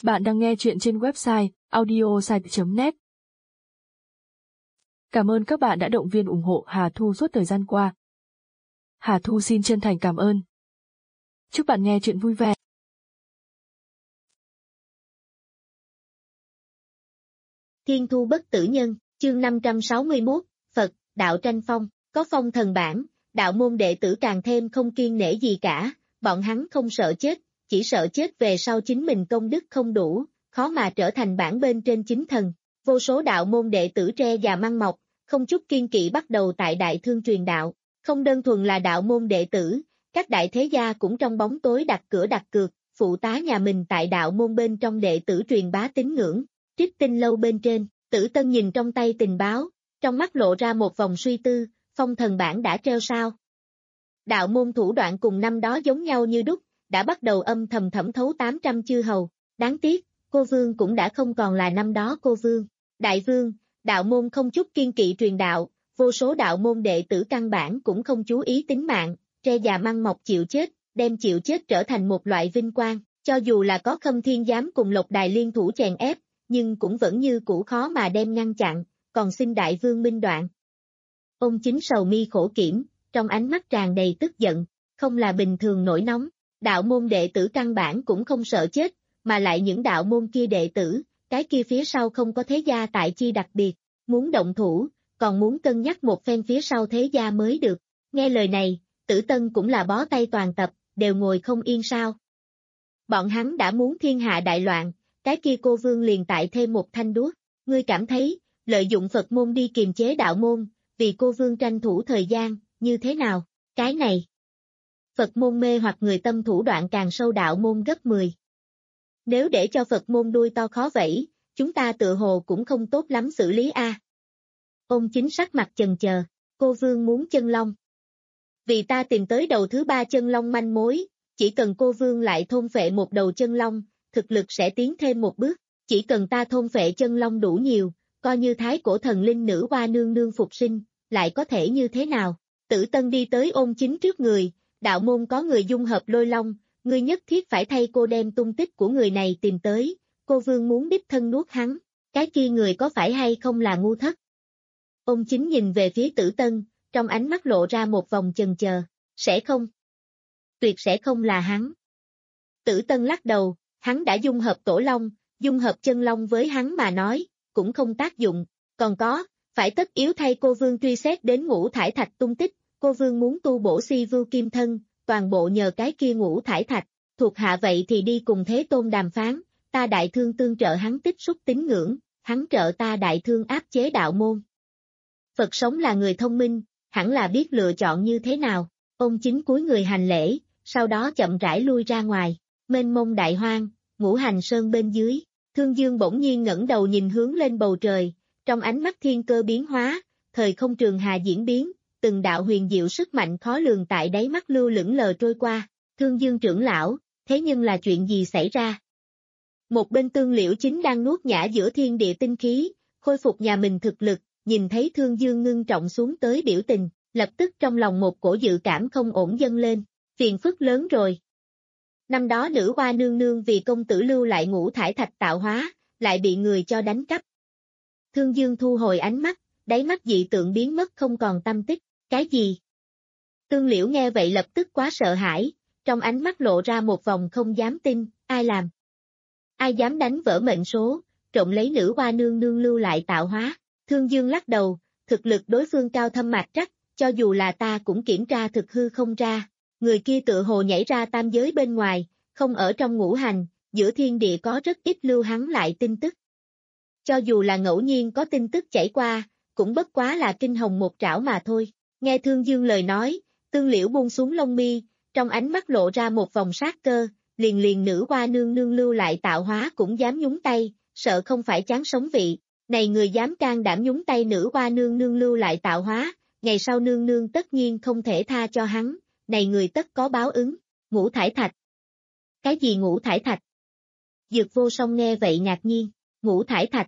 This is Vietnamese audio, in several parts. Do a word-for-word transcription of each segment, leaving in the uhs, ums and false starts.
Bạn đang nghe chuyện trên website audiosite chấm net. Cảm ơn các bạn đã động viên ủng hộ Hà Thu suốt thời gian qua. Hà Thu xin chân thành cảm ơn. Chúc bạn nghe chuyện vui vẻ. Thiên Thu Bất Tử Nhân, chương năm trăm sáu mươi mốt, Phật, đạo tranh phong, có phong thần bản, đạo môn đệ tử càng thêm không kiêng nể gì cả, bọn hắn không sợ chết, chỉ sợ chết về sau chính mình công đức không đủ, khó mà trở thành bản bên trên chính thần. Vô số đạo môn đệ tử tre già măng mọc, không chút kiên kỵ bắt đầu tại đại thương truyền đạo, không đơn thuần là đạo môn đệ tử, các đại thế gia cũng trong bóng tối đặt cửa đặt cược, phụ tá nhà mình tại đạo môn bên trong đệ tử truyền bá tín ngưỡng. Trích Tinh lâu bên trên, Tử Tân nhìn trong tay tình báo, trong mắt lộ ra một vòng suy tư, phong thần bản đã treo sao? Đạo môn thủ đoạn cùng năm đó giống nhau như đúc, đã bắt đầu âm thầm thẩm thấu tám trăm chư hầu, đáng tiếc, cô vương cũng đã không còn là năm đó cô vương. Đại vương, đạo môn không chút kiên kỵ truyền đạo, vô số đạo môn đệ tử căn bản cũng không chú ý tính mạng, tre già măng mọc chịu chết, đem chịu chết trở thành một loại vinh quang, cho dù là có Khâm Thiên Giám cùng Lộc Đài liên thủ chèn ép, nhưng cũng vẫn như cũ khó mà đem ngăn chặn, còn xin đại vương minh đoạn. Ông chính sầu mi khổ kiểm, trong ánh mắt tràn đầy tức giận, không là bình thường nổi nóng, đạo môn đệ tử căn bản cũng không sợ chết, mà lại những đạo môn kia đệ tử, cái kia phía sau không có thế gia tại chi đặc biệt, muốn động thủ, còn muốn cân nhắc một phen phía sau thế gia mới được. Nghe lời này, Tử Tân cũng là bó tay toàn tập, đều ngồi không yên sao. Bọn hắn đã muốn thiên hạ đại loạn, cái kia cô vương liền tại thêm một thanh đuốc, ngươi cảm thấy, lợi dụng Phật môn đi kiềm chế đạo môn, vì cô vương tranh thủ thời gian, như thế nào, cái này. Phật môn mê hoặc người tâm thủ đoạn càng sâu đạo môn gấp mười. Nếu để cho Phật môn đuôi to khó vẫy, chúng ta tự hồ cũng không tốt lắm xử lý a. Ông chính sắc mặt chần chờ, cô vương muốn chân long. Vì ta tìm tới đầu thứ ba chân long manh mối, chỉ cần cô vương lại thôn phệ một đầu chân long, thực lực sẽ tiến thêm một bước, chỉ cần ta thôn phệ chân long đủ nhiều, coi như thái cổ thần linh nữ hoa nương nương phục sinh, lại có thể như thế nào? Tử Tân đi tới Ôn Chính trước người, đạo môn có người dung hợp lôi long, ngươi nhất thiết phải thay cô đem tung tích của người này tìm tới, cô vương muốn đích thân nuốt hắn, cái kia người có phải hay không là ngu thất? Ôn Chính nhìn về phía Tử Tân, trong ánh mắt lộ ra một vòng chần chờ, sẽ không? Tuyệt sẽ không là hắn. Tử Tân lắc đầu, hắn đã dung hợp tổ long, dung hợp chân long với hắn mà nói, cũng không tác dụng, còn có, phải tất yếu thay cô vương truy xét đến ngũ thải thạch tung tích, cô vương muốn tu bổ si vưu kim thân, toàn bộ nhờ cái kia ngũ thải thạch, thuộc hạ vậy thì đi cùng Thế Tôn đàm phán, ta đại thương tương trợ hắn tích xúc tín ngưỡng, hắn trợ ta đại thương áp chế đạo môn. Phật sống là người thông minh, hẳn là biết lựa chọn như thế nào, ông chính cúi người hành lễ, sau đó chậm rãi lui ra ngoài, mênh mông đại hoang, Ngũ Hành Sơn bên dưới, Thương Dương bỗng nhiên ngẩng đầu nhìn hướng lên bầu trời, trong ánh mắt thiên cơ biến hóa, thời không trường hà diễn biến, từng đạo huyền diệu sức mạnh khó lường tại đáy mắt lưu lững lờ trôi qua, Thương Dương trưởng lão, thế nhưng là chuyện gì xảy ra? Một bên Tương Liễu Chính đang nuốt nhả giữa thiên địa tinh khí, khôi phục nhà mình thực lực, nhìn thấy Thương Dương ngưng trọng xuống tới biểu tình, lập tức trong lòng một cổ dự cảm không ổn dâng lên, phiền phức lớn rồi. Năm đó nữ hoa nương nương vì công tử lưu lại ngũ thải thạch tạo hóa, lại bị người cho đánh cắp. Thương Dương thu hồi ánh mắt, đáy mắt dị tượng biến mất không còn tâm tích, cái gì? Tương Liễu nghe vậy lập tức quá sợ hãi, trong ánh mắt lộ ra một vòng không dám tin, ai làm? Ai dám đánh vỡ mệnh số, trộm lấy nữ hoa nương nương lưu lại tạo hóa? Thương Dương lắc đầu, thực lực đối phương cao thâm mạc trắc, cho dù là ta cũng kiểm tra thực hư không ra. Người kia tự hồ nhảy ra tam giới bên ngoài, không ở trong ngũ hành, giữa thiên địa có rất ít lưu hắn lại tin tức. Cho dù là ngẫu nhiên có tin tức chảy qua, cũng bất quá là kinh hồng một trảo mà thôi. Nghe Thương Dương lời nói, Tương Liễu buông xuống lông mi, trong ánh mắt lộ ra một vòng sát cơ, liền liền nữ hoa nương nương lưu lại tạo hóa cũng dám nhúng tay, sợ không phải chán sống vị. Này người dám can đảm nhúng tay nữ hoa nương nương lưu lại tạo hóa, ngày sau nương nương tất nhiên không thể tha cho hắn. Này người tất có báo ứng, ngũ thải thạch. Cái gì ngũ thải thạch? Dược Vô Song nghe vậy ngạc nhiên, ngũ thải thạch.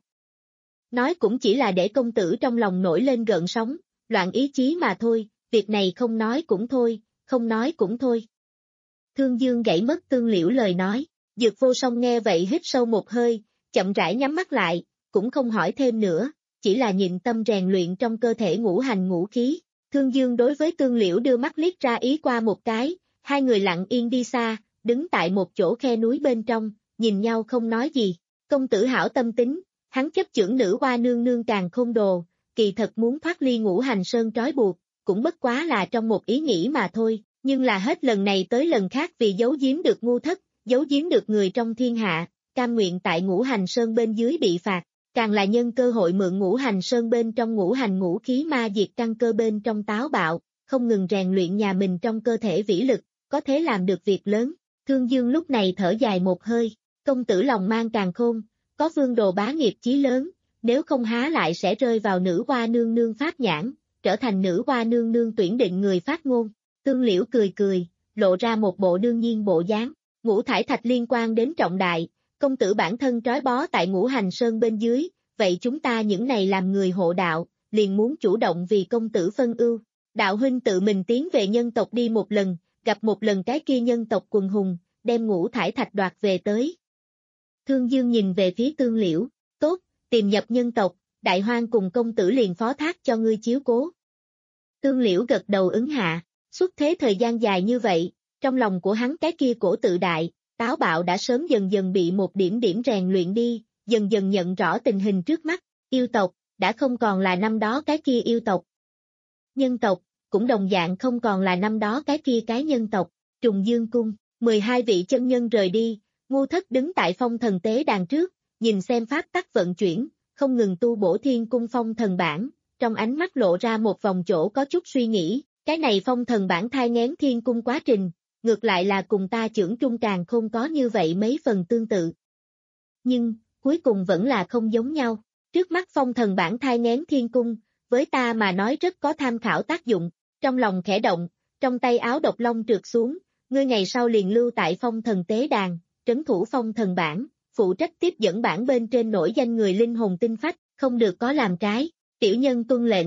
Nói cũng chỉ là để công tử trong lòng nổi lên gợn sóng, loạn ý chí mà thôi, việc này không nói cũng thôi, không nói cũng thôi. Thương Dương gãy mất Tương Liễu lời nói, Dược vô song nghe vậy hít sâu một hơi, chậm rãi nhắm mắt lại, cũng không hỏi thêm nữa, chỉ là nhịn tâm rèn luyện trong cơ thể ngũ hành ngũ khí. Thương Dương đối với Tương Liễu đưa mắt liếc ra ý qua một cái, hai người lặng yên đi xa, đứng tại một chỗ khe núi bên trong, nhìn nhau không nói gì. Công tử hảo tâm tính, hắn chấp chưởng nữ hoa nương nương càng khôn đồ, kỳ thật muốn thoát ly ngũ hành sơn trói buộc, cũng bất quá là trong một ý nghĩ mà thôi, nhưng là hết lần này tới lần khác vì giấu giếm được ngu thất, giấu giếm được người trong thiên hạ, cam nguyện tại ngũ hành sơn bên dưới bị phạt, càng là nhân cơ hội mượn ngũ hành sơn bên trong ngũ hành ngũ khí ma diệt căn cơ bên trong táo bạo, không ngừng rèn luyện nhà mình trong cơ thể vĩ lực, có thể làm được việc lớn. Thương Dương lúc này thở dài một hơi, công tử lòng mang càng khôn, có vương đồ bá nghiệp chí lớn, nếu không há lại sẽ rơi vào nữ hoa nương nương pháp nhãn, trở thành nữ hoa nương nương tuyển định người phát ngôn. Tương Liễu cười cười, lộ ra một bộ đương nhiên bộ dáng, ngũ thải thạch liên quan đến trọng đại, công tử bản thân trói bó tại ngũ hành sơn bên dưới, vậy chúng ta những này làm người hộ đạo, liền muốn chủ động vì công tử phân ưu. Đạo huynh tự mình tiến về nhân tộc đi một lần, gặp một lần cái kia nhân tộc quần hùng, đem ngũ thải thạch đoạt về tới. Thương Dương nhìn về phía Tương Liễu, tốt, tìm nhập nhân tộc, đại hoang cùng công tử liền phó thác cho ngươi chiếu cố. Tương Liễu gật đầu ứng hạ, xuất thế thời gian dài như vậy, trong lòng của hắn cái kia cổ tự đại, táo bạo đã sớm dần dần bị một điểm điểm rèn luyện đi, dần dần nhận rõ tình hình trước mắt, yêu tộc, đã không còn là năm đó cái kia yêu tộc. Nhân tộc, cũng đồng dạng không còn là năm đó cái kia cái nhân tộc, Trùng Dương Cung, mười hai vị chân nhân rời đi, Ngu Thất đứng tại phong thần tế đàn trước, nhìn xem pháp tắc vận chuyển, không ngừng tu bổ thiên cung phong thần bản, trong ánh mắt lộ ra một vòng chỗ có chút suy nghĩ, cái này phong thần bản thai nghén thiên cung quá trình, ngược lại là cùng ta chưởng trung càng không có như vậy mấy phần tương tự. Nhưng, cuối cùng vẫn là không giống nhau, trước mắt phong thần bản thai nghén thiên cung, với ta mà nói rất có tham khảo tác dụng, trong lòng khẽ động, trong tay áo độc long trượt xuống, ngươi ngày sau liền lưu tại phong thần tế đàn, trấn thủ phong thần bản, phụ trách tiếp dẫn bản bên trên nổi danh người linh hồn tinh phách, không được có làm trái, tiểu nhân tuân lệnh.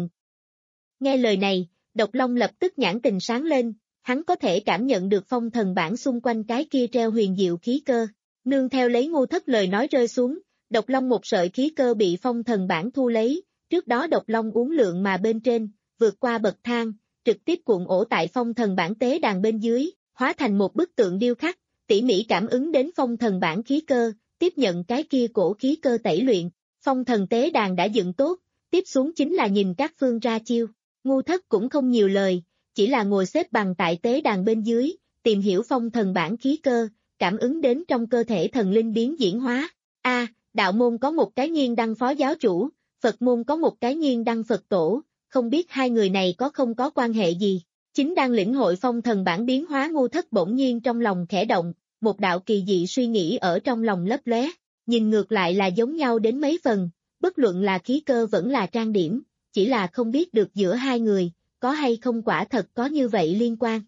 Nghe lời này, độc long lập tức nhãn tình sáng lên, hắn có thể cảm nhận được phong thần bản xung quanh cái kia treo huyền diệu khí cơ, nương theo lấy Ngu Thất lời nói rơi xuống, độc long một sợi khí cơ bị phong thần bản thu lấy, trước đó độc long uốn lượn mà bên trên, vượt qua bậc thang, trực tiếp cuộn ổ tại phong thần bản tế đàn bên dưới, hóa thành một bức tượng điêu khắc, tỉ mỉ cảm ứng đến phong thần bản khí cơ, tiếp nhận cái kia cổ khí cơ tẩy luyện, phong thần tế đàn đã dựng tốt, tiếp xuống chính là nhìn các phương ra chiêu, Ngu Thất cũng không nhiều lời, chỉ là ngồi xếp bằng tại tế đàn bên dưới, tìm hiểu phong thần bản khí cơ, cảm ứng đến trong cơ thể thần linh biến diễn hóa. A, đạo môn có một cái nghiên đăng phó giáo chủ, Phật môn có một cái nghiên đăng Phật tổ, không biết hai người này có không có quan hệ gì. Chính đang lĩnh hội phong thần bản biến hóa Ngu Thất bỗng nhiên trong lòng khẽ động, một đạo kỳ dị suy nghĩ ở trong lòng lấp lóe, nhìn ngược lại là giống nhau đến mấy phần, bất luận là khí cơ vẫn là trang điểm, chỉ là không biết được giữa hai người, có hay không quả thật có như vậy liên quan.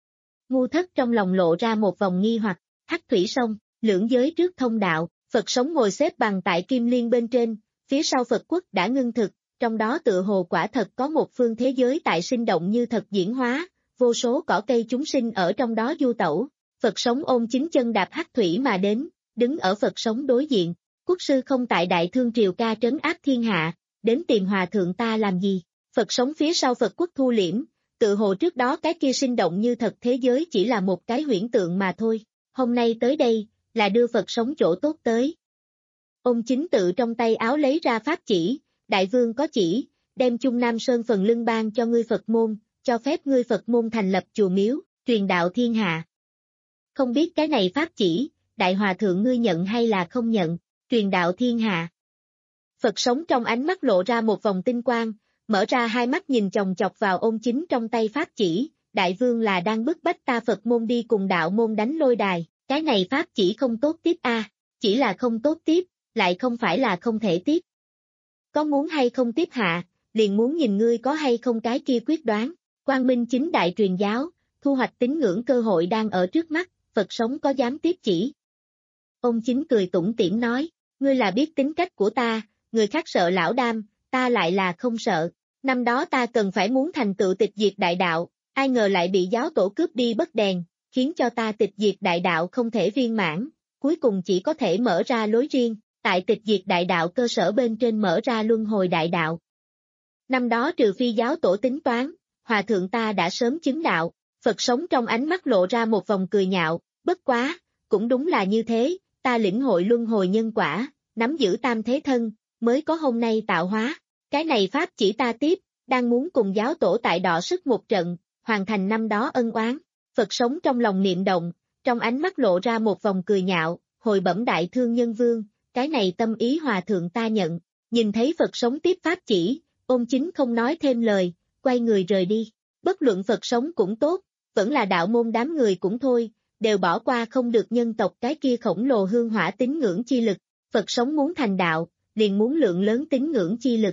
Ngu Thất trong lòng lộ ra một vòng nghi hoặc, Hắc Thủy Sông, lưỡng giới trước thông đạo, Phật sống ngồi xếp bằng tại kim liên bên trên, phía sau Phật quốc đã ngưng thực, trong đó tựa hồ quả thật có một phương thế giới tại sinh động như thật diễn hóa, vô số cỏ cây chúng sinh ở trong đó du tẩu, Phật sống ôm chính chân đạp hắc thủy mà đến, đứng ở Phật sống đối diện, quốc sư không tại Đại Thương Triều ca trấn áp thiên hạ, đến tìm hòa thượng ta làm gì, Phật sống phía sau Phật quốc thu liễm, tự hồ trước đó cái kia sinh động như thật thế giới chỉ là một cái huyễn tượng mà thôi, hôm nay tới đây, là đưa Phật sống chỗ tốt tới. Ông chính tự trong tay áo lấy ra pháp chỉ, đại vương có chỉ, đem Trung Nam Sơn phần lưng ban cho ngươi Phật môn, cho phép ngươi Phật môn thành lập chùa miếu, truyền đạo thiên hạ. Không biết cái này pháp chỉ, đại hòa thượng ngươi nhận hay là không nhận, truyền đạo thiên hạ. Phật sống trong ánh mắt lộ ra một vòng tinh quang, mở ra hai mắt nhìn chòng chọc vào ôn chính trong tay pháp chỉ, đại vương là đang bức bách ta Phật môn đi cùng đạo môn đánh lôi đài, cái này pháp chỉ không tốt tiếp a, à, chỉ là không tốt tiếp, lại không phải là không thể tiếp. Có muốn hay không tiếp hạ, liền muốn nhìn ngươi có hay không cái kia quyết đoán, Quang Minh chính đại truyền giáo, thu hoạch tín ngưỡng cơ hội đang ở trước mắt, Phật sống có dám tiếp chỉ. Ông chính cười tủm tỉm nói, ngươi là biết tính cách của ta, người khác sợ lão đam, ta lại là không sợ, năm đó ta cần phải muốn thành tựu tịch diệt đại đạo, ai ngờ lại bị giáo tổ cướp đi bất đèn, khiến cho ta tịch diệt đại đạo không thể viên mãn, cuối cùng chỉ có thể mở ra lối riêng, tại tịch diệt đại đạo cơ sở bên trên mở ra luân hồi đại đạo. Năm đó trừ phi giáo tổ tính toán, hòa thượng ta đã sớm chứng đạo, Phật sống trong ánh mắt lộ ra một vòng cười nhạo, bất quá, cũng đúng là như thế, ta lĩnh hội luân hồi nhân quả, nắm giữ tam thế thân, mới có hôm nay tạo hóa. Cái này pháp chỉ ta tiếp, đang muốn cùng giáo tổ tại đọ sức một trận, hoàn thành năm đó ân oán. Phật sống trong lòng niệm động, trong ánh mắt lộ ra một vòng cười nhạo, hồi bẩm đại thương nhân vương, cái này tâm ý hòa thượng ta nhận. Nhìn thấy Phật sống tiếp pháp chỉ, Ôn Chính không nói thêm lời, quay người rời đi. Bất luận Phật sống cũng tốt, vẫn là đạo môn đám người cũng thôi, đều bỏ qua không được nhân tộc cái kia khổng lồ hương hỏa tín ngưỡng chi lực. Phật sống muốn thành đạo, liền muốn lượng lớn tín ngưỡng chi lực.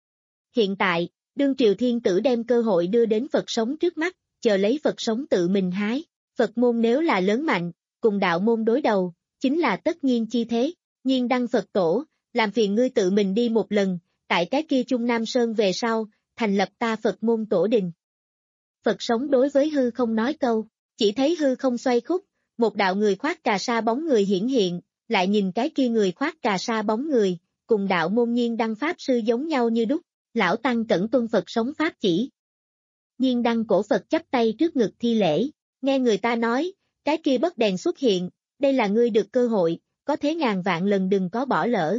Hiện tại, đương triều thiên tử đem cơ hội đưa đến Phật sống trước mắt, chờ lấy Phật sống tự mình hái. Phật môn nếu là lớn mạnh, cùng đạo môn đối đầu, chính là tất nhiên chi thế. Nhiên đăng Phật tổ, làm phiền ngươi tự mình đi một lần, tại cái kia Trung Nam Sơn về sau, thành lập ta Phật môn tổ đình. Phật sống đối với hư không nói câu, chỉ thấy hư không xoay khúc, một đạo người khoác cà sa bóng người hiển hiện, lại nhìn cái kia người khoác cà sa bóng người, cùng đạo môn Nhiên đăng Pháp sư giống nhau như đúc, lão tăng cẩn tuân Phật sống Pháp chỉ. Nhiên đăng cổ Phật chắp tay trước ngực thi lễ, nghe người ta nói, cái kia bất đèn xuất hiện, đây là ngươi được cơ hội, có thế ngàn vạn lần đừng có bỏ lỡ.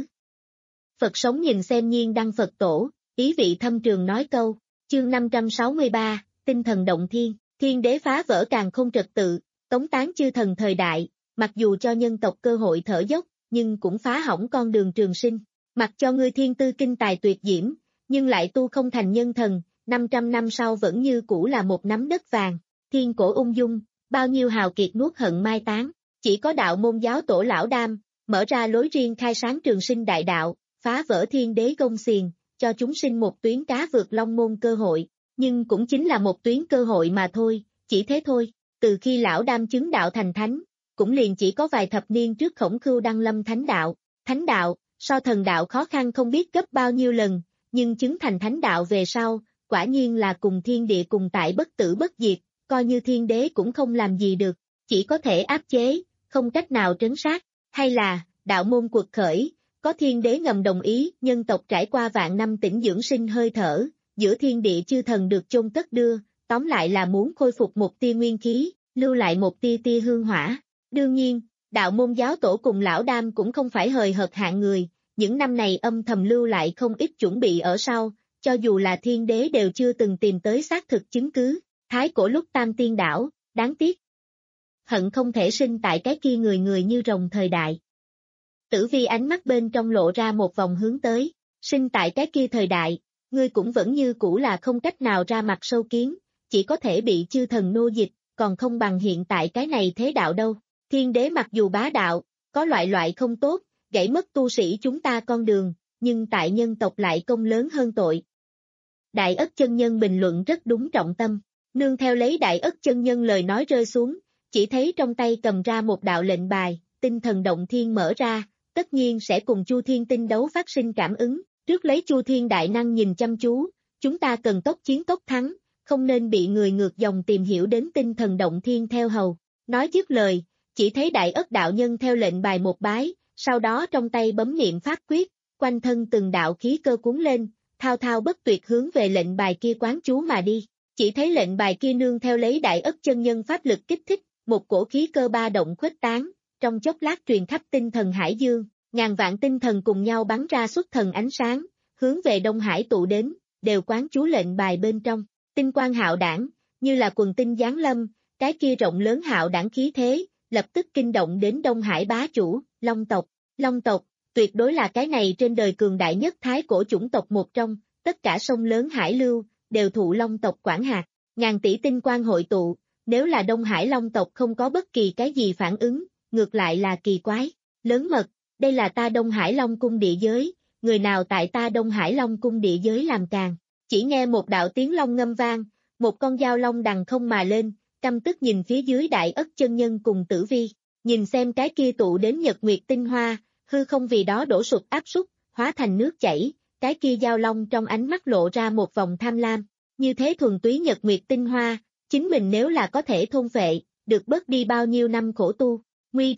Phật sống nhìn xem Nhiên đăng Phật tổ, ý vị thâm trường nói câu, chương năm trăm sáu mươi ba, tinh thần động thiên, thiên đế phá vỡ càn khôn trật tự, tống tán chư thần thời đại, mặc dù cho nhân tộc cơ hội thở dốc, nhưng cũng phá hỏng con đường trường sinh, mặc cho ngươi thiên tư kinh tài tuyệt diễm, nhưng lại tu không thành nhân thần, năm trăm năm sau vẫn như cũ là một nắm đất vàng, thiên cổ ung dung, bao nhiêu hào kiệt nuốt hận mai tán, chỉ có đạo môn giáo tổ lão đam, mở ra lối riêng khai sáng trường sinh đại đạo, phá vỡ thiên đế gông xiềng, cho chúng sinh một tuyến cá vượt long môn cơ hội, nhưng cũng chính là một tuyến cơ hội mà thôi, chỉ thế thôi, từ khi lão đam chứng đạo thành thánh, cũng liền chỉ có vài thập niên trước Khổng Khưu đăng lâm thánh đạo, thánh đạo, so thần đạo khó khăn không biết gấp bao nhiêu lần, nhưng chứng thành thánh đạo về sau, quả nhiên là cùng thiên địa cùng tại bất tử bất diệt, coi như thiên đế cũng không làm gì được, chỉ có thể áp chế, không cách nào trấn sát, hay là, đạo môn cuộc khởi, có thiên đế ngầm đồng ý, nhân tộc trải qua vạn năm tĩnh dưỡng sinh hơi thở, giữa thiên địa chư thần được chôn cất đưa, tóm lại là muốn khôi phục một tia nguyên khí, lưu lại một tia tia hương hỏa. Đương nhiên, đạo môn giáo tổ cùng lão đam cũng không phải hời hợt hạng người, những năm này âm thầm lưu lại không ít chuẩn bị ở sau, cho dù là thiên đế đều chưa từng tìm tới xác thực chứng cứ, thái cổ lúc tam tiên đảo, đáng tiếc. Hận không thể sinh tại cái kia người người như rồng thời đại. Tử Vi ánh mắt bên trong lộ ra một vòng hướng tới, sinh tại cái kia thời đại, ngươi cũng vẫn như cũ là không cách nào ra mặt sâu kiến, chỉ có thể bị chư thần nô dịch, còn không bằng hiện tại cái này thế đạo đâu. Thiên đế mặc dù bá đạo, có loại loại không tốt, gãy mất tu sĩ chúng ta con đường, nhưng tại nhân tộc lại công lớn hơn tội. Đại Ất chân nhân bình luận rất đúng trọng tâm, nương theo lấy Đại Ất chân nhân lời nói rơi xuống, chỉ thấy trong tay cầm ra một đạo lệnh bài, tinh thần động thiên mở ra, tất nhiên sẽ cùng Chu Thiên tinh đấu phát sinh cảm ứng, trước lấy Chu Thiên đại năng nhìn chăm chú, chúng ta cần tốc chiến tốc thắng, không nên bị người ngược dòng tìm hiểu đến tinh thần động thiên theo hầu. Nói dứt lời, chỉ thấy Đại Ất đạo nhân theo lệnh bài một bái, sau đó trong tay bấm niệm pháp quyết, quanh thân từng đạo khí cơ cuốn lên, thao thao bất tuyệt hướng về lệnh bài kia quán chú mà đi. Chỉ thấy lệnh bài kia nương theo lấy Đại Ất chân nhân pháp lực kích thích, một cổ khí cơ ba động khuếch tán, trong chốc lát truyền khắp tinh thần hải dương, ngàn vạn tinh thần cùng nhau bắn ra xuất thần ánh sáng, hướng về Đông Hải tụ đến, đều quán chú lệnh bài bên trong. Tinh quang hạo đảng, như là quần tinh giáng lâm, cái kia rộng lớn hạo đảng khí thế, lập tức kinh động đến Đông Hải bá chủ, Long tộc. Long tộc, tuyệt đối là cái này trên đời cường đại nhất thái cổ chủng tộc một trong, tất cả sông lớn hải lưu, đều thụ Long tộc quản hạt, ngàn tỷ tinh quang hội tụ, nếu là Đông Hải Long tộc không có bất kỳ cái gì phản ứng, ngược lại là kỳ quái, lớn mật, đây là ta Đông Hải Long cung địa giới, người nào tại ta Đông Hải Long cung địa giới làm càng, chỉ nghe một đạo tiếng long ngâm vang, một con dao long đằng không mà lên, căm tức nhìn phía dưới Đại Ất chân nhân cùng Tử Vi, nhìn xem cái kia tụ đến nhật nguyệt tinh hoa, hư không vì đó đổ sụp áp súc, hóa thành nước chảy, cái kia dao long trong ánh mắt lộ ra một vòng tham lam, như thế thuần túy nhật nguyệt tinh hoa, chính mình nếu là có thể thôn phệ, được bớt đi bao nhiêu năm khổ tu, nguy rồi,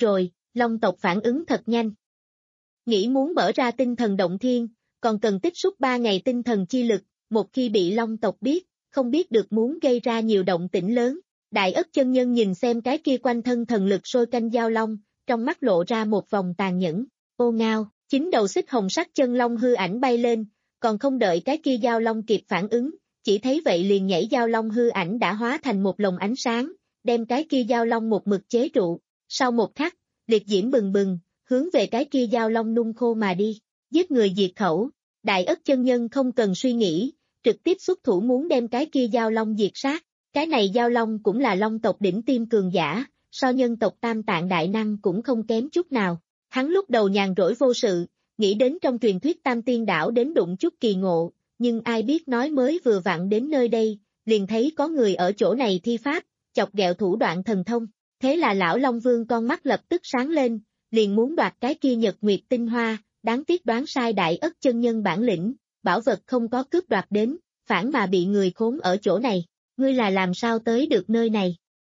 Long tộc phản ứng thật nhanh. Nghĩ muốn mở ra tinh thần động thiên, còn cần tích xúc ba ngày tinh thần chi lực, một khi bị Long tộc biết, không biết được muốn gây ra nhiều động tĩnh lớn. Đại Ất chân nhân nhìn xem cái kia quanh thân thần lực sôi canh giao long, trong mắt lộ ra một vòng tàn nhẫn. Ô ngao, chính đầu xích hồng sắc chân long hư ảnh bay lên, còn không đợi cái kia giao long kịp phản ứng, chỉ thấy vậy liền nhảy giao long hư ảnh đã hóa thành một lồng ánh sáng, đem cái kia giao long một mực chế trụ. Sau một khắc, liệt diễm bừng bừng, hướng về cái kia giao long nung khô mà đi, giết người diệt khẩu. Đại Ất chân nhân không cần suy nghĩ, trực tiếp xuất thủ muốn đem cái kia giao long diệt sát. Cái này giao long cũng là long tộc đỉnh tiêm cường giả, so nhân tộc tam tạng đại năng cũng không kém chút nào. Hắn lúc đầu nhàn rỗi vô sự, nghĩ đến trong truyền thuyết tam tiên đảo đến đụng chút kỳ ngộ, nhưng ai biết nói mới vừa vặn đến nơi đây, liền thấy có người ở chỗ này thi pháp, chọc ghẹo thủ đoạn thần thông. Thế là lão Long Vương con mắt lập tức sáng lên, liền muốn đoạt cái kia nhật nguyệt tinh hoa, đáng tiếc đoán sai Đại Ất chân nhân bản lĩnh, bảo vật không có cướp đoạt đến, phản mà bị người khốn ở chỗ này. Ngươi là làm sao tới được nơi này?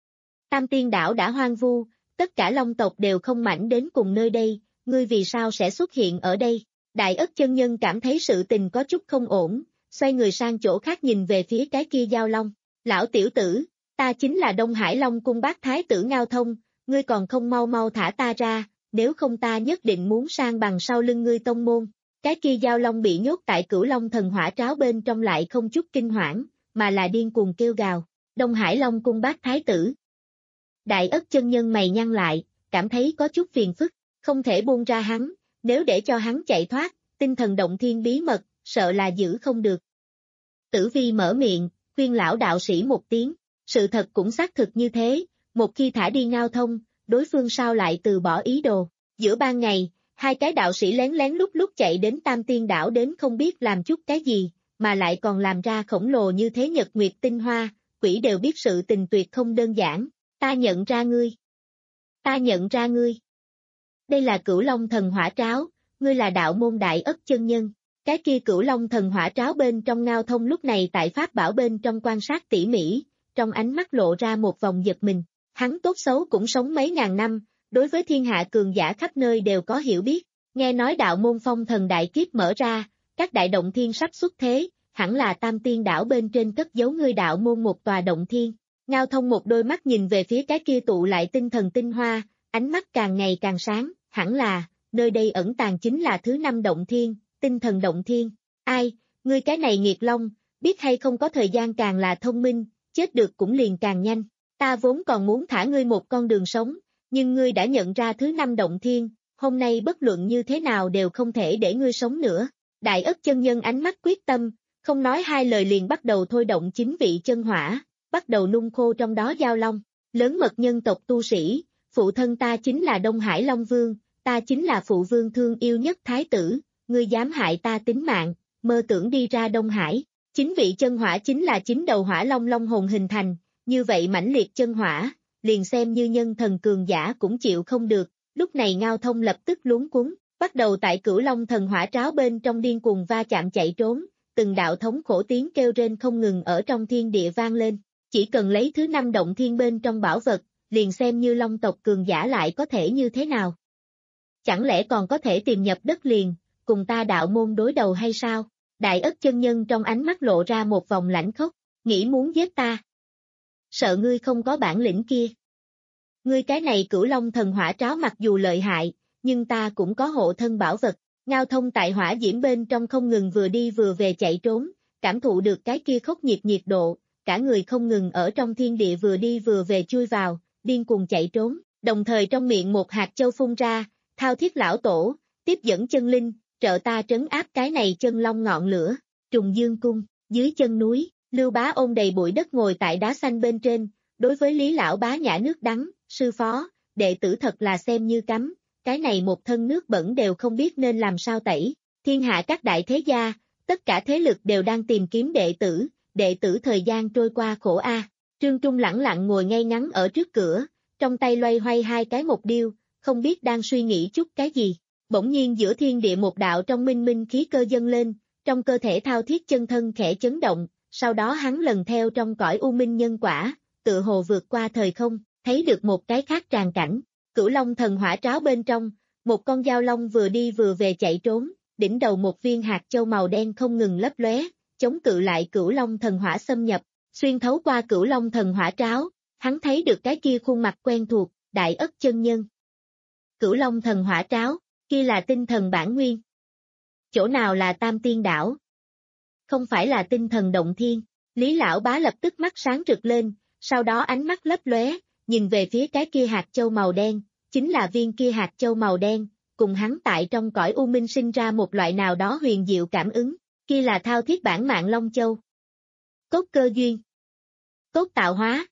Tam tiên đảo đã hoang vu, tất cả long tộc đều không mảnh đến cùng nơi đây, ngươi vì sao sẽ xuất hiện ở đây? Đại Ất chân nhân cảm thấy sự tình có chút không ổn, xoay người sang chỗ khác nhìn về phía cái kia giao long. Lão tiểu tử, ta chính là Đông Hải Long cung bác thái tử Ngao Thông, ngươi còn không mau mau thả ta ra, nếu không ta nhất định muốn sang bằng sau lưng ngươi tông môn. Cái kia giao long bị nhốt tại Cửu Long thần hỏa tráo bên trong lại không chút kinh hoảng, mà là điên cuồng kêu gào. Đông Hải Long cung bác thái tử. Đại Ất chân nhân mày nhăn lại, cảm thấy có chút phiền phức, không thể buông ra hắn, nếu để cho hắn chạy thoát, tinh thần động thiên bí mật, sợ là giữ không được. Tử Vi mở miệng, khuyên lão đạo sĩ một tiếng, sự thật cũng xác thực như thế, một khi thả đi Ngao Thông, đối phương sao lại từ bỏ ý đồ. Giữa ban ngày, hai cái đạo sĩ lén lén lúc lúc chạy đến Tam Tiên đảo đến không biết làm chút cái gì, mà lại còn làm ra khổng lồ như thế nhật nguyệt tinh hoa, quỷ đều biết sự tình tuyệt không đơn giản. Ta nhận ra ngươi. Ta nhận ra ngươi. Đây là Cửu Long thần hỏa tráo, ngươi là đạo môn Đại Ất chân nhân. Cái kia Cửu Long thần hỏa tráo bên trong Ngao Thông lúc này tại pháp bảo bên trong quan sát tỉ mỉ, trong ánh mắt lộ ra một vòng giật mình. Hắn tốt xấu cũng sống mấy ngàn năm, đối với thiên hạ cường giả khắp nơi đều có hiểu biết, nghe nói đạo môn phong thần đại kiếp mở ra, các đại động thiên sắp xuất thế, hẳn là Tam Tiên đảo bên trên cất giấu ngươi đạo môn một tòa động thiên. Ngao Thông một đôi mắt nhìn về phía cái kia tụ lại tinh thần tinh hoa, ánh mắt càng ngày càng sáng, hẳn là, nơi đây ẩn tàng chính là thứ năm động thiên, tinh thần động thiên. Ai, ngươi cái này nghiệt long, biết hay không có thời gian càng là thông minh, chết được cũng liền càng nhanh. Ta vốn còn muốn thả ngươi một con đường sống, nhưng ngươi đã nhận ra thứ năm động thiên, hôm nay bất luận như thế nào đều không thể để ngươi sống nữa. Đại Ất chân nhân ánh mắt quyết tâm, không nói hai lời liền bắt đầu thôi động chính vị chân hỏa, bắt đầu nung khô trong đó giao long. Lớn mật nhân tộc tu sĩ, phụ thân ta chính là Đông Hải Long Vương, ta chính là phụ vương thương yêu nhất thái tử, ngươi dám hại ta tính mạng, mơ tưởng đi ra Đông Hải. Chính vị chân hỏa chính là chính đầu hỏa long long hồn hình thành, như vậy mãnh liệt chân hỏa, liền xem như nhân thần cường giả cũng chịu không được. Lúc này Ngao Thông lập tức luống cuống, bắt đầu tại Cửu Long thần hỏa tráo bên trong điên cuồng va chạm chạy trốn, từng đạo thống khổ tiếng kêu rên không ngừng ở trong thiên địa vang lên. Chỉ cần lấy thứ năm động thiên bên trong bảo vật, liền xem như long tộc cường giả lại có thể như thế nào? Chẳng lẽ còn có thể tìm nhập đất liền, cùng ta đạo môn đối đầu hay sao? Đại Ất chân nhân trong ánh mắt lộ ra một vòng lãnh khốc, nghĩ muốn giết ta. Sợ ngươi không có bản lĩnh kia. Ngươi cái này Cửu Long thần hỏa tráo mặc dù lợi hại, nhưng ta cũng có hộ thân bảo vật. Ngao Thông tại hỏa diễm bên trong không ngừng vừa đi vừa về chạy trốn, cảm thụ được cái kia khốc nhiệt nhiệt độ, cả người không ngừng ở trong thiên địa vừa đi vừa về chui vào, điên cuồng chạy trốn, đồng thời trong miệng một hạt châu phun ra, thao thiết lão tổ, tiếp dẫn chân linh, trợ ta trấn áp cái này chân long ngọn lửa. Trùng Dương cung, dưới chân núi, Lưu Bá ôm đầy bụi đất ngồi tại đá xanh bên trên, đối với Lý lão bá nhả nước đắng, sư phó, đệ tử thật là xem như cấm, cái này một thân nước bẩn đều không biết nên làm sao tẩy. Thiên hạ các đại thế gia, tất cả thế lực đều đang tìm kiếm đệ tử, đệ tử thời gian trôi qua khổ a. Trương Trung lẳng lặng ngồi ngay ngắn ở trước cửa, trong tay loay hoay hai cái mục điêu, không biết đang suy nghĩ chút cái gì. Bỗng nhiên giữa thiên địa một đạo trong minh minh khí cơ dâng lên, trong cơ thể thao thiết chân thân khẽ chấn động, sau đó hắn lần theo trong cõi u minh nhân quả, tự hồ vượt qua thời không, thấy được một cái khác tràn cảnh. Cửu Long thần hỏa tráo bên trong, một con dao long vừa đi vừa về chạy trốn, đỉnh đầu một viên hạt châu màu đen không ngừng lấp lóe, chống cự lại Cửu Long thần hỏa xâm nhập, xuyên thấu qua Cửu Long thần hỏa tráo, hắn thấy được cái kia khuôn mặt quen thuộc, Đại Ất chân nhân. Cửu Long thần hỏa tráo, kia là tinh thần bản nguyên. Chỗ nào là Tam Tiên đảo? Không phải là tinh thần động thiên. Lý lão bá lập tức mắt sáng rực lên, sau đó ánh mắt lấp lóe, nhìn về phía cái kia hạt châu màu đen, chính là viên kia hạt châu màu đen, cùng hắn tại trong cõi u minh sinh ra một loại nào đó huyền diệu cảm ứng, kia là thao thiết bản mạng Long Châu. Cốt cơ duyên. Cốt tạo hóa.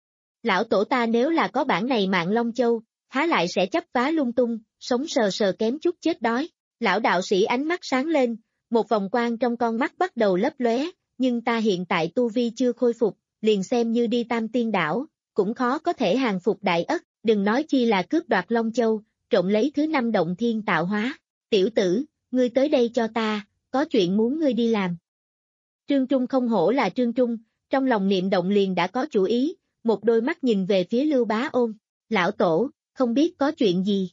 Lão tổ ta nếu là có bản này mạng Long Châu, há lại sẽ chấp vá lung tung, sống sờ sờ kém chút chết đói. Lão đạo sĩ ánh mắt sáng lên, một vòng quang trong con mắt bắt đầu lấp lóe, nhưng ta hiện tại tu vi chưa khôi phục, liền xem như đi Tam Tiên đảo, cũng khó có thể hàng phục Đại Ất, đừng nói chi là cướp đoạt Long Châu, trộm lấy thứ năm động thiên tạo hóa. Tiểu tử, ngươi tới đây cho ta, có chuyện muốn ngươi đi làm. Trương Trung không hổ là Trương Trung, trong lòng niệm động liền đã có chủ ý, một đôi mắt nhìn về phía Lưu Bá Ôn. Lão tổ, không biết có chuyện gì.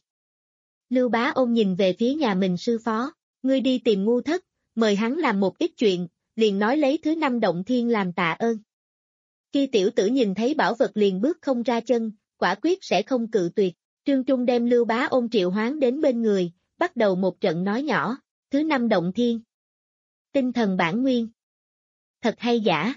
Lưu Bá Ôn nhìn về phía nhà mình sư phó, ngươi đi tìm Ngu Thất, mời hắn làm một ít chuyện, liền nói lấy thứ năm động thiên làm tạ ơn. Khi tiểu tử nhìn thấy bảo vật liền bước không ra chân, quả quyết sẽ không cự tuyệt. Trương Trung đem Lưu Bá Ôn triệu hoán đến bên người, bắt đầu một trận nói nhỏ, thứ năm động thiên. Tinh thần bản nguyên. Thật hay giả?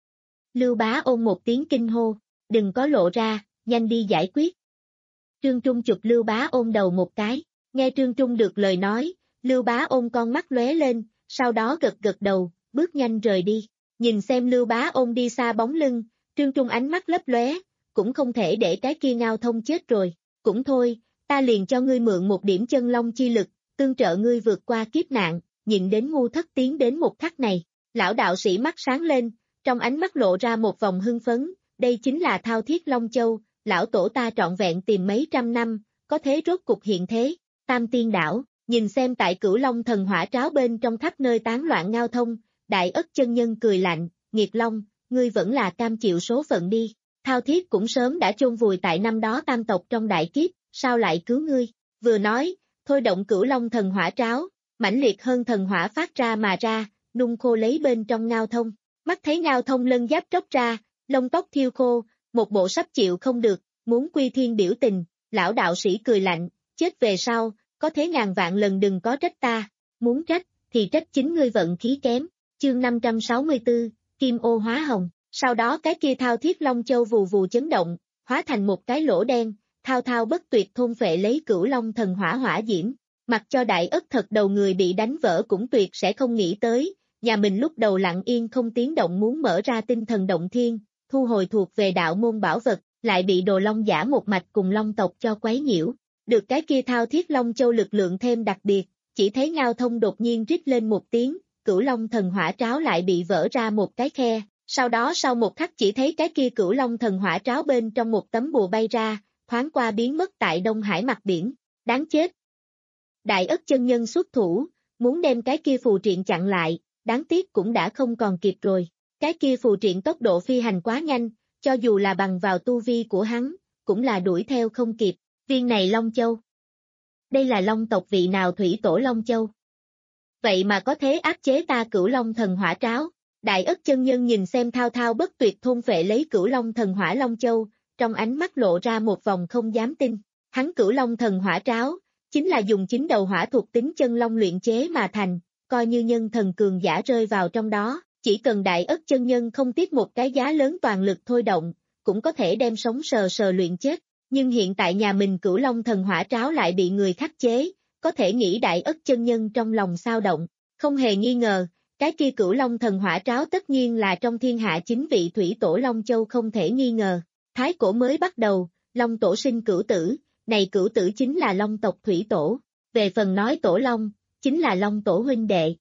Lưu Bá Ôn một tiếng kinh hô, đừng có lộ ra, nhanh đi giải quyết. Trương Trung chụp Lưu Bá Ôn đầu một cái, nghe Trương Trung được lời nói, Lưu Bá Ôn con mắt lóe lên, sau đó gật gật đầu, bước nhanh rời đi. Nhìn xem Lưu Bá Ôn đi xa bóng lưng, Trương Trung ánh mắt lấp lóe, cũng không thể để cái kia Ngao Thông chết rồi, cũng thôi, ta liền cho ngươi mượn một điểm chân long chi lực, tương trợ ngươi vượt qua kiếp nạn, nhìn đến Ngu Thất tiến đến một khắc này, lão đạo sĩ mắt sáng lên, trong ánh mắt lộ ra một vòng hưng phấn, đây chính là thao thiết Long Châu, lão tổ ta trọn vẹn tìm mấy trăm năm, có thế rốt cục hiện thế. Tam Tiên đảo, nhìn xem tại Cửu Long thần hỏa tráo bên trong khắp nơi tán loạn Ngao Thông, Đại Ất chân nhân cười lạnh, Nghiệt Long, ngươi vẫn là cam chịu số phận đi, thao thiết cũng sớm đã chôn vùi tại năm đó tam tộc trong đại kiếp, sao lại cứu ngươi, vừa nói, thôi động Cửu Long thần hỏa tráo, mãnh liệt hơn thần hỏa phát ra mà ra, nung khô lấy bên trong Ngao Thông, mắt thấy Ngao Thông lân giáp tróc ra, lông tóc thiêu khô, một bộ sắp chịu không được, muốn quy thiên biểu tình, lão đạo sĩ cười lạnh, chết về sau, có thế ngàn vạn lần đừng có trách ta, muốn trách, thì trách chính ngươi vận khí kém. Chương năm trăm sáu mươi tư, Kim ô hóa hồng, sau đó cái kia thao thiết Long Châu vù vù chấn động, hóa thành một cái lỗ đen, thao thao bất tuyệt thôn phệ lấy Cửu Long thần hỏa hỏa diễm, mặc cho Đại Ất thật đầu người bị đánh vỡ cũng tuyệt sẽ không nghĩ tới, nhà mình lúc đầu lặng yên không tiếng động muốn mở ra tinh thần động thiên, thu hồi thuộc về đạo môn bảo vật, lại bị Đồ Long giả một mạch cùng Long tộc cho quấy nhiễu, được cái kia thao thiết Long Châu lực lượng thêm đặc biệt, chỉ thấy Ngao Thông đột nhiên rít lên một tiếng, Cửu Long thần hỏa tráo lại bị vỡ ra một cái khe, sau đó sau một khắc chỉ thấy cái kia Cửu Long thần hỏa tráo bên trong một tấm bùa bay ra, thoáng qua biến mất tại Đông Hải mặt biển, đáng chết. Đại Ất chân nhân xuất thủ, muốn đem cái kia phù triện chặn lại, đáng tiếc cũng đã không còn kịp rồi, cái kia phù triện tốc độ phi hành quá nhanh, cho dù là bằng vào tu vi của hắn, cũng là đuổi theo không kịp, viên này Long Châu. Đây là Long tộc vị nào thủy tổ Long Châu? Vậy mà có thế áp chế ta Cửu Long thần hỏa tráo. Đại Ất chân nhân nhìn xem thao thao bất tuyệt thôn phệ lấy Cửu Long thần hỏa Long Châu, trong ánh mắt lộ ra một vòng không dám tin. Hắn Cửu Long thần hỏa tráo, chính là dùng chính đầu hỏa thuộc tính chân long luyện chế mà thành, coi như nhân thần cường giả rơi vào trong đó, chỉ cần Đại Ất chân nhân không tiếc một cái giá lớn toàn lực thôi động, cũng có thể đem sống sờ sờ luyện chết. Nhưng hiện tại nhà mình Cửu Long thần hỏa tráo lại bị người khắc chế, có thể nghĩ Đại Ất chân nhân trong lòng sao động, không hề nghi ngờ, cái kia Cửu Long thần hỏa tráo tất nhiên là trong thiên hạ chính vị thủy tổ Long Châu không thể nghi ngờ. Thái cổ mới bắt đầu, Long tổ sinh cửu tử, này cửu tử chính là Long tộc thủy tổ, về phần nói tổ Long, chính là Long tổ huynh đệ.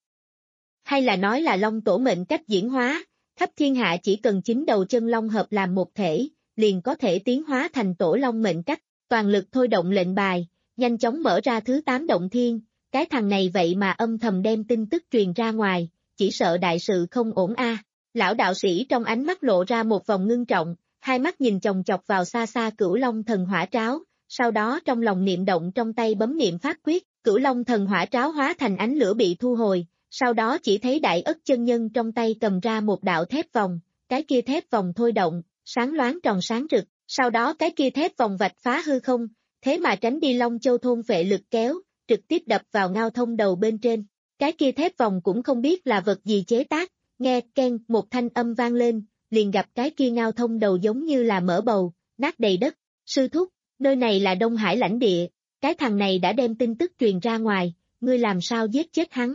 Hay là nói là Long tổ mệnh cách diễn hóa, khắp thiên hạ chỉ cần chín đầu chân Long hợp làm một thể, liền có thể tiến hóa thành tổ Long mệnh cách, toàn lực thôi động lệnh bài, nhanh chóng mở ra thứ tám động thiên, cái thằng này vậy mà âm thầm đem tin tức truyền ra ngoài, chỉ sợ đại sự không ổn a. Lão đạo sĩ trong ánh mắt lộ ra một vòng ngưng trọng, hai mắt nhìn chòng chọc vào xa xa Cửu Long thần hỏa tráo, sau đó trong lòng niệm động trong tay bấm niệm pháp quyết, Cửu Long thần hỏa tráo hóa thành ánh lửa bị thu hồi, sau đó chỉ thấy Đại Ất chân nhân trong tay cầm ra một đạo thép vòng, cái kia thép vòng thôi động, sáng loáng tròn sáng rực, sau đó cái kia thép vòng vạch phá hư không, thế mà tránh đi Long Châu thôn phệ lực kéo, trực tiếp đập vào Ngao Thông đầu bên trên. Cái kia thép vòng cũng không biết là vật gì chế tác, nghe keng một thanh âm vang lên, liền gặp cái kia Ngao Thông đầu giống như là mỡ bầu, nát đầy đất. Sư thúc, nơi này là Đông Hải lãnh địa, cái thằng này đã đem tin tức truyền ra ngoài, ngươi làm sao giết chết hắn?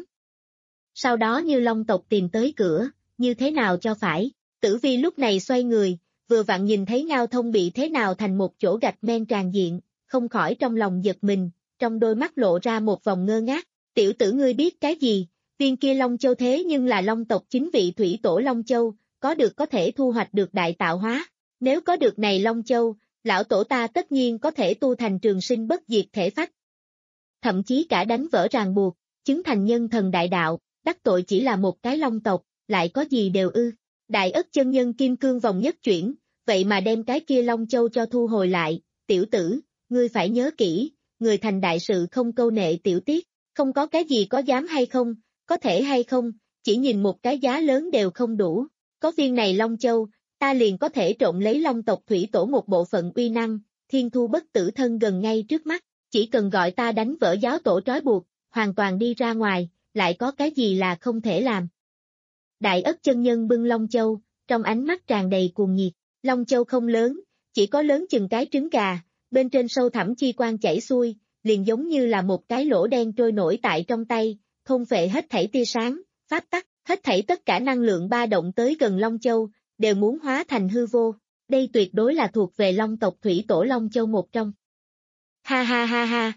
Sau đó Như Long tộc tìm tới cửa, như thế nào cho phải? Tử Vi lúc này xoay người, vừa vặn nhìn thấy Ngao Thông bị thế nào thành một chỗ gạch men tràn diện, không khỏi trong lòng giật mình, trong đôi mắt lộ ra một vòng ngơ ngác. Tiểu tử ngươi biết cái gì? Viên kia Long Châu thế nhưng là Long tộc chính vị thủy tổ Long Châu, có được có thể thu hoạch được đại tạo hóa. Nếu có được này Long Châu, lão tổ ta tất nhiên có thể tu thành trường sinh bất diệt thể phách. Thậm chí cả đánh vỡ ràng buộc, chứng thành nhân thần đại đạo, đắc tội chỉ là một cái Long tộc, lại có gì đều ư. Đại Ất chân nhân kim cương vòng nhất chuyển, vậy mà đem cái kia Long Châu cho thu hồi lại. Tiểu tử, ngươi phải nhớ kỹ, người thành đại sự không câu nệ tiểu tiết, không có cái gì có dám hay không, có thể hay không, chỉ nhìn một cái giá lớn đều không đủ. Có viên này Long Châu, ta liền có thể trộn lấy Long tộc thủy tổ một bộ phận uy năng, thiên thu bất tử thân gần ngay trước mắt, chỉ cần gọi ta đánh vỡ giáo tổ trói buộc, hoàn toàn đi ra ngoài, lại có cái gì là không thể làm. Đại Ất chân nhân bưng Long Châu, trong ánh mắt tràn đầy cuồng nhiệt. Long Châu không lớn, chỉ có lớn chừng cái trứng gà, bên trên sâu thẳm chi quang chảy xuôi, liền giống như là một cái lỗ đen trôi nổi tại trong tay, thôn phệ hết thảy tia sáng, pháp tắc, hết thảy tất cả năng lượng ba động tới gần Long Châu, đều muốn hóa thành hư vô. Đây tuyệt đối là thuộc về Long tộc thủy tổ Long Châu một trong. Ha ha ha ha.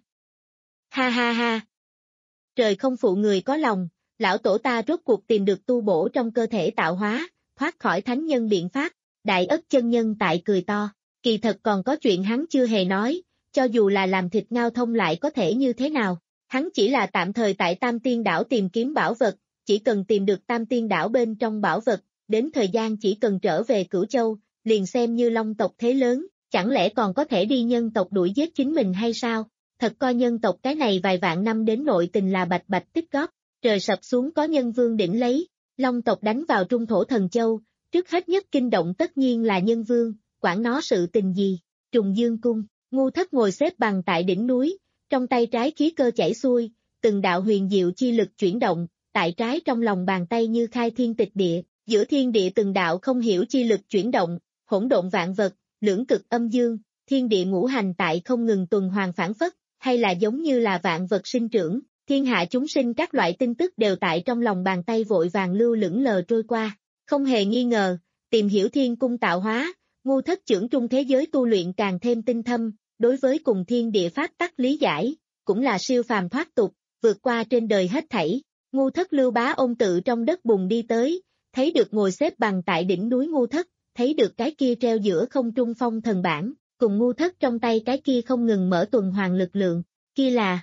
Ha ha ha. Trời không phụ người có lòng, lão tổ ta rốt cuộc tìm được tu bổ trong cơ thể tạo hóa, thoát khỏi thánh nhân biện pháp. Đại Ất chân nhân tại cười to, kỳ thật còn có chuyện hắn chưa hề nói, cho dù là làm thịt Ngao Thông lại có thể như thế nào, hắn chỉ là tạm thời tại Tam Tiên Đảo tìm kiếm bảo vật, chỉ cần tìm được Tam Tiên Đảo bên trong bảo vật, đến thời gian chỉ cần trở về Cửu Châu, liền xem như Long tộc thế lớn, chẳng lẽ còn có thể đi nhân tộc đuổi giết chính mình hay sao? Thật coi nhân tộc cái này vài vạn năm đến nội tình là bạch bạch tích góp, trời sập xuống có nhân vương đỉnh lấy, Long tộc đánh vào Trung Thổ Thần Châu, trước hết nhất kinh động tất nhiên là nhân vương, quản nó sự tình gì. Trùng Dương Cung, Ngu Thất ngồi xếp bằng tại đỉnh núi, trong tay trái khí cơ chảy xuôi, từng đạo huyền diệu chi lực chuyển động, tại trái trong lòng bàn tay như khai thiên tịch địa, giữa thiên địa từng đạo không hiểu chi lực chuyển động, hỗn độn vạn vật, lưỡng cực âm dương, thiên địa ngũ hành tại không ngừng tuần hoàn phản phất, hay là giống như là vạn vật sinh trưởng, thiên hạ chúng sinh các loại tin tức đều tại trong lòng bàn tay vội vàng lưu lững lờ trôi qua. Không hề nghi ngờ, tìm hiểu thiên cung tạo hóa, Ngu Thất trưởng trung thế giới tu luyện càng thêm tinh thâm, đối với cùng thiên địa pháp tắc lý giải, cũng là siêu phàm thoát tục, vượt qua trên đời hết thảy. Ngu Thất Lưu Bá Ôn tự trong đất bùn đi tới, thấy được ngồi xếp bằng tại đỉnh núi Ngu Thất, thấy được cái kia treo giữa không trung phong thần bản, cùng Ngu Thất trong tay cái kia không ngừng mở tuần hoàn lực lượng, kia là.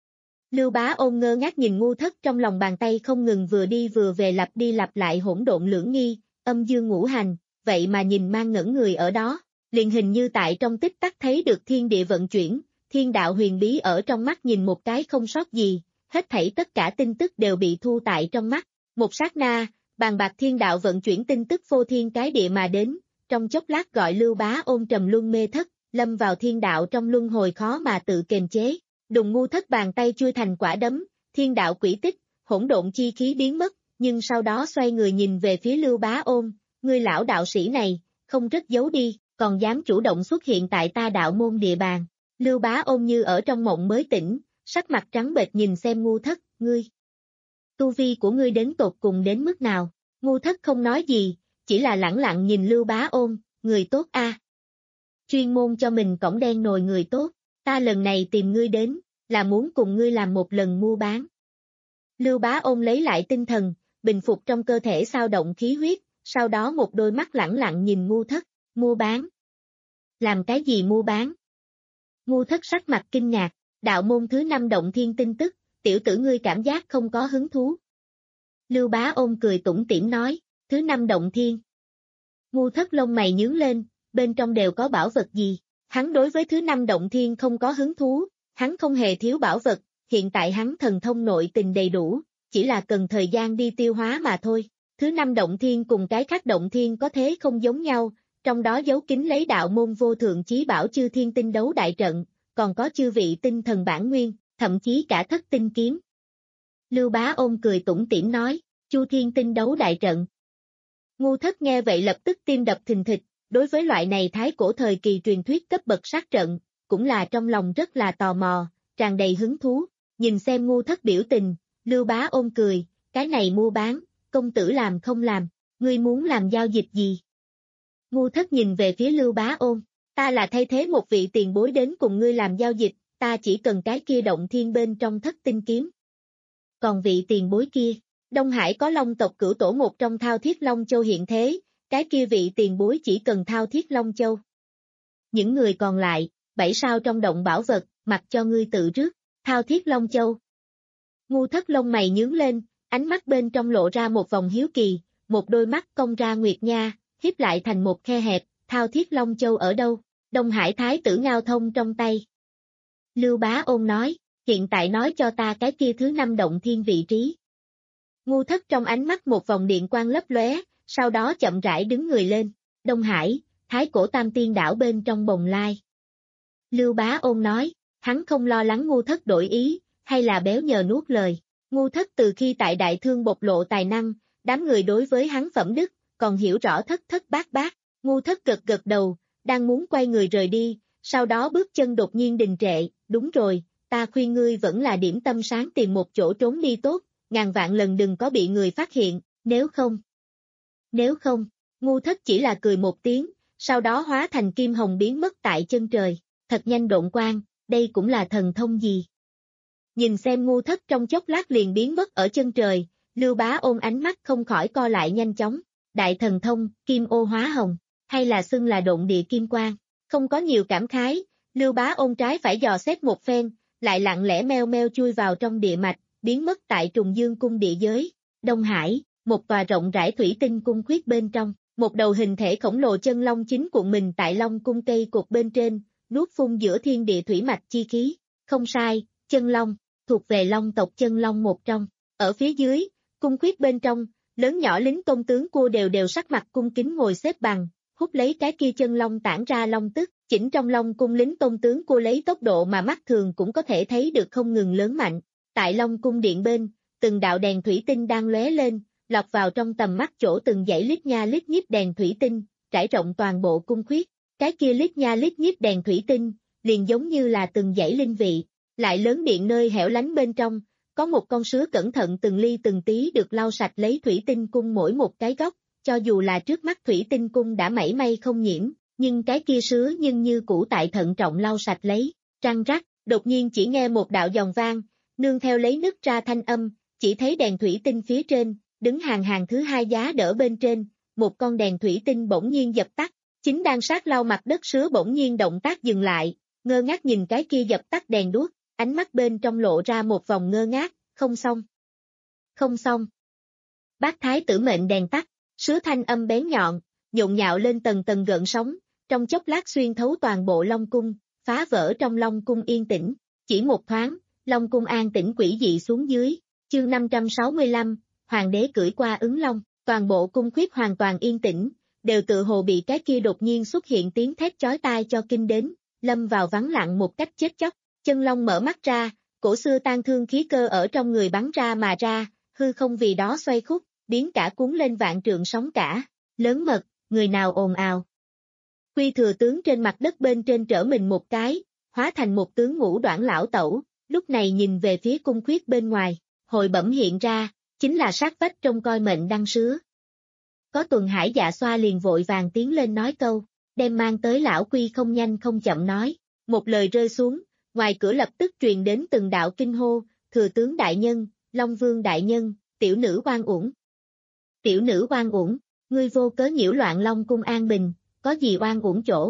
Lưu Bá Ôn ngơ ngác nhìn Ngu Thất trong lòng bàn tay không ngừng vừa đi vừa về lặp đi lặp lại hỗn độn lưỡng nghi, âm dương ngũ hành, vậy mà nhìn mang ngẩn người ở đó, liền hình như tại trong tích tắc thấy được thiên địa vận chuyển, thiên đạo huyền bí ở trong mắt nhìn một cái không sót gì, hết thảy tất cả tin tức đều bị thu tại trong mắt, một sát na, bàn bạc thiên đạo vận chuyển tin tức phô thiên cái địa mà đến, trong chốc lát gọi Lưu Bá Ôn trầm luân mê thất, lâm vào thiên đạo trong luân hồi khó mà tự kiềm chế. Đùng Ngu Thất bàn tay chui thành quả đấm, thiên đạo quỷ tích, hỗn độn chi khí biến mất, nhưng sau đó xoay người nhìn về phía Lưu Bá Ôn, ngươi lão đạo sĩ này, không rất giấu đi, còn dám chủ động xuất hiện tại ta đạo môn địa bàn. Lưu Bá Ôn như ở trong mộng mới tỉnh, sắc mặt trắng bệch nhìn xem Ngu Thất, ngươi. Tu vi của ngươi đến tột cùng đến mức nào? Ngu Thất không nói gì, chỉ là lẳng lặng nhìn Lưu Bá Ôn, người tốt a. À. Chuyên môn cho mình cổng đen nồi người tốt. Ta lần này tìm ngươi đến, là muốn cùng ngươi làm một lần mua bán. Lưu Bá Ôn lấy lại tinh thần, bình phục trong cơ thể sao động khí huyết, sau đó một đôi mắt lẳng lặng nhìn Ngu Thất, mua bán. Làm cái gì mua bán? Ngu Thất sắc mặt kinh ngạc, đạo môn thứ năm động thiên tin tức, tiểu tử ngươi cảm giác không có hứng thú. Lưu Bá Ôn cười tủm tỉm nói, thứ năm động thiên. Ngu Thất lông mày nhướng lên, bên trong đều có bảo vật gì? Hắn đối với thứ năm động thiên không có hứng thú, hắn không hề thiếu bảo vật, hiện tại hắn thần thông nội tình đầy đủ, chỉ là cần thời gian đi tiêu hóa mà thôi. Thứ năm động thiên cùng cái khác động thiên có thế không giống nhau, trong đó giấu kín lấy đạo môn vô thượng chí bảo chư thiên tinh đấu đại trận, còn có chư vị tinh thần bản nguyên, thậm chí cả thất tinh kiếm. Lưu Bá Ôn cười tủm tỉm nói, Chu Thiên tinh đấu đại trận. Ngu Thất nghe vậy lập tức tim đập thình thịch, đối với loại này thái cổ thời kỳ truyền thuyết cấp bậc sát trận, cũng là trong lòng rất là tò mò, tràn đầy hứng thú, nhìn xem Ngu Thất biểu tình, Lưu Bá Ôn cười, cái này mua bán, công tử làm không làm, ngươi muốn làm giao dịch gì? Ngu Thất nhìn về phía Lưu Bá Ôn, ta là thay thế một vị tiền bối đến cùng ngươi làm giao dịch, ta chỉ cần cái kia động thiên bên trong thất tinh kiếm. Còn vị tiền bối kia, Đông Hải có Long tộc cửu tổ một trong Thao Thiết Long Châu hiện thế, cái kia vị tiền bối chỉ cần Thao Thiết Long Châu. Những người còn lại, bảy sao trong động bảo vật, mặc cho ngươi tự rước, Thao Thiết Long Châu. Ngu Thất lông mày nhướng lên, ánh mắt bên trong lộ ra một vòng hiếu kỳ, một đôi mắt cong ra nguyệt nha, hiếp lại thành một khe hẹp, Thao Thiết Long Châu ở đâu? Đông Hải Thái tử Ngao Thông trong tay. Lưu Bá Ôn nói, hiện tại nói cho ta cái kia thứ năm động thiên vị trí. Ngu Thất trong ánh mắt một vòng điện quang lấp lóe, sau đó chậm rãi đứng người lên, Đông Hải, Thái cổ Tam Tiên đảo bên trong Bồng Lai. Lưu Bá Ôn nói, hắn không lo lắng Ngu Thất đổi ý, hay là béo nhờ nuốt lời. Ngu Thất từ khi tại Đại Thương bộc lộ tài năng, đám người đối với hắn phẩm đức, còn hiểu rõ thất thất bát bát. Ngu Thất gật gật đầu, đang muốn quay người rời đi, sau đó bước chân đột nhiên đình trệ, đúng rồi, ta khuyên ngươi vẫn là điểm tâm sáng tìm một chỗ trốn đi tốt, ngàn vạn lần đừng có bị người phát hiện, nếu không. Nếu không, Ngu Thất chỉ là cười một tiếng, sau đó hóa thành kim hồng biến mất tại chân trời, thật nhanh độn quang, đây cũng là thần thông gì? Nhìn xem Ngu Thất trong chốc lát liền biến mất ở chân trời, Lưu Bá Ôn ánh mắt không khỏi co lại nhanh chóng, đại thần thông, kim ô hóa hồng, hay là xưng là độn địa kim quang, không có nhiều cảm khái, Lưu Bá Ôn trái phải dò xét một phen, lại lặng lẽ meo meo chui vào trong địa mạch, biến mất tại Trùng Dương cung địa giới, Đông Hải, một tòa rộng rãi thủy tinh cung khuyết bên trong, một đầu hình thể khổng lồ chân long chính cuộn mình tại long cung cây cột bên trên, nuốt phun giữa thiên địa thủy mạch chi khí, không sai, chân long, thuộc về long tộc chân long một trong, ở phía dưới, cung khuyết bên trong, lớn nhỏ lính tôn tướng cua đều đều sắc mặt cung kính ngồi xếp bằng, hút lấy cái kia chân long tản ra long tức, chỉnh trong long cung lính tôn tướng cua lấy tốc độ mà mắt thường cũng có thể thấy được không ngừng lớn mạnh. Tại long cung điện bên, từng đạo đèn thủy tinh đang lóe lên, lọt vào trong tầm mắt chỗ từng dãy lít nha lít nhít đèn thủy tinh, trải rộng toàn bộ cung khuyết. Cái kia lít nha lít nhít đèn thủy tinh, liền giống như là từng dãy linh vị, lại lớn điện nơi hẻo lánh bên trong, có một con sứa cẩn thận từng ly từng tí được lau sạch lấy thủy tinh cung mỗi một cái góc, cho dù là trước mắt thủy tinh cung đã mảy may không nhiễm, nhưng cái kia sứa nhưng như cũ tại thận trọng lau sạch lấy, răng rắc, đột nhiên chỉ nghe một đạo giòn vang, nương theo lấy nứt ra thanh âm, chỉ thấy đèn thủy tinh phía trên, đứng hàng hàng thứ hai giá đỡ bên trên, một con đèn thủy tinh bỗng nhiên dập tắt, chính đang sát lau mặt đất sứa bỗng nhiên động tác dừng lại, ngơ ngác nhìn cái kia dập tắt đèn đuốc, ánh mắt bên trong lộ ra một vòng ngơ ngác, không xong. Không xong. Bác thái tử mệnh đèn tắt, sứa thanh âm bén nhọn, nhộn nhạo lên tầng tầng gợn sóng, trong chốc lát xuyên thấu toàn bộ Long cung, phá vỡ trong Long cung yên tĩnh, chỉ một thoáng, Long cung an tĩnh quỷ dị xuống dưới, chương năm trăm sáu mươi lăm, hoàng đế cưỡi qua ứng long, toàn bộ cung khuyết hoàn toàn yên tĩnh, đều tự hồ bị cái kia đột nhiên xuất hiện tiếng thét chói tai cho kinh đến, lâm vào vắng lặng một cách chết chóc, chân long mở mắt ra, cổ xưa tan thương khí cơ ở trong người bắn ra mà ra, hư không vì đó xoay khúc, biến cả cuốn lên vạn trượng sóng cả, lớn mật, người nào ồn ào. Quy thừa tướng trên mặt đất bên trên trở mình một cái, hóa thành một tướng ngũ đoạn lão tẩu, lúc này nhìn về phía cung khuyết bên ngoài, hồi bẩm hiện ra, chính là sát vách trông coi mệnh đăng sứa. Có Tuần Hải Dạ Xoa liền vội vàng tiến lên nói câu, đem mang tới lão Quy không nhanh không chậm nói, một lời rơi xuống, ngoài cửa lập tức truyền đến từng đạo kinh hô, thừa tướng đại nhân, Long Vương đại nhân, tiểu nữ oan uổng. Tiểu nữ oan uổng, ngươi vô cớ nhiễu loạn Long cung an bình, có gì oan uổng chỗ.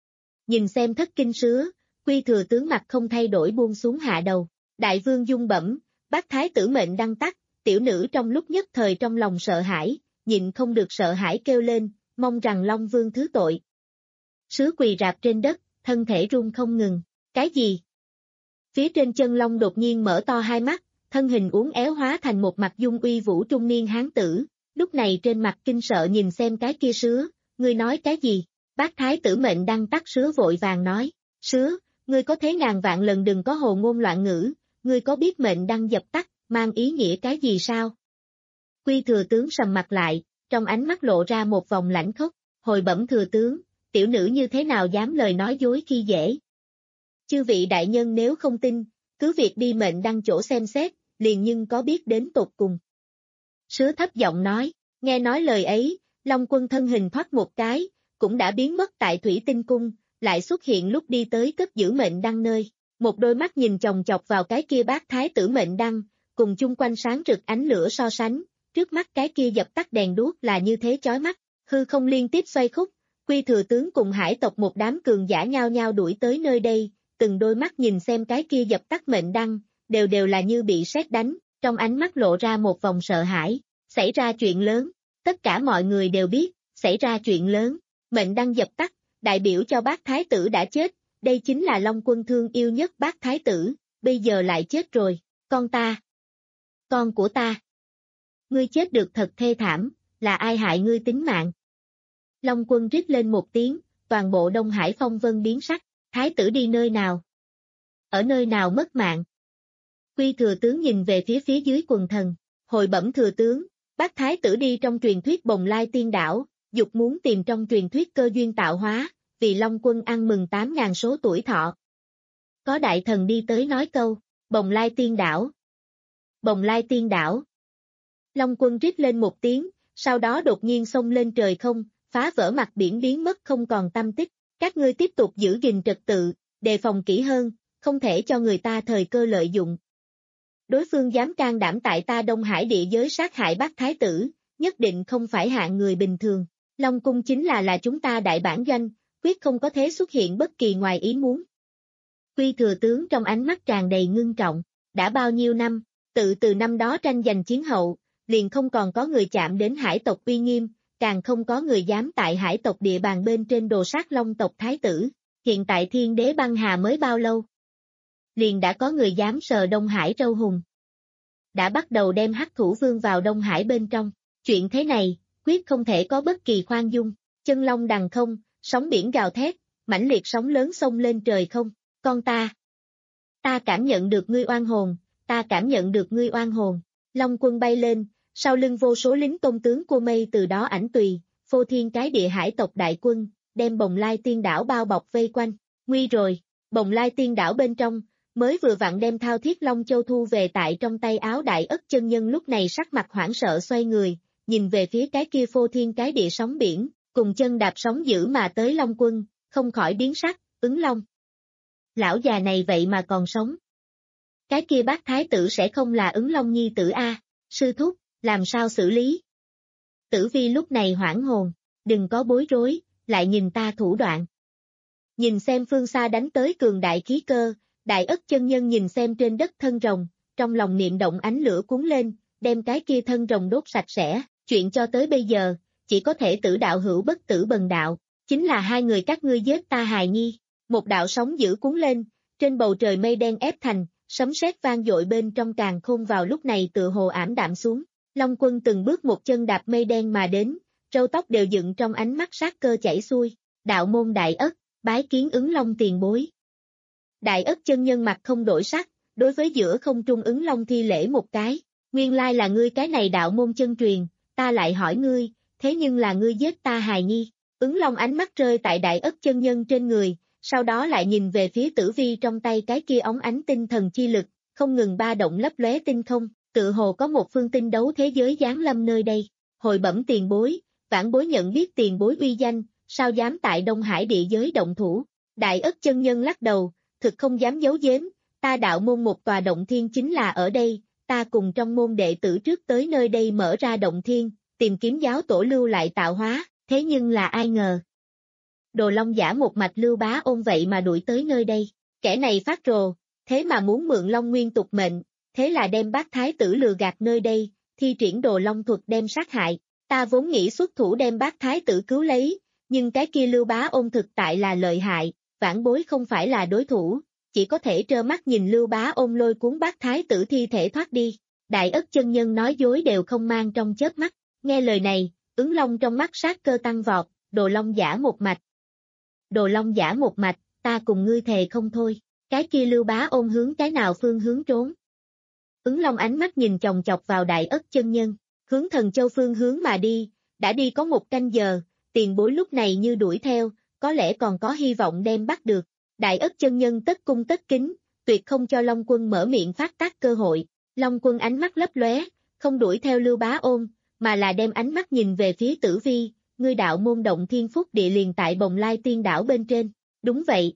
Nhìn xem thất kinh sứa, Quy thừa tướng mặt không thay đổi buông xuống hạ đầu, đại vương dung bẩm, bác thái tử mệnh đăng tắt, tiểu nữ trong lúc nhất thời trong lòng sợ hãi, nhịn không được sợ hãi kêu lên, mong rằng Long Vương thứ tội. Sứa quỳ rạp trên đất, thân thể run không ngừng. Cái gì? Phía trên chân long đột nhiên mở to hai mắt, thân hình uốn éo hóa thành một mặt dung uy vũ trung niên hán tử, lúc này trên mặt kinh sợ nhìn xem cái kia sứa, ngươi nói cái gì? Bác thái tử mệnh đăng tắc sứa vội vàng nói, sứa, ngươi có thế ngàn vạn lần đừng có hồ ngôn loạn ngữ, ngươi có biết mệnh đăng dập tắt, mang ý nghĩa cái gì sao? Quy thừa tướng sầm mặt lại, trong ánh mắt lộ ra một vòng lãnh khốc, hồi bẩm thừa tướng, tiểu nữ như thế nào dám lời nói dối khi dễ. Chư vị đại nhân nếu không tin, cứ việc đi mệnh đăng chỗ xem xét, liền nhưng có biết đến tột cùng. Sứa thấp giọng nói, nghe nói lời ấy, Long Quân thân hình thoát một cái, cũng đã biến mất tại Thủy Tinh Cung, lại xuất hiện lúc đi tới cất giữ mệnh đăng nơi. Một đôi mắt nhìn chòng chọc vào cái kia bác thái tử mệnh đăng, cùng chung quanh sáng rực ánh lửa so sánh, trước mắt cái kia dập tắt đèn đuốc là như thế chói mắt, hư không liên tiếp xoay khúc, Quy thừa tướng cùng hải tộc một đám cường giả nhao nhao đuổi tới nơi đây, từng đôi mắt nhìn xem cái kia dập tắt mệnh đăng, đều đều là như bị sét đánh, trong ánh mắt lộ ra một vòng sợ hãi, xảy ra chuyện lớn, tất cả mọi người đều biết, xảy ra chuyện lớn, mệnh đăng dập tắt, đại biểu cho bác thái tử đã chết, đây chính là Long Quân thương yêu nhất bác thái tử, bây giờ lại chết rồi, con ta, con của ta, ngươi chết được thật thê thảm, là ai hại ngươi tính mạng? Long Quân rít lên một tiếng, toàn bộ Đông Hải phong vân biến sắc, thái tử đi nơi nào? Ở nơi nào mất mạng? Quy thừa tướng nhìn về phía phía dưới quần thần, hồi bẩm thừa tướng, bác thái tử đi trong truyền thuyết Bồng Lai Tiên Đảo, dục muốn tìm trong truyền thuyết cơ duyên tạo hóa, vì Long Quân ăn mừng tám ngàn số tuổi thọ. Có đại thần đi tới nói câu, Bồng Lai Tiên Đảo. Bồng Lai Tiên Đảo. Long Quân rít lên một tiếng, sau đó đột nhiên xông lên trời không, phá vỡ mặt biển biến mất không còn tăm tích, các ngươi tiếp tục giữ gìn trật tự, đề phòng kỹ hơn, không thể cho người ta thời cơ lợi dụng. Đối phương dám can đảm tại ta Đông Hải địa giới sát hại bác thái tử, nhất định không phải hạng người bình thường, Long Cung chính là là chúng ta đại bản doanh, quyết không có thế xuất hiện bất kỳ ngoài ý muốn. Quy thừa tướng trong ánh mắt tràn đầy ngưng trọng, đã bao nhiêu năm, tự từ năm đó tranh giành chiến hậu, liền không còn có người chạm đến hải tộc uy nghiêm, càng không có người dám tại hải tộc địa bàn bên trên đồ sát Long tộc thái tử, hiện tại thiên đế băng hà mới bao lâu? Liền đã có người dám sờ Đông Hải râu hùng. Đã bắt đầu đem hắc thủ vương vào Đông Hải bên trong, chuyện thế này, quyết không thể có bất kỳ khoan dung, chân long đằng không, sóng biển gào thét, mãnh liệt sóng lớn xông lên trời không, con ta. Ta cảm nhận được ngươi oan hồn, ta cảm nhận được ngươi oan hồn, Long Quân bay lên, sau lưng vô số lính công tướng của mây từ đó ảnh tùy, phô thiên cái địa hải tộc đại quân, đem Bồng Lai Tiên Đảo bao bọc vây quanh, nguy rồi, Bồng Lai Tiên Đảo bên trong, mới vừa vặn đem thao thiết Long Châu thu về tại trong tay áo Đại Ất chân nhân lúc này sắc mặt hoảng sợ xoay người, nhìn về phía cái kia phô thiên cái địa sóng biển, cùng chân đạp sóng dữ mà tới Long Quân, không khỏi biến sắc, ứng long. Lão già này vậy mà còn sống. Cái kia bác thái tử sẽ không là ứng long nhi tử a, sư thúc, làm sao xử lý? Tử vi lúc này hoảng hồn, đừng có bối rối, lại nhìn ta thủ đoạn. Nhìn xem phương xa đánh tới cường đại khí cơ, Đại Ất chân nhân nhìn xem trên đất thân rồng, trong lòng niệm động ánh lửa cuốn lên, đem cái kia thân rồng đốt sạch sẽ, chuyện cho tới bây giờ, chỉ có thể tử đạo hữu bất tử bần đạo, chính là hai người các ngươi giết ta hài nhi, một đạo sóng dữ cuốn lên, trên bầu trời mây đen ép thành, sấm sét vang dội bên trong càn khôn vào lúc này tựa hồ ảm đạm xuống, Long Quân từng bước một chân đạp mây đen mà đến, râu tóc đều dựng trong ánh mắt sát cơ chảy xuôi, đạo môn Đại Ất, bái kiến ứng long tiền bối. Đại Ất chân nhân mặt không đổi sắc, đối với giữa không trung ứng long thi lễ một cái, nguyên lai là ngươi cái này đạo môn chân truyền, ta lại hỏi ngươi, thế nhưng là ngươi giết ta hài nhi, ứng long ánh mắt rơi tại Đại Ất chân nhân trên người, sau đó lại nhìn về phía tử vi trong tay cái kia óng ánh tinh thần chi lực, không ngừng ba động lấp lóe tinh không, tự hồ có một phương tinh đấu thế giới giáng lâm nơi đây, hồi bẩm tiền bối, vãn bối nhận biết tiền bối uy danh, sao dám tại Đông Hải địa giới động thủ, Đại Ất chân nhân lắc đầu, thực không dám giấu giếm, ta đạo môn một tòa động thiên chính là ở đây, ta cùng trong môn đệ tử trước tới nơi đây mở ra động thiên, tìm kiếm giáo tổ lưu lại tạo hóa, thế nhưng là ai ngờ. Đồ Long giả một mạch Lưu Bá Ôn vậy mà đuổi tới nơi đây, kẻ này phát rồ, thế mà muốn mượn Long Nguyên tục mệnh, thế là đem bác thái tử lừa gạt nơi đây, thi triển Đồ Long thuật đem sát hại, ta vốn nghĩ xuất thủ đem bác thái tử cứu lấy, nhưng cái kia Lưu Bá Ôn thực tại là lợi hại, vãn bối không phải là đối thủ, chỉ có thể trơ mắt nhìn Lưu Bá ôm lôi cuốn bác thái tử thi thể thoát đi. Đại Ất chân nhân nói dối đều không mang trong chớp mắt, nghe lời này, Ứng Long trong mắt sát cơ tăng vọt, Đồ Long giả một mạch. Đồ Long giả một mạch, ta cùng ngươi thề không thôi, cái kia Lưu Bá ôm hướng cái nào phương hướng trốn. Ứng Long ánh mắt nhìn chòng chọc vào Đại Ất chân nhân, hướng Thần Châu phương hướng mà đi, đã đi có một canh giờ, tiền bối lúc này như đuổi theo, có lẽ còn có hy vọng đem bắt được. Đại Ất chân nhân tất cung tất kính, tuyệt không cho Long Quân mở miệng phát tác cơ hội. Long Quân ánh mắt lấp lóe, không đuổi theo Lưu Bá ôm, mà là đem ánh mắt nhìn về phía Tử Vi, ngươi đạo môn Động Thiên Phúc địa liền tại Bồng Lai Tiên đảo bên trên. Đúng vậy.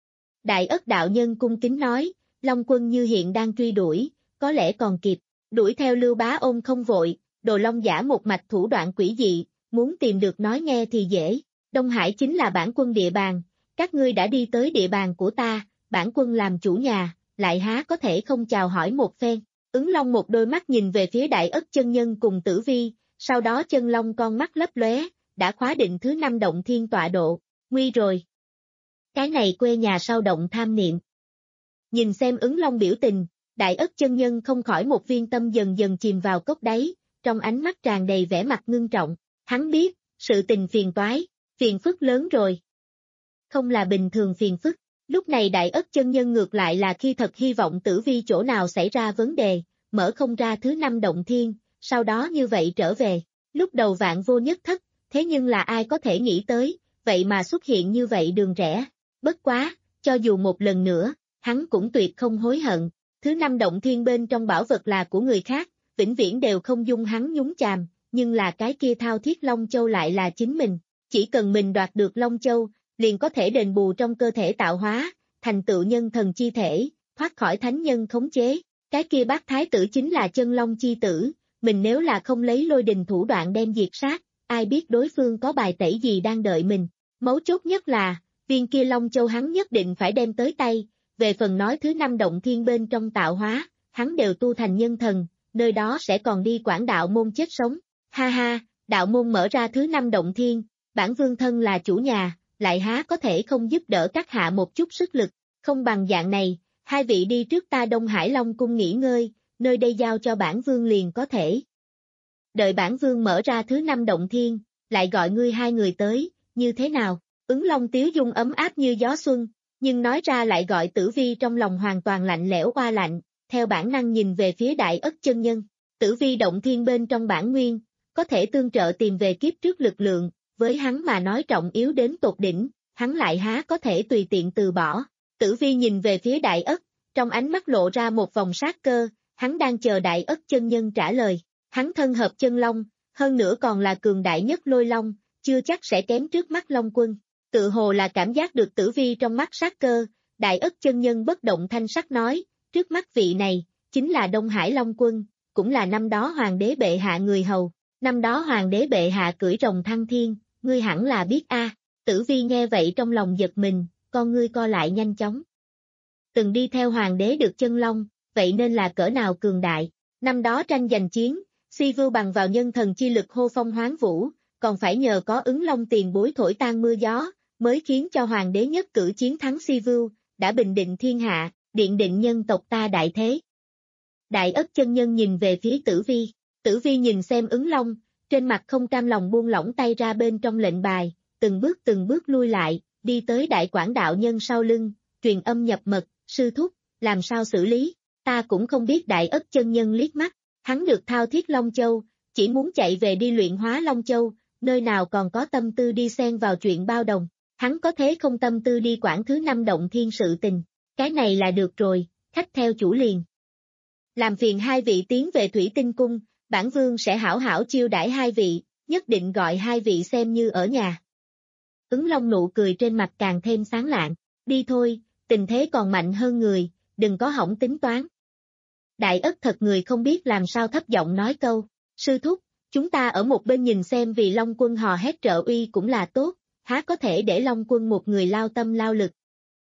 Đại Ất đạo nhân cung kính nói, Long Quân như hiện đang truy đuổi, có lẽ còn kịp. Đuổi theo Lưu Bá ôm không vội, Đồ Long giả một mạch thủ đoạn quỷ dị, muốn tìm được nói nghe thì dễ. Đông Hải chính là bản quân địa bàn, các ngươi đã đi tới địa bàn của ta, bản quân làm chủ nhà, lại há có thể không chào hỏi một phen. Ứng Long một đôi mắt nhìn về phía Đại Ất chân nhân cùng Tử Vi, sau đó chân long con mắt lấp lóe, đã khóa định thứ năm động thiên tọa độ, nguy rồi. Cái này quê nhà sao động tham niệm. Nhìn xem Ứng Long biểu tình, Đại Ất chân nhân không khỏi một viên tâm dần dần chìm vào cốc đáy, trong ánh mắt tràn đầy vẻ mặt ngưng trọng, hắn biết, sự tình phiền toái, phiền phức lớn rồi. Không là bình thường phiền phức, lúc này Đại Ất chân nhân ngược lại là khi thật hy vọng Tử Vi chỗ nào xảy ra vấn đề, mở không ra thứ năm động thiên, sau đó như vậy trở về. Lúc đầu vạn vô nhất thất, thế nhưng là ai có thể nghĩ tới, vậy mà xuất hiện như vậy đường rẽ. Bất quá, cho dù một lần nữa, hắn cũng tuyệt không hối hận. Thứ năm động thiên bên trong bảo vật là của người khác, vĩnh viễn đều không dung hắn nhúng chàm, nhưng là cái kia thao thiết Long Châu lại là chính mình. Chỉ cần mình đoạt được Long Châu, liền có thể đền bù trong cơ thể tạo hóa, thành tựu nhân thần chi thể, thoát khỏi thánh nhân khống chế. Cái kia bác thái tử chính là chân long chi tử, mình nếu là không lấy lôi đình thủ đoạn đem diệt sát, ai biết đối phương có bài tẩy gì đang đợi mình. Mấu chốt nhất là, viên kia Long Châu hắn nhất định phải đem tới tay, về phần nói thứ năm động thiên bên trong tạo hóa, hắn đều tu thành nhân thần, nơi đó sẽ còn đi quản đạo môn chết sống. Ha ha, đạo môn mở ra thứ năm động thiên, bản vương thân là chủ nhà, lại há có thể không giúp đỡ các hạ một chút sức lực, không bằng dạng này, hai vị đi trước ta Đông Hải Long cung nghỉ ngơi, nơi đây giao cho bản vương liền có thể. Đợi bản vương mở ra thứ năm động thiên, lại gọi ngươi hai người tới, như thế nào? Ứng Long tiếu dung ấm áp như gió xuân, nhưng nói ra lại gọi Tử Vi trong lòng hoàn toàn lạnh lẽo oa lạnh, theo bản năng nhìn về phía Đại Ất chân nhân. Tử Vi động thiên bên trong bản nguyên, có thể tương trợ tìm về kiếp trước lực lượng, với hắn mà nói trọng yếu đến tột đỉnh, hắn lại há có thể tùy tiện từ bỏ. Tử Vi nhìn về phía Đại Ất, trong ánh mắt lộ ra một vòng sát cơ, hắn đang chờ Đại Ất chân nhân trả lời. Hắn thân hợp chân long, hơn nữa còn là cường đại nhất lôi long, chưa chắc sẽ kém trước mắt Long Quân. Tự hồ là cảm giác được Tử Vi trong mắt sát cơ, Đại Ất chân nhân bất động thanh sắc nói, trước mắt vị này, chính là Đông Hải Long Quân, cũng là năm đó hoàng đế bệ hạ người hầu. Năm đó hoàng đế bệ hạ cưỡi rồng thăng thiên, ngươi hẳn là biết a. À. Tử Vi nghe vậy trong lòng giật mình, con ngươi co lại nhanh chóng. Từng đi theo hoàng đế được chân long, vậy nên là cỡ nào cường đại. Năm đó tranh giành chiến, Si Vưu bằng vào nhân thần chi lực hô phong hoán vũ, còn phải nhờ có Ứng Long tiền bối thổi tan mưa gió, mới khiến cho hoàng đế nhất cử chiến thắng Si Vưu, đã bình định thiên hạ, điện định nhân tộc ta đại thế. Đại Ất chân nhân nhìn về phía Tử Vi, Tử Vi nhìn xem Ứng Long, trên mặt không cam lòng buông lỏng tay ra bên trong lệnh bài, từng bước từng bước lui lại, đi tới Đại Quảng đạo nhân sau lưng, truyền âm nhập mật, sư thúc, làm sao xử lý, ta cũng không biết. Đại Ất chân nhân liếc mắt, hắn được thao thiết Long Châu, chỉ muốn chạy về đi luyện hóa Long Châu, nơi nào còn có tâm tư đi xen vào chuyện bao đồng, hắn có thế không tâm tư đi quản thứ năm động thiên sự tình, cái này là được rồi, khách theo chủ liền. Làm phiền hai vị tiến về Thủy Tinh Cung, bản vương sẽ hảo hảo chiêu đãi hai vị, nhất định gọi hai vị xem như ở nhà. Ứng Long nụ cười trên mặt càng thêm sáng lạng, đi thôi, tình thế còn mạnh hơn người, đừng có hỏng tính toán. Đại Ất thật người không biết làm sao thấp giọng nói câu, sư thúc, chúng ta ở một bên nhìn xem vì Long Quân hò hét trợ uy cũng là tốt, há có thể để Long Quân một người lao tâm lao lực.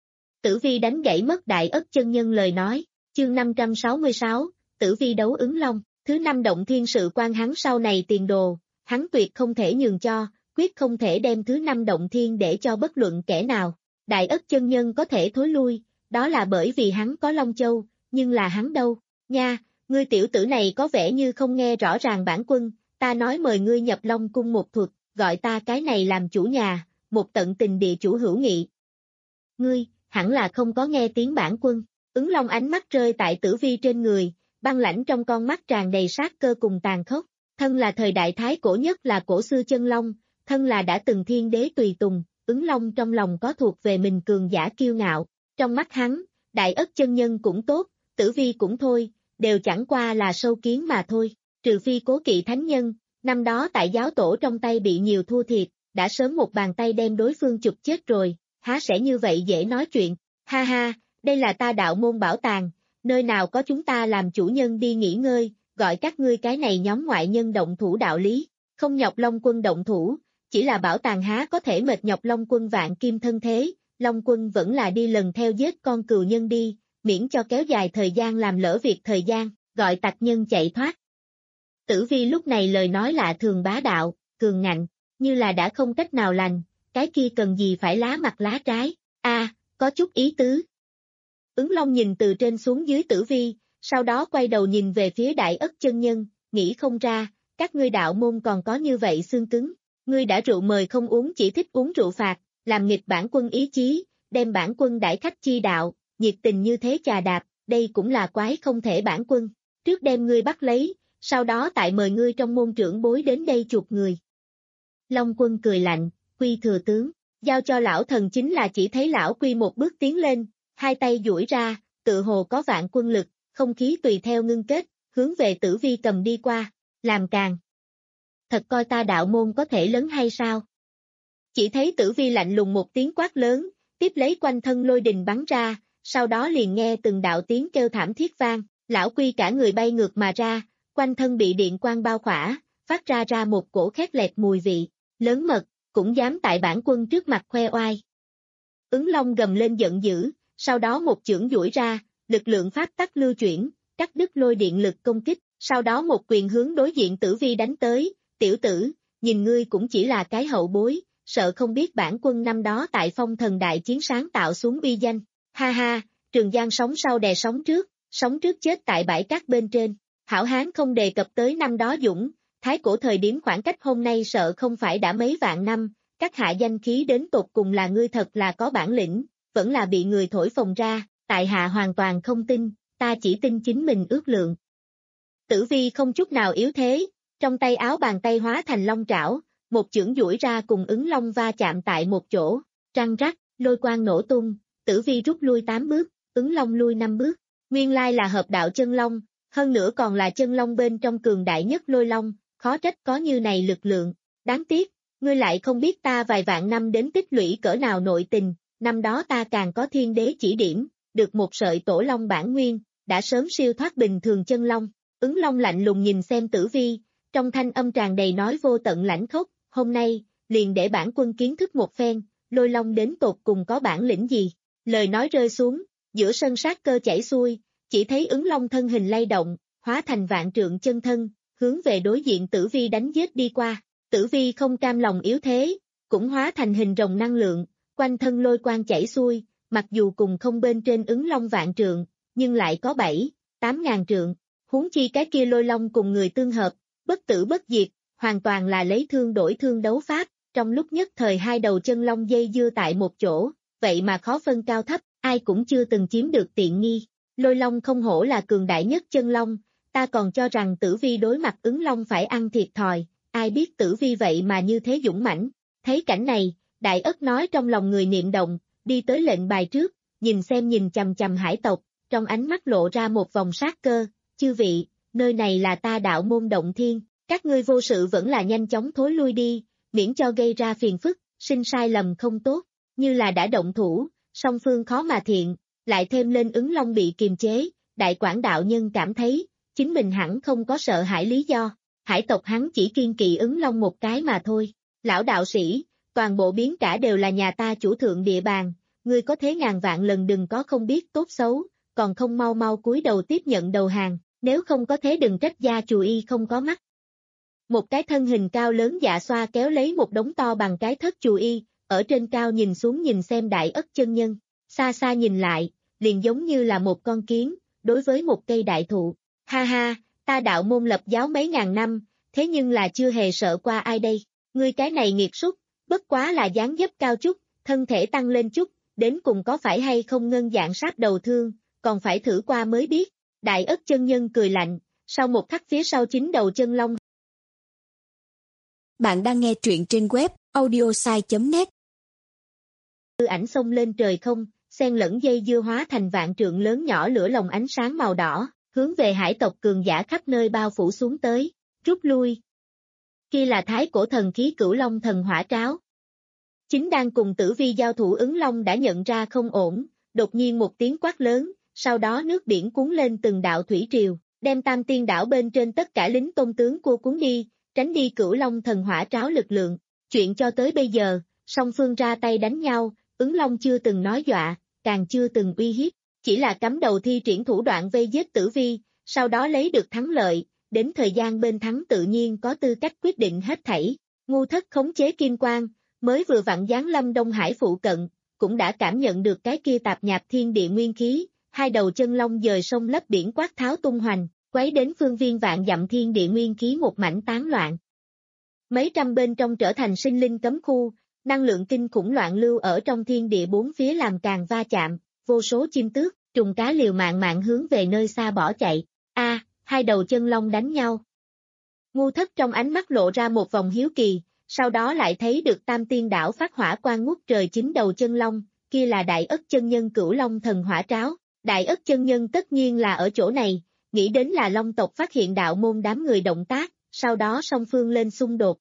Tử Vi đánh gãy mất Đại Ất chân nhân lời nói, chương năm trăm sáu mươi sáu, Tử Vi đấu Ứng Long, thứ năm động thiên sự quan hắn sau này tiền đồ, hắn tuyệt không thể nhường cho, quyết không thể đem thứ năm động thiên để cho bất luận kẻ nào. Đại Ất chân nhân có thể thối lui, đó là bởi vì hắn có Long Châu, nhưng là hắn đâu, nha, ngươi tiểu tử này có vẻ như không nghe rõ ràng bản quân, ta nói mời ngươi nhập Long cung một thuật, gọi ta cái này làm chủ nhà, một tận tình địa chủ hữu nghị. Ngươi, hẳn là không có nghe tiếng bản quân, ứng Long ánh mắt rơi tại Tử Vi trên người, băng lãnh trong con mắt tràn đầy sát cơ cùng tàn khốc, thân là thời đại thái cổ nhất là cổ xưa chân Long, thân là đã từng thiên đế tùy tùng, ứng Long trong lòng có thuộc về mình cường giả kiêu ngạo, trong mắt hắn, Đại Ất chân nhân cũng tốt, Tử Vi cũng thôi, đều chẳng qua là sâu kiến mà thôi, trừ phi Cố Kỵ thánh nhân, năm đó tại giáo tổ trong tay bị nhiều thua thiệt, đã sớm một bàn tay đem đối phương chụp chết rồi, há sẽ như vậy dễ nói chuyện, ha ha, đây là ta đạo môn bảo tàng, nơi nào có chúng ta làm chủ nhân đi nghỉ ngơi, gọi các ngươi cái này nhóm ngoại nhân động thủ đạo lý, không nhọc Long quân động thủ, chỉ là bảo tàng há có thể mệt nhọc Long quân vạn kim thân thế, Long quân vẫn là đi lần theo giết con cừu nhân đi, miễn cho kéo dài thời gian làm lỡ việc thời gian, gọi tặc nhân chạy thoát. Tử Vi lúc này lời nói lạ thường bá đạo, cường ngạnh, như là đã không cách nào lành, cái kia cần gì phải lá mặt lá trái, a à, có chút ý tứ. Ứng Long nhìn từ trên xuống dưới Tử Vi, sau đó quay đầu nhìn về phía Đại Ất chân nhân, nghĩ không ra, các ngươi đạo môn còn có như vậy xương cứng, ngươi đã rượu mời không uống chỉ thích uống rượu phạt, làm nghịch bản quân ý chí, đem bản quân đãi khách chi đạo, nhiệt tình như thế chà đạp, đây cũng là quái không thể bản quân, trước đem ngươi bắt lấy, sau đó tại mời ngươi trong môn trưởng bối đến đây chuộc người. Long quân cười lạnh, Quy thừa tướng, giao cho lão thần chính là chỉ thấy lão Quy một bước tiến lên, hai tay duỗi ra, tự hồ có vạn quân lực, không khí tùy theo ngưng kết, hướng về Tử Vi cầm đi qua, làm càng. Thật coi ta đạo môn có thể lớn hay sao? Chỉ thấy Tử Vi lạnh lùng một tiếng quát lớn, tiếp lấy quanh thân lôi đình bắn ra, sau đó liền nghe từng đạo tiếng kêu thảm thiết vang, lão Quy cả người bay ngược mà ra, quanh thân bị điện quang bao khỏa, phát ra ra một cổ khét lẹt mùi vị, lớn mật, cũng dám tại bản quân trước mặt khoe oai. Ứng Long gầm lên giận dữ, sau đó một chưởng duỗi ra, lực lượng pháp tắc lưu chuyển, cắt đứt lôi điện lực công kích, sau đó một quyền hướng đối diện Tử Vi đánh tới, tiểu tử, nhìn ngươi cũng chỉ là cái hậu bối, sợ không biết bản quân năm đó tại phong thần đại chiến sáng tạo xuống uy danh, ha ha, Trường Giang sóng sau đè sóng trước, sóng trước chết tại bãi cát bên trên, hảo hán không đề cập tới năm đó dũng, thái cổ thời điểm khoảng cách hôm nay sợ không phải đã mấy vạn năm, các hạ danh khí đến tột cùng là ngươi thật là có bản lĩnh, vẫn là bị người thổi phồng ra, tại hạ hoàn toàn không tin, ta chỉ tin chính mình ước lượng. Tử Vi không chút nào yếu thế, trong tay áo bàn tay hóa thành long trảo, một chưởng duỗi ra cùng ứng long va chạm tại một chỗ, răng rắc, lôi quang nổ tung, Tử Vi rút lui tám bước, ứng long lui năm bước, nguyên lai là hợp đạo chân long, hơn nữa còn là chân long bên trong cường đại nhất lôi long, khó trách có như này lực lượng, đáng tiếc, ngươi lại không biết ta vài vạn năm đến tích lũy cỡ nào nội tình, năm đó ta càng có thiên đế chỉ điểm, được một sợi tổ long bản nguyên, đã sớm siêu thoát bình thường chân long, ứng long lạnh lùng nhìn xem Tử Vi, trong thanh âm tràn đầy nói vô tận lãnh khốc, hôm nay, liền để bản quân kiến thức một phen, lôi long đến tột cùng có bản lĩnh gì, lời nói rơi xuống, giữa sân sát cơ chảy xuôi, chỉ thấy ứng long thân hình lay động, hóa thành vạn trượng chân thân, hướng về đối diện Tử Vi đánh giết đi qua, Tử Vi không cam lòng yếu thế, cũng hóa thành hình rồng năng lượng, quanh thân lôi quang chảy xuôi, mặc dù cùng không bên trên ứng long vạn trượng, nhưng lại có bảy, tám ngàn trượng, huống chi cái kia lôi long cùng người tương hợp, bất tử bất diệt, hoàn toàn là lấy thương đổi thương đấu pháp, trong lúc nhất thời hai đầu chân long dây dưa tại một chỗ, vậy mà khó phân cao thấp, ai cũng chưa từng chiếm được tiện nghi, lôi long không hổ là cường đại nhất chân long, ta còn cho rằng Tử Vi đối mặt ứng long phải ăn thiệt thòi, ai biết Tử Vi vậy mà như thế dũng mãnh, thấy cảnh này, Đại Ất nói trong lòng người niệm động, đi tới lệnh bài trước, nhìn xem nhìn chằm chằm hải tộc, trong ánh mắt lộ ra một vòng sát cơ, chư vị, nơi này là ta đạo môn động thiên, các ngươi vô sự vẫn là nhanh chóng thối lui đi, miễn cho gây ra phiền phức, sinh sai lầm không tốt, như là đã động thủ, song phương khó mà thiện, lại thêm lên ứng long bị kiềm chế, đại quảng đạo nhân cảm thấy, chính mình hẳn không có sợ hãi lý do, hải tộc hắn chỉ kiên kỵ ứng long một cái mà thôi, lão đạo sĩ, toàn bộ biến cả đều là nhà ta chủ thượng địa bàn, ngươi có thế ngàn vạn lần đừng có không biết tốt xấu, còn không mau mau cúi đầu tiếp nhận đầu hàng, nếu không có thế đừng trách gia chù y không có mắt. Một cái thân hình cao lớn dạ xoa kéo lấy một đống to bằng cái thất chù y, ở trên cao nhìn xuống nhìn xem Đại Ất chân nhân, xa xa nhìn lại, liền giống như là một con kiến, đối với một cây đại thụ. Ha ha, ta đạo môn lập giáo mấy ngàn năm, thế nhưng là chưa hề sợ qua ai đây, ngươi cái này nghiệt súc, bất quá là dáng dấp cao chút, thân thể tăng lên chút, đến cùng có phải hay không ngân dạng sát đầu thương, còn phải thử qua mới biết. Đại Ất chân nhân cười lạnh, sau một khắc phía sau chín đầu chân long. Bạn đang nghe truyện trên web audiosai chấm net. Hư ảnh xông lên trời không, xen lẫn dây dưa hóa thành vạn trượng lớn nhỏ lửa lồng ánh sáng màu đỏ, hướng về hải tộc cường giả khắp nơi bao phủ xuống tới, rút lui. Kia là thái cổ thần khí Cửu Long thần hỏa tráo. Chính đang cùng Tử Vi giao thủ Ứng Long đã nhận ra không ổn, đột nhiên một tiếng quát lớn, sau đó nước biển cuốn lên từng đạo thủy triều, đem Tam Tiên đảo bên trên tất cả lính tôn tướng cua cuốn đi, tránh đi Cửu Long thần hỏa tráo lực lượng. Chuyện cho tới bây giờ, song phương ra tay đánh nhau, Ứng Long chưa từng nói dọa, càng chưa từng uy hiếp, chỉ là cắm đầu thi triển thủ đoạn vây giết Tử Vi, sau đó lấy được thắng lợi, đến thời gian bên thắng tự nhiên có tư cách quyết định hết thảy. Ngu Thất khống chế kim quang, mới vừa vặn giáng lâm Đông Hải phụ cận, cũng đã cảm nhận được cái kia tạp nhạp thiên địa nguyên khí, hai đầu chân long dời sông lấp biển quát tháo tung hoành, quấy đến phương viên vạn dặm thiên địa nguyên khí một mảnh tán loạn. Mấy trăm bên trong trở thành sinh linh cấm khu, năng lượng kinh khủng loạn lưu ở trong thiên địa bốn phía làm càng va chạm, vô số chim tước, trùng cá liều mạng mạng hướng về nơi xa bỏ chạy. A, hai đầu chân long đánh nhau. Ngu Thất trong ánh mắt lộ ra một vòng hiếu kỳ, sau đó lại thấy được Tam Tiên đảo phát hỏa quang ngút trời chín đầu chân long, kia là Đại Ất chân nhân Cửu Long thần hỏa tráo. Đại Ất chân nhân tất nhiên là ở chỗ này, nghĩ đến là Long tộc phát hiện đạo môn đám người động tác, sau đó song phương lên xung đột.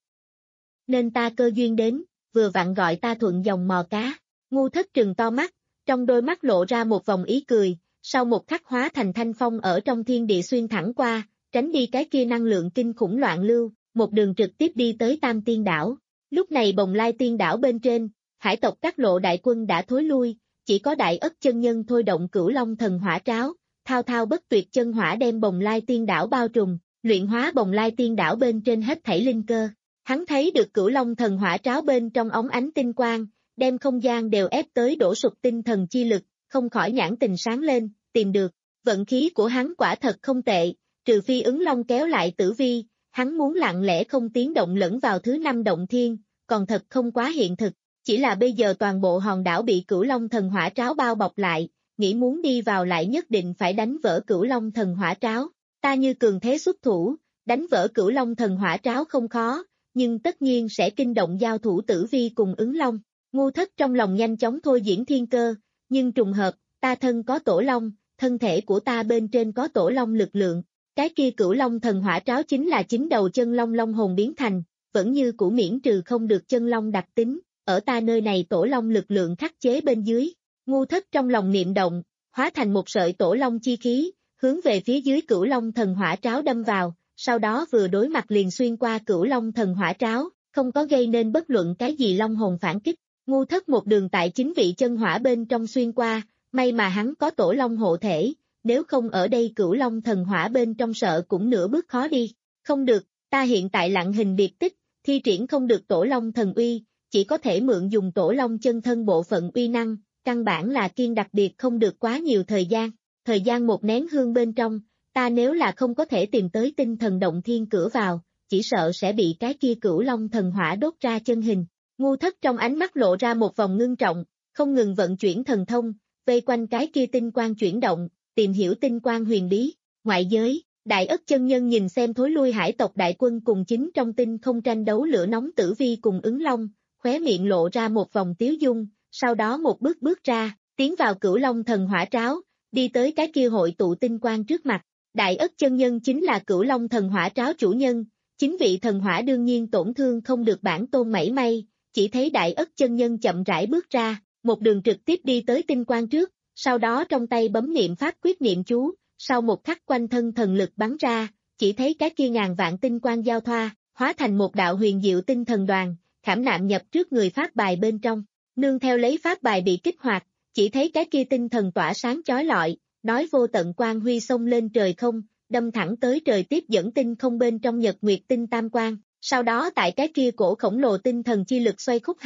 Nên ta cơ duyên đến, vừa vặn gọi ta thuận dòng mò cá. Ngu Thất trừng to mắt, trong đôi mắt lộ ra một vòng ý cười, sau một khắc hóa thành thanh phong ở trong thiên địa xuyên thẳng qua, tránh đi cái kia năng lượng kinh khủng loạn lưu, một đường trực tiếp đi tới Tam Tiên đảo. Lúc này Bồng Lai Tiên đảo bên trên, hải tộc các lộ đại quân đã thối lui, chỉ có Đại Ất chân nhân thôi động Cửu Long thần hỏa tráo, thao thao bất tuyệt chân hỏa đem Bồng Lai Tiên đảo bao trùm, luyện hóa Bồng Lai Tiên đảo bên trên hết thảy linh cơ. Hắn thấy được Cửu Long thần hỏa tráo bên trong óng ánh tinh quang, đem không gian đều ép tới đổ sụp tinh thần chi lực, không khỏi nhãn tình sáng lên, tìm được. Vận khí của hắn quả thật không tệ, trừ phi Ứng Long kéo lại Tử Vi, hắn muốn lặng lẽ không tiếng động lẫn vào thứ năm động thiên, còn thật không quá hiện thực. Chỉ là bây giờ toàn bộ hòn đảo bị Cửu Long thần hỏa tráo bao bọc lại, nghĩ muốn đi vào lại nhất định phải đánh vỡ Cửu Long thần hỏa tráo. Ta như cường thế xuất thủ, đánh vỡ Cửu Long thần hỏa tráo không khó, nhưng tất nhiên sẽ kinh động giao thủ Tử Vi cùng Ứng Long. Ngu Thất trong lòng nhanh chóng thôi diễn thiên cơ, nhưng trùng hợp, ta thân có tổ long, thân thể của ta bên trên có tổ long lực lượng. Cái kia Cửu Long thần hỏa tráo chính là chín đầu chân long long hồn biến thành, vẫn như cũ miễn trừ không được chân long đặc tính, ở ta nơi này tổ long lực lượng khắc chế bên dưới. Ngu Thất trong lòng niệm động, hóa thành một sợi tổ long chi khí, hướng về phía dưới Cửu Long thần hỏa tráo đâm vào, sau đó vừa đối mặt liền xuyên qua Cửu Long thần hỏa tráo, không có gây nên bất luận cái gì long hồn phản kích. Ngu Thất một đường tại chính vị chân hỏa bên trong xuyên qua, may mà hắn có tổ long hộ thể, nếu không ở đây Cửu Long thần hỏa bên trong sợ cũng nửa bước khó đi. Không được, ta hiện tại lặng hình điệp tích, thi triển không được tổ long thần uy, chỉ có thể mượn dùng tổ long chân thân bộ phận uy năng, căn bản là kiên đặc biệt không được quá nhiều thời gian. Thời gian một nén hương bên trong, ta nếu là không có thể tìm tới tinh thần động thiên cửa vào, chỉ sợ sẽ bị cái kia Cửu Long thần hỏa đốt ra chân hình. Ngu Thất trong ánh mắt lộ ra một vòng ngưng trọng, không ngừng vận chuyển thần thông, vây quanh cái kia tinh quang chuyển động, tìm hiểu tinh quang huyền bí. Ngoại giới, Đại Ất chân nhân nhìn xem thối lui hải tộc đại quân cùng chính trong tinh không tranh đấu lửa nóng Tử Vi cùng Ứng Long, khóe miệng lộ ra một vòng tiếu dung, sau đó một bước bước ra, tiến vào Cửu Long thần hỏa tráo, đi tới cái kia hội tụ tinh quang trước mặt. Đại Ất chân nhân chính là Cửu Long thần hỏa tráo chủ nhân, chính vị thần hỏa đương nhiên tổn thương không được bản tôn mảy may, chỉ thấy Đại Ất chân nhân chậm rãi bước ra, một đường trực tiếp đi tới tinh quang trước, sau đó trong tay bấm niệm pháp quyết niệm chú, sau một khắc quanh thân thần lực bắn ra, chỉ thấy cái kia ngàn vạn tinh quang giao thoa, hóa thành một đạo huyền diệu tinh thần đoàn, khảm nạm nhập trước người pháp bài bên trong. Nương theo lấy pháp bài bị kích hoạt, chỉ thấy cái kia tinh thần tỏa sáng chói lọi, nói vô tận quang huy xông lên trời không, đâm thẳng tới trời tiếp dẫn tinh không bên trong nhật nguyệt tinh tam quang. Sau đó tại cái kia cổ khổng lồ tinh thần chi lực xoay khúc hạ,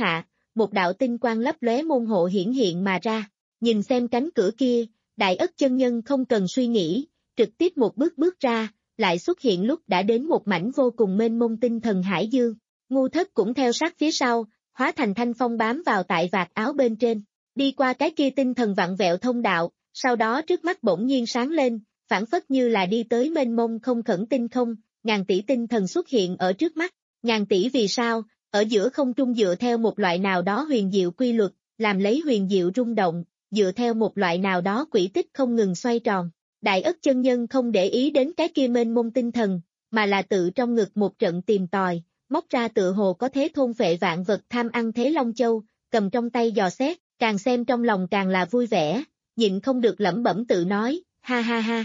một đạo tinh quang lấp lóe môn hộ hiển hiện mà ra. Nhìn xem cánh cửa kia, Đại Ất chân nhân không cần suy nghĩ, trực tiếp một bước bước ra, lại xuất hiện lúc đã đến một mảnh vô cùng mênh mông tinh thần hải dương. Ngu Thất cũng theo sát phía sau, hóa thành thanh phong bám vào tại vạt áo bên trên, đi qua cái kia tinh thần vặn vẹo thông đạo, sau đó trước mắt bỗng nhiên sáng lên, phản phất như là đi tới mênh mông không khẩn tinh không, ngàn tỷ tinh thần xuất hiện ở trước mắt. Ngàn tỷ vì sao, ở giữa không trung dựa theo một loại nào đó huyền diệu quy luật, làm lấy huyền diệu rung động, dựa theo một loại nào đó quỹ tích không ngừng xoay tròn. Đại Ất chân nhân không để ý đến cái kia mênh mông tinh thần, mà là tự trong ngực một trận tìm tòi, móc ra tựa hồ có thế thôn phệ vạn vật tham ăn thế Long Châu, cầm trong tay dò xét, càng xem trong lòng càng là vui vẻ, nhịn không được lẩm bẩm tự nói, ha ha ha.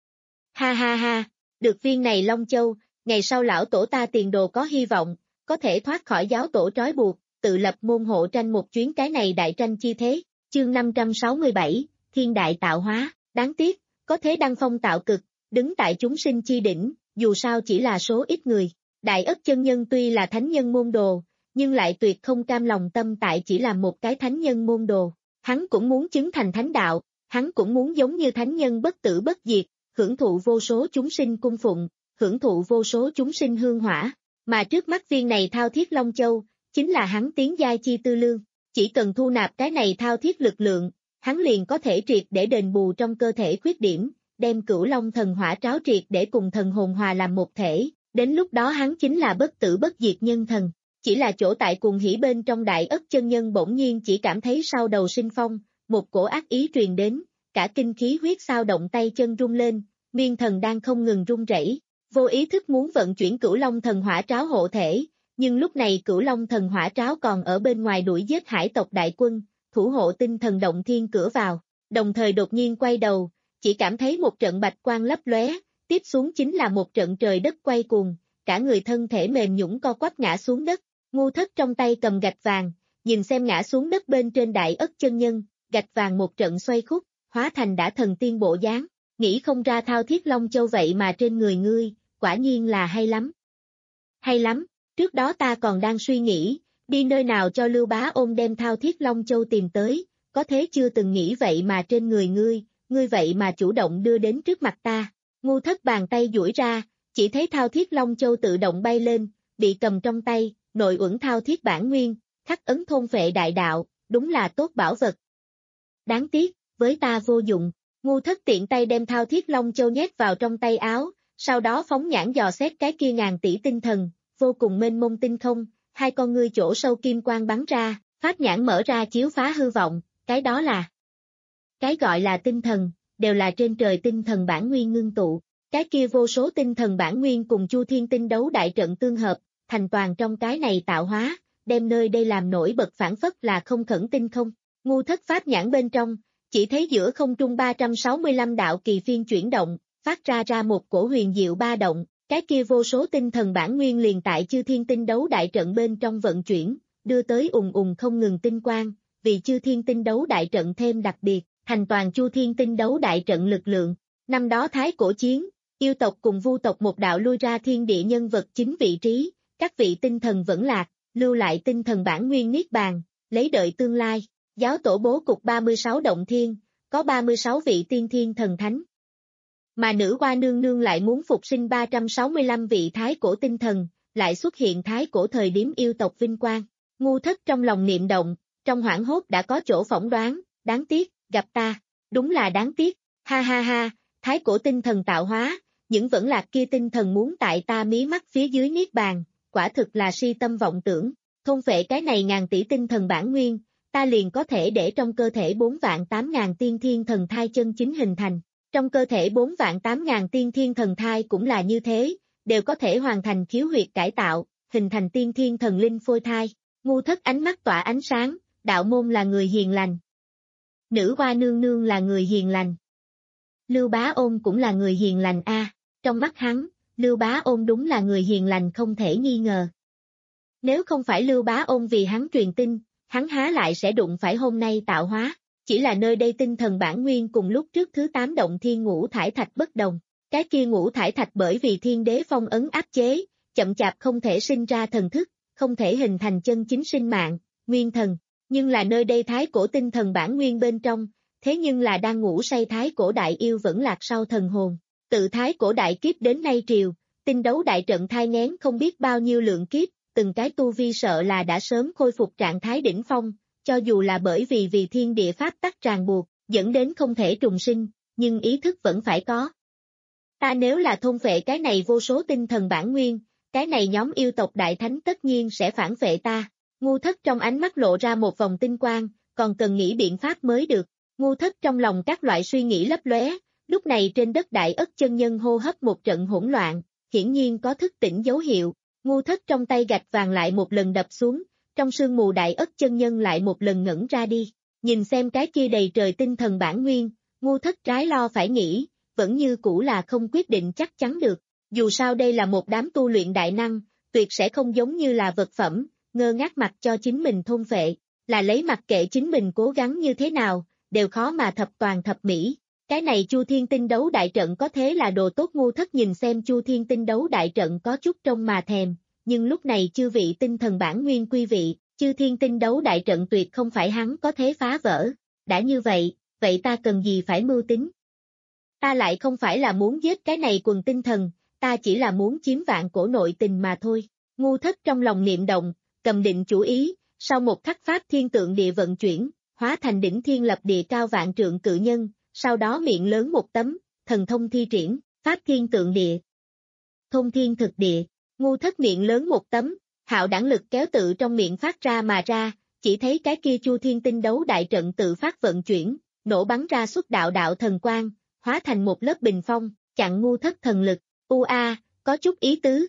Ha ha ha, được viên này Long Châu, ngày sau lão tổ ta tiền đồ có hy vọng, có thể thoát khỏi giáo tổ trói buộc, tự lập môn hộ tranh một chuyến cái này đại tranh chi thế. Chương năm trăm sáu mươi bảy, Thiên Đại Tạo Hóa, đáng tiếc, có thế đăng phong tạo cực, đứng tại chúng sinh chi đỉnh, dù sao chỉ là số ít người. Đại Ất chân nhân tuy là thánh nhân môn đồ, nhưng lại tuyệt không cam lòng tâm tại chỉ là một cái thánh nhân môn đồ. Hắn cũng muốn chứng thành thánh đạo, hắn cũng muốn giống như thánh nhân bất tử bất diệt, hưởng thụ vô số chúng sinh cung phụng, hưởng thụ vô số chúng sinh hương hỏa. Mà trước mắt viên này thao thiết Long Châu, chính là hắn tiến giai chi tư lương. Chỉ cần thu nạp cái này thao thiết lực lượng, hắn liền có thể triệt để đền bù trong cơ thể khuyết điểm, đem Cửu Long thần hỏa tráo triệt để cùng thần hồn hòa làm một thể, đến lúc đó hắn chính là bất tử bất diệt nhân thần. Chỉ là chỗ tại cuồng hỉ bên trong Đại Ất chân nhân bỗng nhiên chỉ cảm thấy sau đầu sinh phong, một cổ ác ý truyền đến, cả kinh khí huyết sao động tay chân rung lên, miên thần đang không ngừng rung rẩy, vô ý thức muốn vận chuyển Cửu Long thần hỏa tráo hộ thể. Nhưng lúc này Cửu Long thần hỏa tráo còn ở bên ngoài đuổi giết hải tộc đại quân, thủ hộ tinh thần động thiên cửa vào, đồng thời đột nhiên quay đầu, chỉ cảm thấy một trận bạch quang lấp lóe, tiếp xuống chính là một trận trời đất quay cuồng, cả người thân thể mềm nhũn co quắp ngã xuống đất. Ngu Thất trong tay cầm gạch vàng, nhìn xem ngã xuống đất bên trên Đại Ất chân nhân, gạch vàng một trận xoay khúc, hóa thành đã thần tiên bộ dáng, nghĩ không ra thao thiết Long Châu vậy mà trên người ngươi, quả nhiên là hay lắm. Hay lắm. Trước đó ta còn đang suy nghĩ, đi nơi nào cho Lưu Bá Ôn đem thao thiết Long Châu tìm tới, có thế chưa từng nghĩ vậy mà trên người ngươi, ngươi vậy mà chủ động đưa đến trước mặt ta. Ngu Thất bàn tay duỗi ra, chỉ thấy thao thiết Long Châu tự động bay lên, bị cầm trong tay, nội uẩn thao thiết bản nguyên, khắc ấn thôn phệ đại đạo, đúng là tốt bảo vật. Đáng tiếc, với ta vô dụng. Ngu Thất tiện tay đem thao thiết Long Châu nhét vào trong tay áo, sau đó phóng nhãn dò xét cái kia ngàn tỷ tinh thần. Vô cùng mênh mông tinh không, hai con ngươi chỗ sâu kim quang bắn ra, pháp nhãn mở ra chiếu phá hư vọng, cái đó là cái gọi là tinh thần, đều là trên trời tinh thần bản nguyên ngưng tụ, cái kia vô số tinh thần bản nguyên cùng Chu Thiên tinh đấu đại trận tương hợp, thành toàn trong cái này tạo hóa, đem nơi đây làm nổi bật phản phất là không khẩn tinh không. Ngu Thất pháp nhãn bên trong, chỉ thấy giữa không trung ba trăm sáu mươi lăm đạo kỳ phiên chuyển động, phát ra ra một cổ huyền diệu ba động. Cái kia vô số tinh thần bản nguyên liền tại Chư Thiên tinh đấu đại trận bên trong vận chuyển, đưa tới ùng ùng không ngừng tinh quang, vì Chư Thiên tinh đấu đại trận thêm đặc biệt, thành toàn Chu Thiên tinh đấu đại trận lực lượng. Năm đó thái cổ chiến, yêu tộc cùng vu tộc một đạo lui ra thiên địa nhân vật chính vị trí, các vị tinh thần vẫn lạc, lưu lại tinh thần bản nguyên niết bàn, lấy đợi tương lai. Giáo tổ bố cục ba mươi sáu động thiên, có ba mươi sáu vị tiên thiên thần thánh. Mà nữ hoa nương nương lại muốn phục sinh ba trăm sáu mươi lăm vị thái cổ tinh thần, lại xuất hiện thái cổ thời điểm yêu tộc vinh quang. Ngu Thất trong lòng niệm động, trong hoảng hốt đã có chỗ phỏng đoán, đáng tiếc, gặp ta, đúng là đáng tiếc, ha ha ha, thái cổ tinh thần tạo hóa, những vẫn lạc kia tinh thần muốn tại ta mí mắt phía dưới niết bàn, quả thực là si tâm vọng tưởng, thôn phệ cái này ngàn tỷ tinh thần bản nguyên, ta liền có thể để trong cơ thể bốn vạn tám ngàn tiên thiên thần thai chân chính hình thành. Trong cơ thể bốn vạn tám ngàn tiên thiên thần thai cũng là như thế, đều có thể hoàn thành khiếu huyệt cải tạo, hình thành tiên thiên thần linh phôi thai. Ngu Thất ánh mắt tỏa ánh sáng, đạo môn là người hiền lành. Nữ hoa nương nương là người hiền lành. Lưu Bá Ôn cũng là người hiền lành a. À, trong mắt hắn, Lưu Bá Ôn đúng là người hiền lành không thể nghi ngờ. Nếu không phải Lưu Bá Ôn vì hắn truyền tin, hắn há lại sẽ đụng phải hôm nay tạo hóa. Chỉ là nơi đây tinh thần bản nguyên cùng lúc trước thứ tám động thiên ngũ thải thạch bất đồng. Cái kia ngũ thải thạch bởi vì thiên đế phong ấn áp chế, chậm chạp không thể sinh ra thần thức, không thể hình thành chân chính sinh mạng, nguyên thần, nhưng là nơi đây thái cổ tinh thần bản nguyên bên trong, thế nhưng là đang ngủ say thái cổ đại yêu vẫn lạc sau thần hồn. Tự thái cổ đại kiếp đến nay triều, tinh đấu đại trận thai nghén không biết bao nhiêu lượng kiếp, từng cái tu vi sợ là đã sớm khôi phục trạng thái đỉnh phong, cho dù là bởi vì vì thiên địa pháp tắc ràng buộc, dẫn đến không thể trùng sinh, nhưng ý thức vẫn phải có. Ta nếu là thôn phệ cái này vô số tinh thần bản nguyên, cái này nhóm yêu tộc đại thánh tất nhiên sẽ phản phệ ta. Ngu Thất trong ánh mắt lộ ra một vòng tinh quang, còn cần nghĩ biện pháp mới được. Ngu Thất trong lòng các loại suy nghĩ lấp lóe, lúc này trên đất Đại Ất chân nhân hô hấp một trận hỗn loạn, hiển nhiên có thức tỉnh dấu hiệu. Ngu Thất trong tay gạch vàng lại một lần đập xuống, trong sương mù Đại Ất chân nhân lại một lần ngẩn ra đi. Nhìn xem cái kia đầy trời tinh thần bản nguyên, Ngu Thất trái lo phải nghĩ, vẫn như cũ là không quyết định chắc chắn được. Dù sao đây là một đám tu luyện đại năng, tuyệt sẽ không giống như là vật phẩm, ngơ ngác mặc cho chính mình thôn phệ, là lấy mặc kệ chính mình cố gắng như thế nào, đều khó mà thập toàn thập mỹ. Cái này Chu Thiên Tinh đấu đại trận có thế là đồ tốt. Ngu Thất nhìn xem Chu Thiên Tinh đấu đại trận có chút trông mà thèm, nhưng lúc này chư vị tinh thần bản nguyên quy vị, Chư Thiên Tinh đấu đại trận tuyệt không phải hắn có thế phá vỡ. Đã như vậy, vậy ta cần gì phải mưu tính? Ta lại không phải là muốn giết cái này quần tinh thần, ta chỉ là muốn chiếm vạn cổ nội tình mà thôi. Ngu Thất trong lòng niệm động, cầm định chủ ý, sau một khắc pháp thiên tượng địa vận chuyển, hóa thành đỉnh thiên lập địa cao vạn trượng cự nhân, sau đó miệng lớn một tấm, thần thông thi triển, pháp thiên tượng địa. Thông thiên thực địa, Ngu Thất miệng lớn một tấm, hạo đẳng lực kéo tự trong miệng phát ra mà ra, chỉ thấy cái kia Chu Thiên Tinh đấu đại trận tự phát vận chuyển, nổ bắn ra xuất đạo đạo thần quang, hóa thành một lớp bình phong, chặn Ngu Thất thần lực. U a, có chút ý tứ.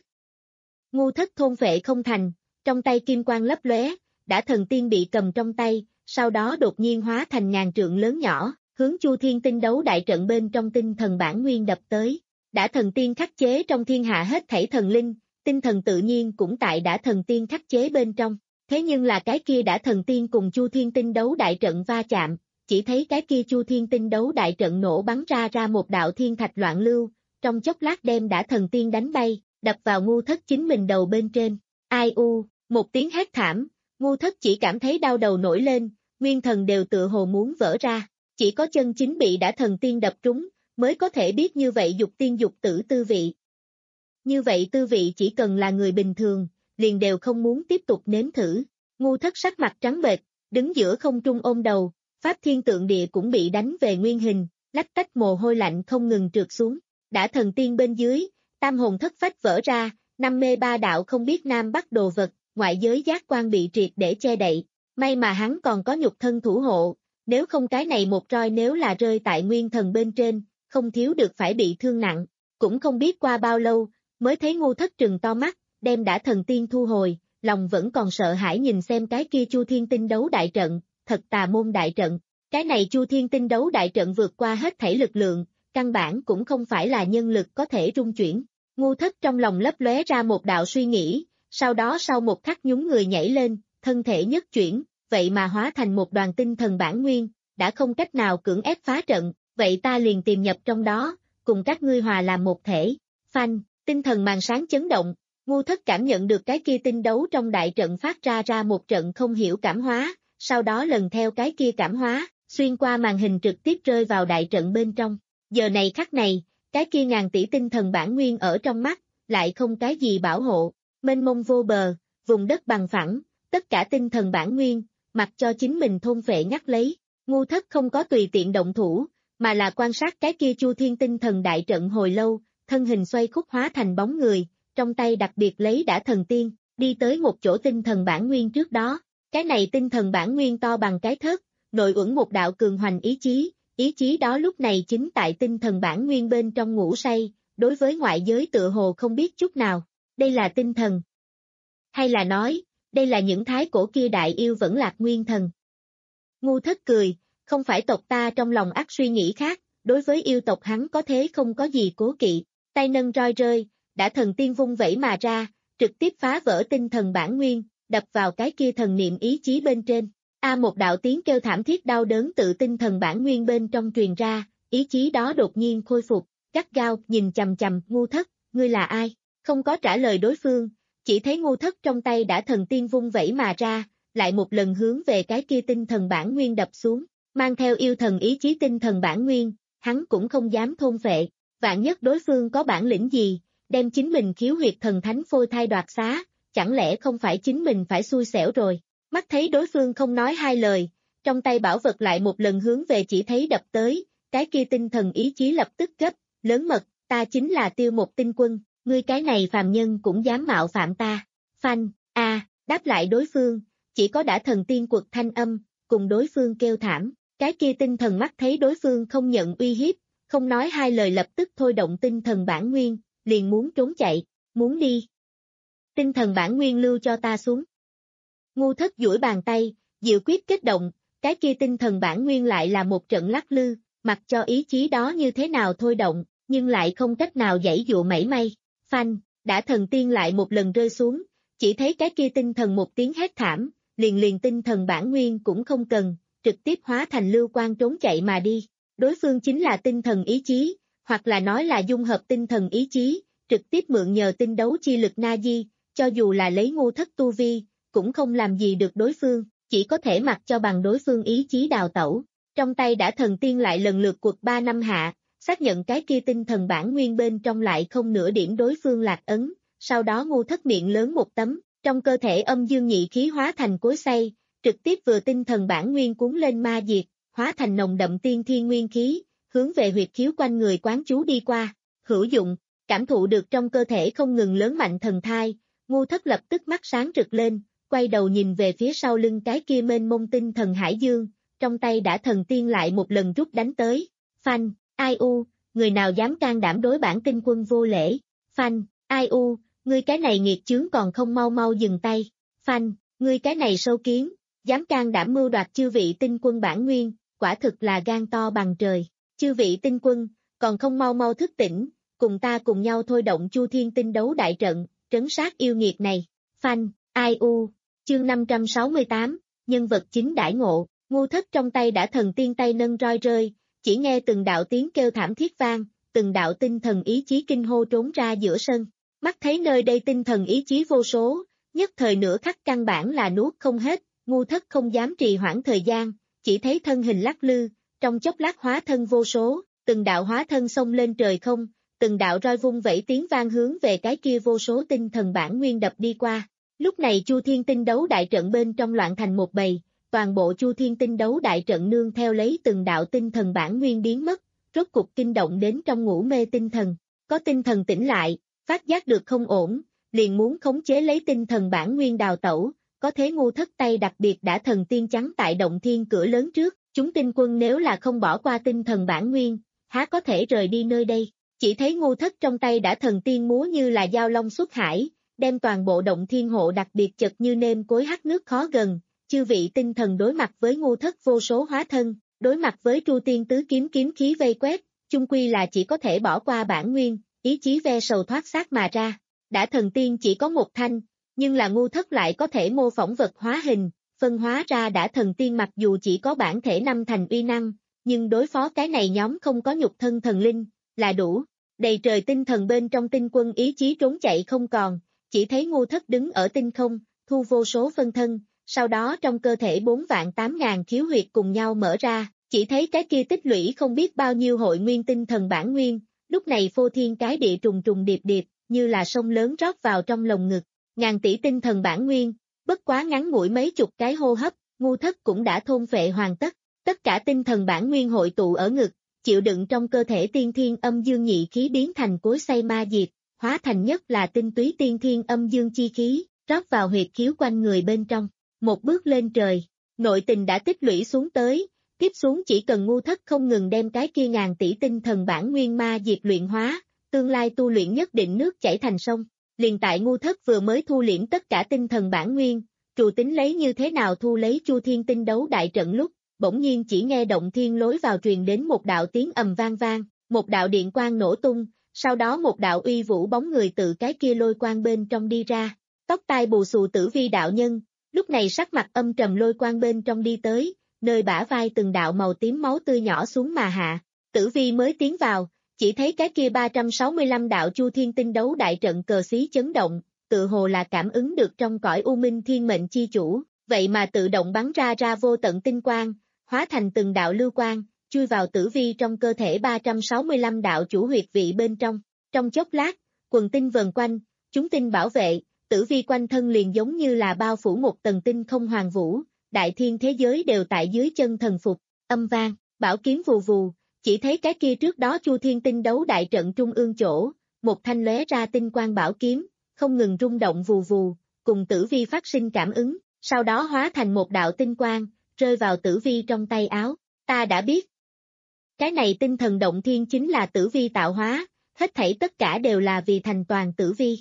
Ngu Thất thôn phệ không thành, trong tay kim quang lấp lóe, đã thần tiên bị cầm trong tay, sau đó đột nhiên hóa thành ngàn trượng lớn nhỏ, hướng Chu Thiên Tinh đấu đại trận bên trong tinh thần bản nguyên đập tới. Đã thần tiên khắc chế trong thiên hạ hết thảy thần linh, tinh thần tự nhiên cũng tại đã thần tiên khắc chế bên trong. Thế nhưng là cái kia đã thần tiên cùng Chu Thiên Tinh đấu đại trận va chạm, chỉ thấy cái kia Chu Thiên Tinh đấu đại trận nổ bắn ra ra một đạo thiên thạch loạn lưu, trong chốc lát đem đã thần tiên đánh bay, đập vào Ngu Thất chính mình đầu bên trên. Ai u, một tiếng hét thảm, Ngu Thất chỉ cảm thấy đau đầu nổi lên, nguyên thần đều tựa hồ muốn vỡ ra, chỉ có chân chính bị đã thần tiên đập trúng, mới có thể biết như vậy dục tiên dục tử tư vị. Như vậy tư vị chỉ cần là người bình thường, liền đều không muốn tiếp tục nếm thử. Ngu Thất sắc mặt trắng bệch, đứng giữa không trung ôm đầu, pháp thiên tượng địa cũng bị đánh về nguyên hình, lách tách mồ hôi lạnh không ngừng trượt xuống. Đã thần tiên bên dưới, tam hồn thất phách vỡ ra, năm mê ba đạo không biết nam bắc đồ vật, ngoại giới giác quan bị triệt để che đậy. May mà hắn còn có nhục thân thủ hộ, nếu không cái này một roi nếu là rơi tại nguyên thần bên trên, không thiếu được phải bị thương nặng. Cũng không biết qua bao lâu, mới thấy Ngu Thất trừng to mắt, đem đã thần tiên thu hồi, lòng vẫn còn sợ hãi nhìn xem cái kia Chu Thiên Tinh đấu đại trận, thật tà môn đại trận. Cái này Chu Thiên Tinh đấu đại trận vượt qua hết thảy lực lượng, căn bản cũng không phải là nhân lực có thể rung chuyển. Ngu Thất trong lòng lấp lóe ra một đạo suy nghĩ, sau đó sau một khắc nhún người nhảy lên, thân thể nhất chuyển, vậy mà hóa thành một đoàn tinh thần bản nguyên, đã không cách nào cưỡng ép phá trận, vậy ta liền tìm nhập trong đó, cùng các ngươi hòa làm một thể. Phanh, tinh thần màn sáng chấn động, Ngu Thất cảm nhận được cái kia tinh đấu trong đại trận phát ra ra một trận không hiểu cảm hóa, sau đó lần theo cái kia cảm hóa, xuyên qua màn hình trực tiếp rơi vào đại trận bên trong. Giờ này khắc này, cái kia ngàn tỷ tinh thần bản nguyên ở trong mắt, lại không cái gì bảo hộ, mênh mông vô bờ, vùng đất bằng phẳng, tất cả tinh thần bản nguyên, mặc cho chính mình thôn phệ ngắt lấy. Ngu Thất không có tùy tiện động thủ, mà là quan sát cái kia Chu Thiên tinh thần đại trận hồi lâu, thân hình xoay khúc hóa thành bóng người, trong tay đặc biệt lấy đã thần tiên, đi tới một chỗ tinh thần bản nguyên trước đó. Cái này tinh thần bản nguyên to bằng cái thớt, nội uẩn một đạo cường hoành ý chí, ý chí đó lúc này chính tại tinh thần bản nguyên bên trong ngủ say, đối với ngoại giới tựa hồ không biết chút nào. Đây là tinh thần. Hay là nói, đây là những thái cổ kia đại yêu vẫn lạc nguyên thần. Ngu Thất cười, không phải tộc ta trong lòng ác suy nghĩ khác, đối với yêu tộc hắn có thế không có gì cố kỵ, tay nâng roi rơi, đã thần tiên vung vẩy mà ra, trực tiếp phá vỡ tinh thần bản nguyên, đập vào cái kia thần niệm ý chí bên trên. A một đạo tiếng kêu thảm thiết đau đớn tự tinh thần bản nguyên bên trong truyền ra, ý chí đó đột nhiên khôi phục, gắt gao nhìn chằm chằm Ngu Thất, ngươi là ai? Không có trả lời đối phương, chỉ thấy Ngu Thất trong tay đã thần tiên vung vẩy mà ra, lại một lần hướng về cái kia tinh thần bản nguyên đập xuống, mang theo yêu thần ý chí tinh thần bản nguyên, hắn cũng không dám thôn phệ, vạn nhất đối phương có bản lĩnh gì, đem chính mình khiếu huyệt thần thánh phôi thai đoạt xá, chẳng lẽ không phải chính mình phải xui xẻo rồi, mắt thấy đối phương không nói hai lời, trong tay bảo vật lại một lần hướng về chỉ thấy đập tới, cái kia tinh thần ý chí lập tức gấp, lớn mật, ta chính là Tiêu Một Tinh Quân, ngươi cái này phàm nhân cũng dám mạo phạm ta, phanh, a, đáp lại đối phương, chỉ có đã thần tiên quật thanh âm, cùng đối phương kêu thảm, cái kia tinh thần mắt thấy đối phương không nhận uy hiếp, không nói hai lời lập tức thôi động tinh thần bản nguyên, liền muốn trốn chạy, muốn đi. Tinh thần bản nguyên lưu cho ta xuống. Ngu Thất duỗi bàn tay, diệu quyết kết động, cái kia tinh thần bản nguyên lại là một trận lắc lư, mặc cho ý chí đó như thế nào thôi động, nhưng lại không cách nào giãy dụa mảy may. Phanh, đã thần tiên lại một lần rơi xuống, chỉ thấy cái kia tinh thần một tiếng hét thảm, liền liền tinh thần bản nguyên cũng không cần, trực tiếp hóa thành lưu quang trốn chạy mà đi. Đối phương chính là tinh thần ý chí, hoặc là nói là dung hợp tinh thần ý chí, trực tiếp mượn nhờ tinh đấu chi lực na di, cho dù là lấy Ngu Thất tu vi, cũng không làm gì được đối phương, chỉ có thể mặc cho bằng đối phương ý chí đào tẩu. Trong tay đã thần tiên lại lần lượt quật ba năm hạ, xác nhận cái kia tinh thần bản nguyên bên trong lại không nửa điểm đối phương lạc ấn, sau đó Ngu Thất miệng lớn một tấm, trong cơ thể âm dương nhị khí hóa thành cối xay, trực tiếp vừa tinh thần bản nguyên cuốn lên ma diệt, hóa thành nồng đậm tiên thiên nguyên khí, hướng về huyệt khiếu quanh người quán chú đi qua, hữu dụng, cảm thụ được trong cơ thể không ngừng lớn mạnh thần thai, Ngu Thất lập tức mắt sáng rực lên, quay đầu nhìn về phía sau lưng cái kia mênh mông tinh thần hải dương, trong tay đã thần tiên lại một lần rút đánh tới, phanh, ai u, người nào dám can đảm đối bản tinh quân vô lễ, phanh, ai u, ngươi cái này nghiệt chướng còn không mau mau dừng tay, phanh, ngươi cái này sâu kiến, dám can đảm mưu đoạt chư vị tinh quân bản nguyên, quả thực là gan to bằng trời, chư vị tinh quân, còn không mau mau thức tỉnh, cùng ta cùng nhau thôi động Chu Thiên tinh đấu đại trận, trấn sát yêu nghiệt này, phanh, ai u, chương năm trăm sáu mươi tám, nhân vật chính đãi ngộ, Ngu Thất trong tay đã thần tiên tay nâng roi rơi, chỉ nghe từng đạo tiếng kêu thảm thiết vang, từng đạo tinh thần ý chí kinh hô trốn ra giữa sân, mắt thấy nơi đây tinh thần ý chí vô số, nhất thời nửa khắc căn bản là nuốt không hết, Ngu Thất không dám trì hoãn thời gian, chỉ thấy thân hình lắc lư, trong chốc lát hóa thân vô số, từng đạo hóa thân xông lên trời không, từng đạo roi vung vẩy tiếng vang hướng về cái kia vô số tinh thần bản nguyên đập đi qua. Lúc này Chu Thiên tinh đấu đại trận bên trong loạn thành một bầy, toàn bộ Chu Thiên tinh đấu đại trận nương theo lấy từng đạo tinh thần bản nguyên biến mất, rốt cục kinh động đến trong ngủ mê tinh thần. Có tinh thần tỉnh lại, phát giác được không ổn, liền muốn khống chế lấy tinh thần bản nguyên đào tẩu, có thế Ngu Thất tay đặc biệt đã thần tiên chắn tại động thiên cửa lớn trước, chúng tinh quân nếu là không bỏ qua tinh thần bản nguyên, há có thể rời đi nơi đây. Chỉ thấy Ngu Thất trong tay đã thần tiên múa như là dao long xuất hải, đem toàn bộ động thiên hộ đặc biệt chật như nêm cối hắt nước khó gần, chư vị tinh thần đối mặt với Ngu Thất vô số hóa thân, đối mặt với Tru Tiên tứ kiếm kiếm khí vây quét, chung quy là chỉ có thể bỏ qua bản nguyên, ý chí ve sầu thoát xác mà ra. Đã thần tiên chỉ có một thanh, nhưng là Ngu Thất lại có thể mô phỏng vật hóa hình, phân hóa ra đã thần tiên mặc dù chỉ có bản thể năm thành uy năng, nhưng đối phó cái này nhóm không có nhục thân thần linh, là đủ. Đầy trời tinh thần bên trong tinh quân ý chí trốn chạy không còn, chỉ thấy Ngu Thất đứng ở tinh không, thu vô số phân thân, sau đó trong cơ thể bốn vạn tám ngàn khiếu huyệt cùng nhau mở ra, chỉ thấy cái kia tích lũy không biết bao nhiêu hội nguyên tinh thần bản nguyên, lúc này phô thiên cái địa trùng trùng điệp điệp, như là sông lớn rót vào trong lồng ngực, ngàn tỷ tinh thần bản nguyên, bất quá ngắn ngủi mấy chục cái hô hấp, Ngu Thất cũng đã thôn phệ hoàn tất, tất cả tinh thần bản nguyên hội tụ ở ngực, chịu đựng trong cơ thể tiên thiên âm dương nhị khí biến thành cối xay ma diệt, hóa thành nhất là tinh túy tiên thiên âm dương chi khí, rót vào huyệt khiếu quanh người bên trong, một bước lên trời, nội tình đã tích lũy xuống tới, tiếp xuống chỉ cần Ngu Thất không ngừng đem cái kia ngàn tỷ tinh thần bản nguyên ma diệt luyện hóa, tương lai tu luyện nhất định nước chảy thành sông. Liền tại Ngu Thất vừa mới thu liễm tất cả tinh thần bản nguyên, trù tính lấy như thế nào thu lấy Chu Thiên tinh đấu đại trận lúc, bỗng nhiên chỉ nghe động thiên lối vào truyền đến một đạo tiếng ầm vang vang, một đạo điện quang nổ tung, sau đó một đạo uy vũ bóng người từ cái kia lôi quang bên trong đi ra, tóc tai bù xù Tử Vi đạo nhân, lúc này sắc mặt âm trầm lôi quang bên trong đi tới, nơi bả vai từng đạo màu tím máu tươi nhỏ xuống mà hạ, Tử Vi mới tiến vào, chỉ thấy cái kia ba trăm sáu mươi lăm đạo Chu Thiên tinh đấu đại trận cờ xí chấn động, tự hồ là cảm ứng được trong cõi u minh thiên mệnh chi chủ, vậy mà tự động bắn ra ra vô tận tinh quang, hóa thành từng đạo lưu quang, chui vào tử vi trong cơ thể ba trăm sáu mươi lăm đạo chủ huyệt vị bên trong. Trong chốc lát, quần tinh vần quanh, chúng tinh bảo vệ, tử vi quanh thân liền giống như là bao phủ một tầng tinh không hoàng vũ, đại thiên thế giới đều tại dưới chân thần phục, âm vang, bảo kiếm vù vù, chỉ thấy cái kia trước đó Chu Thiên tinh đấu đại trận trung ương chỗ, một thanh lóe ra tinh quang bảo kiếm, không ngừng rung động vù vù, cùng tử vi phát sinh cảm ứng, sau đó hóa thành một đạo tinh quang, rơi vào tử vi trong tay áo, ta đã biết. Cái này tinh thần động thiên chính là tử vi tạo hóa, hết thảy tất cả đều là vì thành toàn tử vi.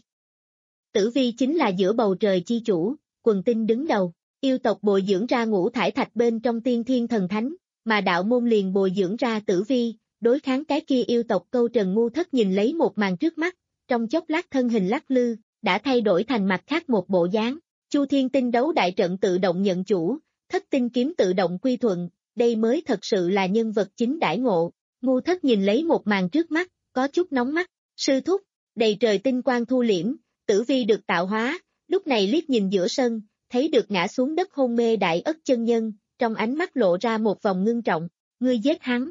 Tử vi chính là giữa bầu trời chi chủ, quần tinh đứng đầu, yêu tộc bồi dưỡng ra ngũ thải thạch bên trong tiên thiên thần thánh, mà đạo môn liền bồi dưỡng ra tử vi, đối kháng cái kia yêu tộc câu trần ngu thất nhìn lấy một màn trước mắt, trong chốc lát thân hình lắc lư, đã thay đổi thành mặt khác một bộ dáng. Chu Thiên tinh đấu đại trận tự động nhận chủ, thất tinh kiếm tự động quy thuận, đây mới thật sự là nhân vật chính đãi ngộ. Ngu thất nhìn lấy một màn trước mắt, có chút nóng mắt, sư thúc, đầy trời tinh quang thu liễm, tử vi được tạo hóa, lúc này liếc nhìn giữa sân, thấy được ngã xuống đất hôn mê Đại Ất chân nhân, trong ánh mắt lộ ra một vòng ngưng trọng, ngươi giết hắn.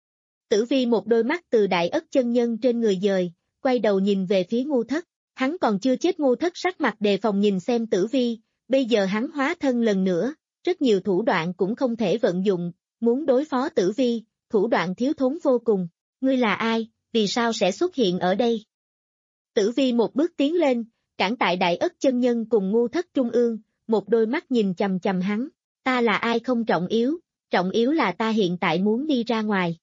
Tử vi một đôi mắt từ Đại Ất chân nhân trên người dời, quay đầu nhìn về phía ngu thất, hắn còn chưa chết. Ngu thất sắc mặt đề phòng nhìn xem tử vi, bây giờ hắn hóa thân lần nữa, rất nhiều thủ đoạn cũng không thể vận dụng, muốn đối phó tử vi, thủ đoạn thiếu thốn vô cùng, ngươi là ai, vì sao sẽ xuất hiện ở đây? Tử vi một bước tiến lên, cản tại Đại Ất chân nhân cùng ngu thất trung ương, một đôi mắt nhìn chầm chầm hắn, ta là ai không trọng yếu, trọng yếu là ta hiện tại muốn đi ra ngoài.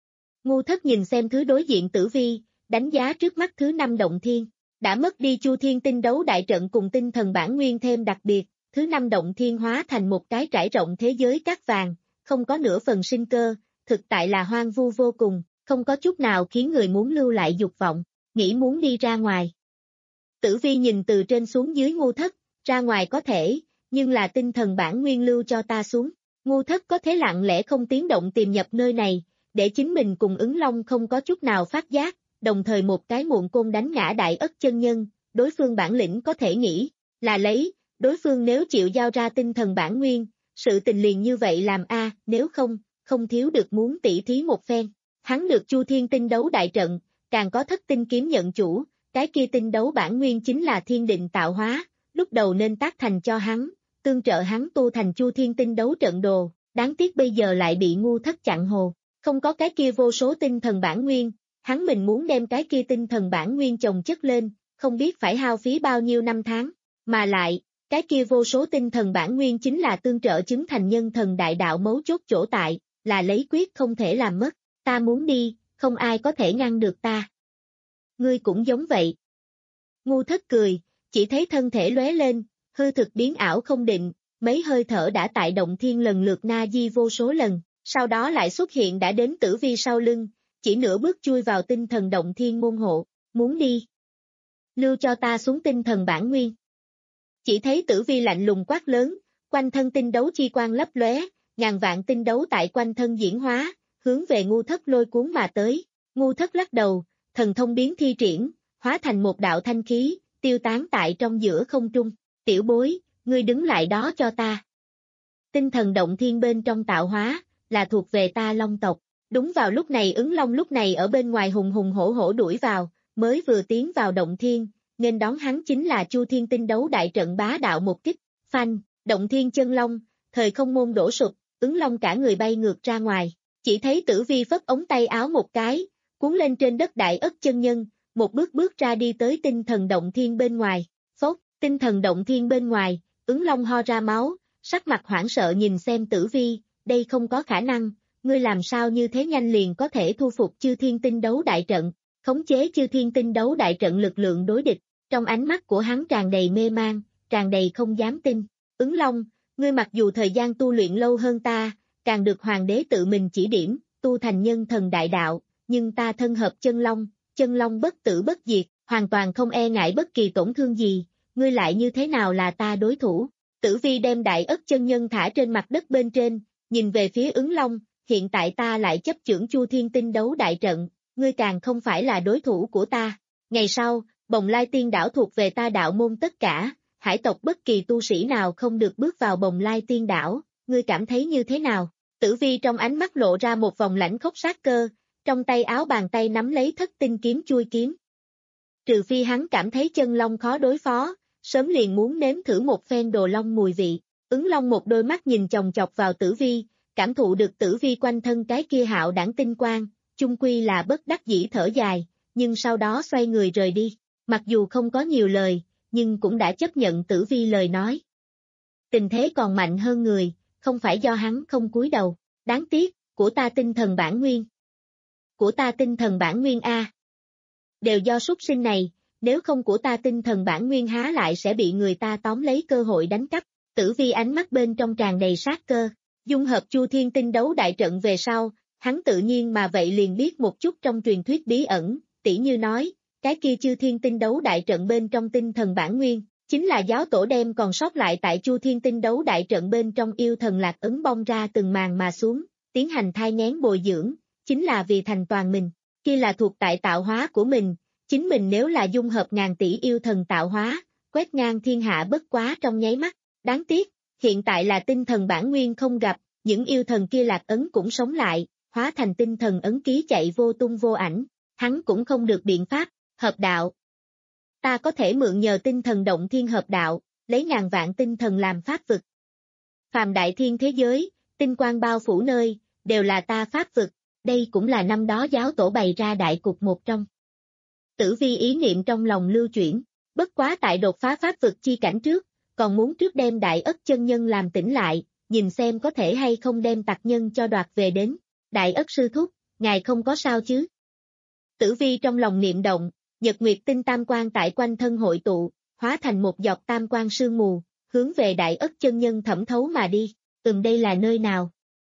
Ngu thất nhìn xem thứ đối diện tử vi, đánh giá trước mắt thứ năm động thiên, đã mất đi Chu Thiên tinh đấu đại trận cùng tinh thần bản nguyên thêm đặc biệt, thứ năm động thiên hóa thành một cái trải rộng thế giới cát vàng, không có nửa phần sinh cơ, thực tại là hoang vu vô cùng, không có chút nào khiến người muốn lưu lại dục vọng, nghĩ muốn đi ra ngoài. Tử vi nhìn từ trên xuống dưới ngu thất, ra ngoài có thể, nhưng là tinh thần bản nguyên lưu cho ta xuống. Ngu thất có thế lặng lẽ không tiếng động tìm nhập nơi này, để chính mình cùng ứng long không có chút nào phát giác, đồng thời một cái muộn côn đánh ngã Đại Ất chân nhân, đối phương bản lĩnh có thể nghĩ, là lấy, đối phương nếu chịu giao ra tinh thần bản nguyên, sự tình liền như vậy làm a, nếu không, không thiếu được muốn tỉ thí một phen. Hắn được Chu Thiên tinh đấu đại trận, càng có thất tinh kiếm nhận chủ, cái kia tinh đấu bản nguyên chính là thiên định tạo hóa, lúc đầu nên tác thành cho hắn, tương trợ hắn tu thành Chu Thiên tinh đấu trận đồ, đáng tiếc bây giờ lại bị ngu thất chặn hồ, không có cái kia vô số tinh thần bản nguyên, hắn mình muốn đem cái kia tinh thần bản nguyên chồng chất lên, không biết phải hao phí bao nhiêu năm tháng, mà lại, cái kia vô số tinh thần bản nguyên chính là tương trợ chứng thành nhân thần đại đạo mấu chốt chỗ tại, là lấy quyết không thể làm mất, ta muốn đi, không ai có thể ngăn được ta. Ngươi cũng giống vậy. Ngu thất cười, chỉ thấy thân thể lóe lên, hư thực biến ảo không định, mấy hơi thở đã tại động thiên lần lượt na di vô số lần, sau đó lại xuất hiện đã đến tử vi sau lưng, chỉ nửa bước chui vào tinh thần động thiên môn hộ, muốn đi. Lưu cho ta xuống tinh thần bản nguyên. Chỉ thấy tử vi lạnh lùng quát lớn, quanh thân tinh đấu chi quang lấp lóe, ngàn vạn tinh đấu tại quanh thân diễn hóa, hướng về ngu thất lôi cuốn mà tới. Ngu thất lắc đầu, thần thông biến thi triển, hóa thành một đạo thanh khí, tiêu tán tại trong giữa không trung. Tiểu bối, ngươi đứng lại đó cho ta. Tinh thần động thiên bên trong tạo hóa, là thuộc về ta Long tộc. Đúng vào lúc này ứng long lúc này ở bên ngoài hùng hùng hổ hổ đuổi vào, mới vừa tiến vào động thiên, nên đón hắn chính là Chu Thiên tinh đấu đại trận bá đạo một kích, phanh, động thiên chân long, thời không môn đổ sụp, ứng long cả người bay ngược ra ngoài, chỉ thấy tử vi phất ống tay áo một cái, cuốn lên trên đất Đại Ất chân nhân, một bước bước ra đi tới tinh thần động thiên bên ngoài, phốt, tinh thần động thiên bên ngoài, ứng long ho ra máu, sắc mặt hoảng sợ nhìn xem tử vi, đây không có khả năng, ngươi làm sao như thế nhanh liền có thể thu phục Chư Thiên tinh đấu đại trận, khống chế Chư Thiên tinh đấu đại trận lực lượng đối địch, trong ánh mắt của hắn tràn đầy mê mang, tràn đầy không dám tin, ứng long, ngươi mặc dù thời gian tu luyện lâu hơn ta, càng được hoàng đế tự mình chỉ điểm, tu thành nhân thần đại đạo, nhưng ta thân hợp chân long, chân long bất tử bất diệt, hoàn toàn không e ngại bất kỳ tổn thương gì, ngươi lại như thế nào là ta đối thủ? Tử vi đem Đại Ất chân nhân thả trên mặt đất bên trên, nhìn về phía ứng long, hiện tại ta lại chấp chưởng Chu Thiên tinh đấu đại trận, ngươi càng không phải là đối thủ của ta. Ngày sau, Bồng Lai tiên đảo thuộc về ta đạo môn tất cả, hải tộc bất kỳ tu sĩ nào không được bước vào Bồng Lai Tiên Đảo, ngươi cảm thấy như thế nào? Tử Vi trong ánh mắt lộ ra một vòng lãnh khốc sát cơ, trong tay áo bàn tay nắm lấy thất tinh kiếm chui kiếm. Trừ phi hắn cảm thấy chân long khó đối phó, sớm liền muốn nếm thử một phen đồ long mùi vị. Ứng Long một đôi mắt nhìn chòng chọc vào Tử Vi, cảm thụ được Tử Vi quanh thân cái kia hạo đãng tinh quang, chung quy là bất đắc dĩ thở dài, nhưng sau đó xoay người rời đi. Mặc dù không có nhiều lời, nhưng cũng đã chấp nhận Tử Vi lời nói. Tình thế còn mạnh hơn người, không phải do hắn không cúi đầu. Đáng tiếc, của ta tinh thần bản nguyên. Của ta tinh thần bản nguyên A. Đều do súc sinh này, nếu không của ta tinh thần bản nguyên há lại sẽ bị người ta tóm lấy cơ hội đánh cắp. Tử Vi ánh mắt bên trong tràn đầy sát cơ, dung hợp Chu Thiên Tinh đấu đại trận về sau, hắn tự nhiên mà vậy liền biết một chút trong truyền thuyết bí ẩn, tỉ như nói, cái kia Chu Thiên Tinh đấu đại trận bên trong tinh thần bản nguyên, chính là giáo tổ đem còn sót lại tại Chu Thiên Tinh đấu đại trận bên trong yêu thần lạc ấn bong ra từng màn mà xuống, tiến hành thai nghén bồi dưỡng, chính là vì thành toàn mình, kia là thuộc tại tạo hóa của mình, chính mình nếu là dung hợp ngàn tỷ yêu thần tạo hóa, quét ngang thiên hạ bất quá trong nháy mắt. Đáng tiếc, hiện tại là tinh thần bản nguyên không gặp, những yêu thần kia lạc ấn cũng sống lại, hóa thành tinh thần ấn ký chạy vô tung vô ảnh, hắn cũng không được biện pháp, hợp đạo. Ta có thể mượn nhờ tinh thần động thiên hợp đạo, lấy ngàn vạn tinh thần làm pháp vực. Phàm đại thiên thế giới, tinh quang bao phủ nơi, đều là ta pháp vực, đây cũng là năm đó giáo tổ bày ra đại cục một trong. Tử Vi ý niệm trong lòng lưu chuyển, bất quá tại đột phá pháp vực chi cảnh trước, còn muốn trước đem Đại Ất chân nhân làm tỉnh lại, nhìn xem có thể hay không đem tặc nhân cho đoạt về đến. Đại Ất sư thúc, ngài không có sao chứ? Tử Vi trong lòng niệm động, nhật nguyệt tinh tam quang tại quanh thân hội tụ, hóa thành một giọt tam quang sương mù, hướng về Đại Ất chân nhân thẩm thấu mà đi. Ừm, đây là nơi nào?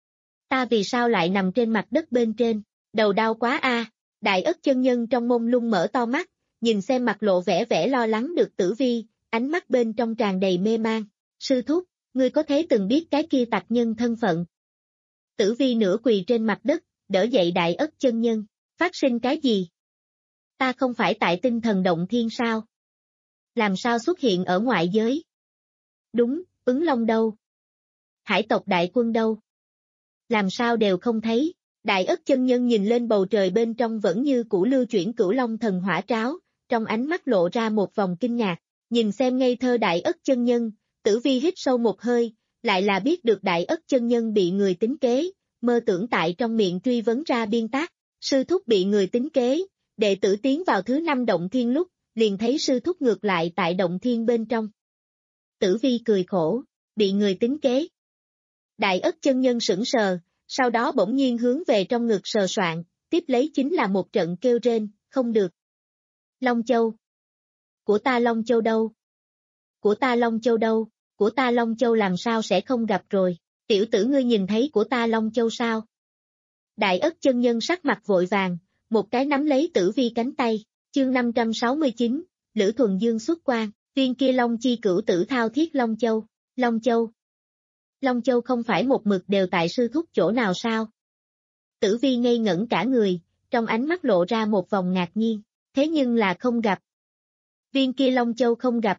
Ta vì sao lại nằm trên mặt đất bên trên? Đầu đau quá a. À. Đại Ất chân nhân trong mông lung mở to mắt, nhìn xem mặt lộ vẻ vẻ lo lắng được Tử Vi, ánh mắt bên trong tràn đầy mê mang. Sư thúc, ngươi có thế từng biết cái kia tặc nhân thân phận? Tử Vi nửa quỳ trên mặt đất, đỡ dậy Đại Ất chân nhân. Phát sinh cái gì? Ta không phải tại tinh thần động thiên sao? Làm sao xuất hiện ở ngoại giới? Đúng, Ứng Long đâu? Hải tộc đại quân đâu? Làm sao đều không thấy? Đại Ất chân nhân nhìn lên bầu trời bên trong vẫn như cũ lưu chuyển Cửu Long thần hỏa tráo, trong ánh mắt lộ ra một vòng kinh ngạc. Nhìn xem ngây thơ Đại Ất chân nhân, Tử Vi hít sâu một hơi, lại là biết được Đại Ất chân nhân bị người tính kế, mơ tưởng tại trong miệng truy vấn ra biên tác. Sư thúc bị người tính kế, đệ tử tiến vào thứ năm động thiên lúc, liền thấy sư thúc ngược lại tại động thiên bên trong. Tử Vi cười khổ, bị người tính kế. Đại Ất chân nhân sững sờ, sau đó bỗng nhiên hướng về trong ngực sờ soạn, tiếp lấy chính là một trận kêu rên, không được. Long Châu. Của ta Long Châu đâu? Của ta Long Châu đâu? Của ta Long Châu làm sao sẽ không gặp rồi? Tiểu tử ngươi nhìn thấy của ta Long Châu sao? Đại Ất chân nhân sắc mặt vội vàng, một cái nắm lấy Tử Vi cánh tay, chương năm trăm sáu mươi chín, Lữ Thuần Dương xuất quan, viên kia Long chi cửu tử thao thiết Long Châu, Long Châu. Long Châu không phải một mực đều tại sư thúc chỗ nào sao? Tử Vi ngây ngẩn cả người, trong ánh mắt lộ ra một vòng ngạc nhiên, thế nhưng là không gặp. Viên kia Long Châu không gặp.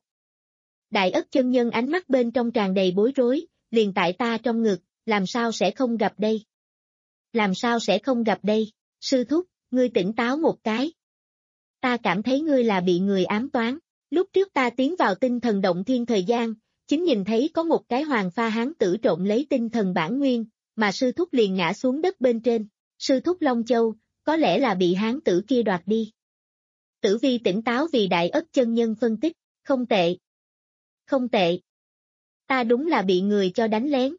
Đại Ất chân nhân ánh mắt bên trong tràn đầy bối rối, liền tại ta trong ngực, làm sao sẽ không gặp đây? Làm sao sẽ không gặp đây? Sư thúc, ngươi tỉnh táo một cái. Ta cảm thấy ngươi là bị người ám toán. Lúc trước ta tiến vào tinh thần động thiên thời gian, chính nhìn thấy có một cái hoàng pha hán tử trộm lấy tinh thần bản nguyên, mà sư thúc liền ngã xuống đất bên trên. Sư thúc Long Châu, có lẽ là bị hán tử kia đoạt đi. Tử Vi tỉnh táo vì Đại Ất chân nhân phân tích, không tệ. Không tệ. Ta đúng là bị người cho đánh lén.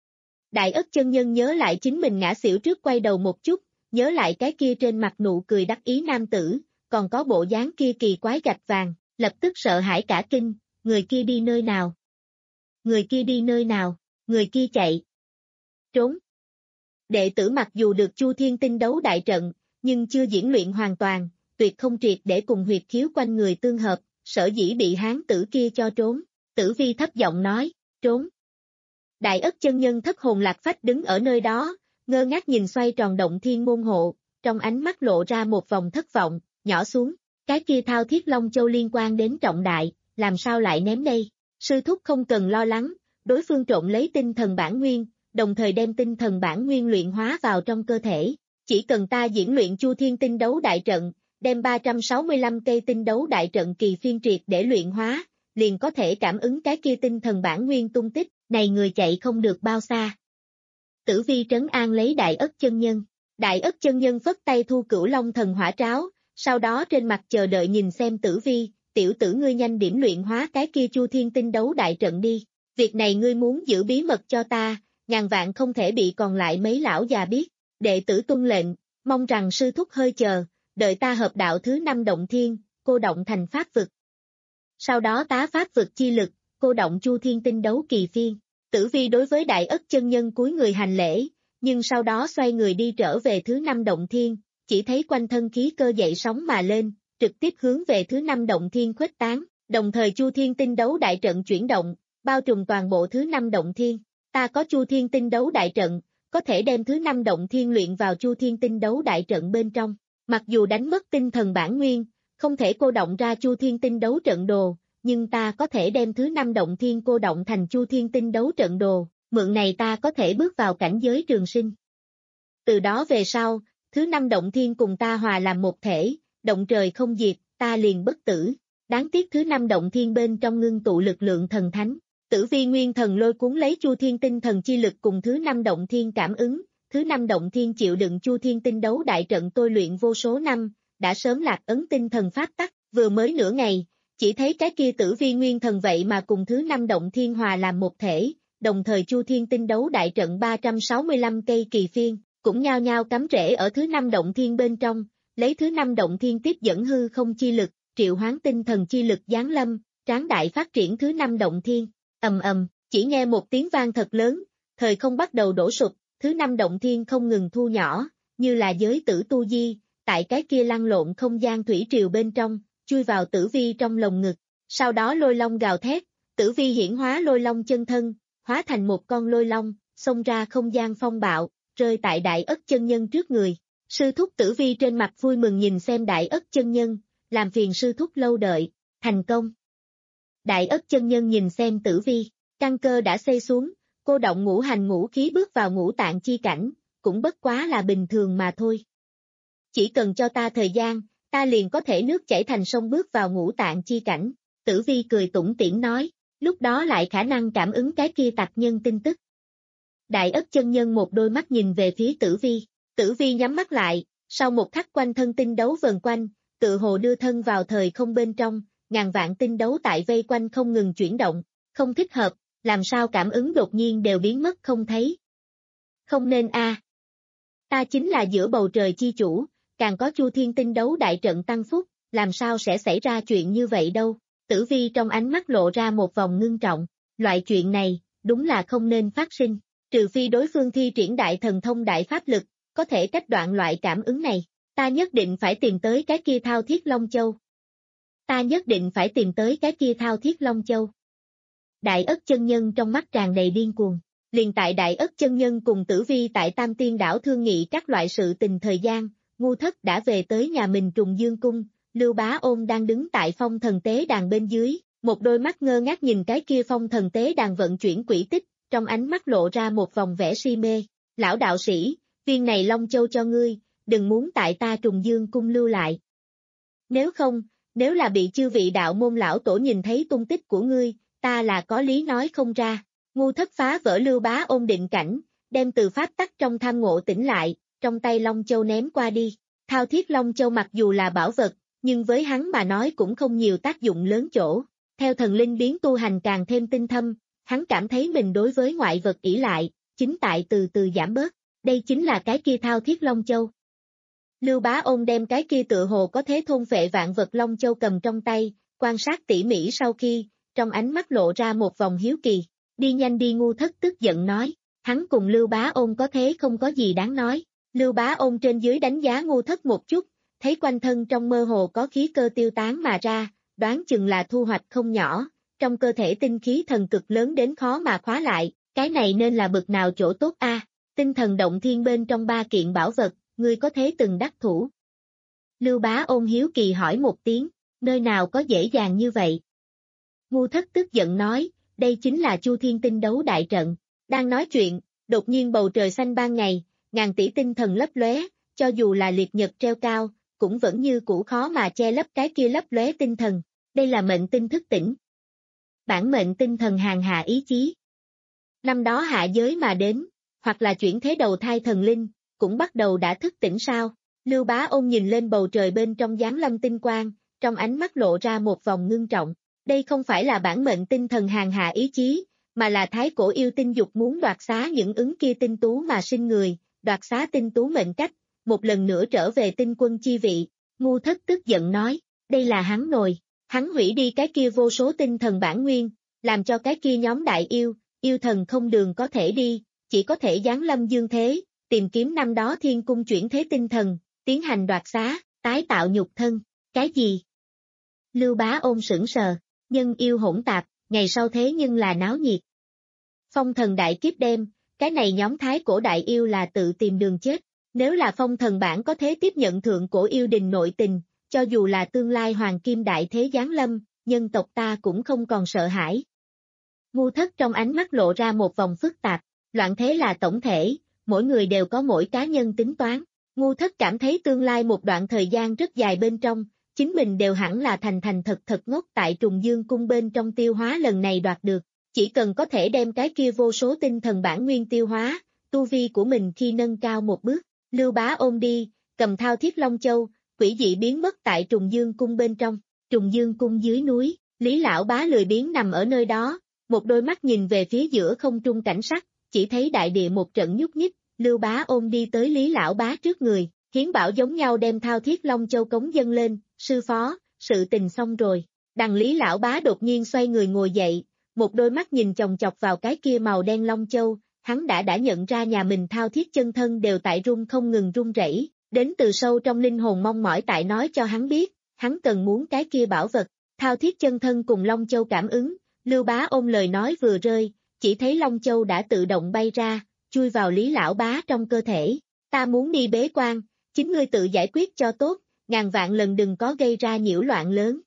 Đại Ất chân nhân nhớ lại chính mình ngã xỉu trước quay đầu một chút, nhớ lại cái kia trên mặt nụ cười đắc ý nam tử, còn có bộ dáng kia kỳ quái gạch vàng, lập tức sợ hãi cả kinh, người kia đi nơi nào? Người kia đi nơi nào? Người kia chạy. Trốn. Đệ tử mặc dù được Chu Thiên Tinh đấu đại trận, nhưng chưa diễn luyện hoàn toàn, tuyệt không triệt để cùng huyệt khiếu quanh người tương hợp, sở dĩ bị hán tử kia cho trốn. Tử Vi thấp giọng nói, trốn. Đại Ất chân nhân thất hồn lạc phách đứng ở nơi đó, ngơ ngác nhìn xoay tròn động thiên môn hộ, trong ánh mắt lộ ra một vòng thất vọng, nhỏ xuống, cái kia thao thiết Long Châu liên quan đến trọng đại, làm sao lại ném đây? Sư thúc không cần lo lắng, đối phương trộn lấy tinh thần bản nguyên, đồng thời đem tinh thần bản nguyên luyện hóa vào trong cơ thể. Chỉ cần ta diễn luyện Chu Thiên Tinh Đấu Đại Trận, đem ba trăm sáu mươi lăm cây tinh đấu đại trận kỳ phiên triệt để luyện hóa, liền có thể cảm ứng cái kia tinh thần bản nguyên tung tích, này người chạy không được bao xa. Tử Vi trấn an lấy Đại Ất chân nhân. Đại Ất chân nhân phất tay thu Cửu Long thần hỏa tráo, sau đó trên mặt chờ đợi nhìn xem Tử Vi, tiểu tử ngươi nhanh điểm luyện hóa cái kia Chu Thiên Tinh Đấu Đại Trận đi. Việc này ngươi muốn giữ bí mật cho ta, ngàn vạn không thể bị còn lại mấy lão già biết. Đệ tử tuân lệnh, mong rằng sư thúc hơi chờ, đợi ta hợp đạo thứ năm động thiên, cô động thành pháp vực. Sau đó tá pháp vực chi lực, cô động Chu Thiên Tinh Đấu kỳ phiên. Tử Vi đối với Đại Ất chân nhân cúi người hành lễ, nhưng sau đó xoay người đi trở về thứ năm động thiên, chỉ thấy quanh thân khí cơ dậy sóng mà lên, trực tiếp hướng về thứ năm động thiên khuếch tán, đồng thời Chu Thiên Tinh Đấu Đại Trận chuyển động, bao trùm toàn bộ thứ năm động thiên. Ta có Chu Thiên Tinh Đấu Đại Trận, có thể đem thứ năm động thiên luyện vào Chu Thiên Tinh Đấu Đại Trận bên trong. Mặc dù đánh mất tinh thần bản nguyên, không thể cô động ra Chu Thiên Tinh Đấu Trận đồ, nhưng ta có thể đem thứ năm động thiên cô động thành Chu Thiên Tinh Đấu Trận đồ, mượn này ta có thể bước vào cảnh giới trường sinh. Từ đó về sau, thứ năm động thiên cùng ta hòa làm một thể, động trời không diệt, ta liền bất tử. Đáng tiếc thứ năm động thiên bên trong ngưng tụ lực lượng thần thánh. Tử Vi nguyên thần lôi cuốn lấy Chu Thiên tinh thần chi lực cùng thứ năm động thiên cảm ứng, thứ năm động thiên chịu đựng Chu Thiên tinh đấu đại trận tôi luyện vô số năm, đã sớm lạc ấn tinh thần pháp tắc, vừa mới nửa ngày, chỉ thấy cái kia Tử Vi nguyên thần vậy mà cùng thứ năm động thiên hòa làm một thể, đồng thời Chu Thiên tinh đấu đại trận ba trăm sáu mươi lăm cây kỳ phiên, cũng nhao nhao cắm rễ ở thứ năm động thiên bên trong, lấy thứ năm động thiên tiếp dẫn hư không chi lực, triệu hoán tinh thần chi lực giáng lâm, tráng đại phát triển thứ năm động thiên. Ầm ầm, chỉ nghe một tiếng vang thật lớn, thời không bắt đầu đổ sụp, thứ năm động thiên không ngừng thu nhỏ, như là giới tử tu di, tại cái kia lăn lộn không gian thủy triều bên trong, chui vào Tử Vi trong lồng ngực, sau đó lôi long gào thét, Tử Vi hiển hóa lôi long chân thân, hóa thành một con lôi long, xông ra không gian phong bạo, rơi tại Đại Ất chân nhân trước người. Sư thúc Tử Vi trên mặt vui mừng nhìn xem Đại Ất chân nhân, làm phiền sư thúc lâu đợi, thành công. Đại Ất chân nhân nhìn xem Tử Vi, căn cơ đã xây xuống, cô động ngũ hành ngũ khí bước vào ngũ tạng chi cảnh, cũng bất quá là bình thường mà thôi. Chỉ cần cho ta thời gian, ta liền có thể nước chảy thành sông bước vào ngũ tạng chi cảnh. Tử Vi cười tủm tỉm nói, lúc đó lại khả năng cảm ứng cái kia tặc nhân tin tức. Đại Ất chân nhân một đôi mắt nhìn về phía Tử Vi, Tử Vi nhắm mắt lại, sau một khắc quanh thân tinh đấu vần quanh, tự hồ đưa thân vào thời không bên trong, ngàn vạn tinh đấu tại vây quanh không ngừng chuyển động, không thích hợp, làm sao cảm ứng đột nhiên đều biến mất không thấy. Không nên a, à. Ta chính là giữa bầu trời chi chủ, càng có Chu Thiên tinh đấu đại trận tăng phúc, làm sao sẽ xảy ra chuyện như vậy đâu. Tử Vi trong ánh mắt lộ ra một vòng ngưng trọng, loại chuyện này, đúng là không nên phát sinh, trừ phi đối phương thi triển đại thần thông đại pháp lực, có thể cách đoạn loại cảm ứng này, ta nhất định phải tìm tới cái kia thao thiết Long Châu. Ta nhất định phải tìm tới cái kia thao thiết Long Châu. Đại Ất chân nhân trong mắt tràn đầy điên cuồng, liền tại Đại Ất chân nhân cùng Tử Vi tại Tam Tiên đảo thương nghị các loại sự tình thời gian, Ngu Thất đã về tới nhà mình Trùng Dương cung, Lưu Bá Ôn đang đứng tại phong thần tế đàn bên dưới, một đôi mắt ngơ ngác nhìn cái kia phong thần tế đàn vận chuyển quỹ tích, trong ánh mắt lộ ra một vòng vẻ si mê. Lão đạo sĩ, viên này Long Châu cho ngươi, đừng muốn tại ta Trùng Dương cung lưu lại. Nếu không, nếu là bị chư vị đạo môn lão tổ nhìn thấy tung tích của ngươi, ta là có lý nói không ra. Ngu Thất phá vỡ Lưu Bá Ôn định cảnh, đem từ pháp tắc trong tham ngộ tỉnh lại, trong tay Long Châu ném qua đi. Thao thiết Long Châu mặc dù là bảo vật, nhưng với hắn mà nói cũng không nhiều tác dụng lớn chỗ. Theo thần linh biến tu hành càng thêm tinh thâm, hắn cảm thấy mình đối với ngoại vật ỷ lại, chính tại từ từ giảm bớt. Đây chính là cái kia thao thiết Long Châu. Lưu Bá Ôn đem cái kia tựa hồ có thế thôn phệ vạn vật Long Châu cầm trong tay, quan sát tỉ mỉ sau khi, trong ánh mắt lộ ra một vòng hiếu kỳ. Đi nhanh đi. Ngu Thất tức giận nói, hắn cùng Lưu Bá Ôn có thế không có gì đáng nói. Lưu Bá Ôn trên dưới đánh giá Ngu Thất một chút, thấy quanh thân trong mơ hồ có khí cơ tiêu tán mà ra, đoán chừng là thu hoạch không nhỏ, trong cơ thể tinh khí thần cực lớn đến khó mà khóa lại, cái này nên là bực nào chỗ tốt a? À, tinh thần động thiên bên trong ba kiện bảo vật, ngươi có thế từng đắc thủ? Lưu Bá Ôn hiếu kỳ hỏi một tiếng, nơi nào có dễ dàng như vậy? Ngu Thất tức giận nói, đây chính là Chu Thiên Tinh đấu đại trận. Đang nói chuyện, đột nhiên bầu trời xanh ban ngày, ngàn tỷ tinh thần lấp lóe, cho dù là liệt nhật treo cao, cũng vẫn như cũ khó mà che lấp cái kia lấp lóe tinh thần. Đây là mệnh tinh thức tỉnh. Bản mệnh tinh thần hàng hạ ý chí. Năm đó hạ giới mà đến, hoặc là chuyển thế đầu thai thần linh, cũng bắt đầu đã thức tỉnh sao? Lưu Bá Ôn nhìn lên bầu trời bên trong giáng lâm tinh quang, trong ánh mắt lộ ra một vòng ngưng trọng. Đây không phải là bản mệnh tinh thần hàng hạ ý chí, mà là thái cổ yêu tinh dục muốn đoạt xá những ứng kia tinh tú mà sinh người, đoạt xá tinh tú mệnh cách, một lần nữa trở về tinh quân chi vị. Ngu Thất tức giận nói, đây là hắn nồi, hắn hủy đi cái kia vô số tinh thần bản nguyên, làm cho cái kia nhóm đại yêu, yêu thần không đường có thể đi, chỉ có thể giáng lâm dương thế, tìm kiếm năm đó thiên cung chuyển thế tinh thần, tiến hành đoạt xá, tái tạo nhục thân. Cái gì? Lưu Bá Ôn sững sờ, nhân yêu hỗn tạp, ngày sau thế nhưng là náo nhiệt. Phong thần đại kiếp đêm, cái này nhóm thái cổ đại yêu là tự tìm đường chết, nếu là phong thần bản có thể tiếp nhận thượng cổ yêu đình nội tình, cho dù là tương lai hoàng kim đại thế giáng lâm, nhân tộc ta cũng không còn sợ hãi. Ngu Thất trong ánh mắt lộ ra một vòng phức tạp, loạn thế là tổng thể, mỗi người đều có mỗi cá nhân tính toán. Ngu Thất cảm thấy tương lai một đoạn thời gian rất dài bên trong, chính mình đều hẳn là thành thành thật thật ngốc tại Trùng Dương cung bên trong tiêu hóa lần này đoạt được, chỉ cần có thể đem cái kia vô số tinh thần bản nguyên tiêu hóa, tu vi của mình khi nâng cao một bước. Lưu Bá Ôn đi, cầm thao thiết Long Châu, quỷ dị biến mất tại Trùng Dương cung bên trong. Trùng Dương cung dưới núi, Lý Lão Bá lười biếng nằm ở nơi đó, một đôi mắt nhìn về phía giữa không trung cảnh sắc, chỉ thấy đại địa một trận nhúc nhích. Lưu Bá Ôn đi tới Lý Lão Bá trước người, Hiến Bảo giống nhau đem thao thiết Long Châu cống dâng lên, sư phó, sự tình xong rồi. Đằng Lý Lão Bá đột nhiên xoay người ngồi dậy, một đôi mắt nhìn chòng chọc vào cái kia màu đen Long Châu, hắn đã đã nhận ra nhà mình thao thiết chân thân đều tại run không ngừng run rẩy, đến từ sâu trong linh hồn mong mỏi tại nói cho hắn biết, hắn cần muốn cái kia bảo vật. Thao thiết chân thân cùng Long Châu cảm ứng, Lưu Bá Ôn lời nói vừa rơi, chỉ thấy Long Châu đã tự động bay ra, chui vào Lý Lão Bá trong cơ thể. Ta muốn đi bế quan, chính ngươi tự giải quyết cho tốt, ngàn vạn lần đừng có gây ra nhiễu loạn lớn.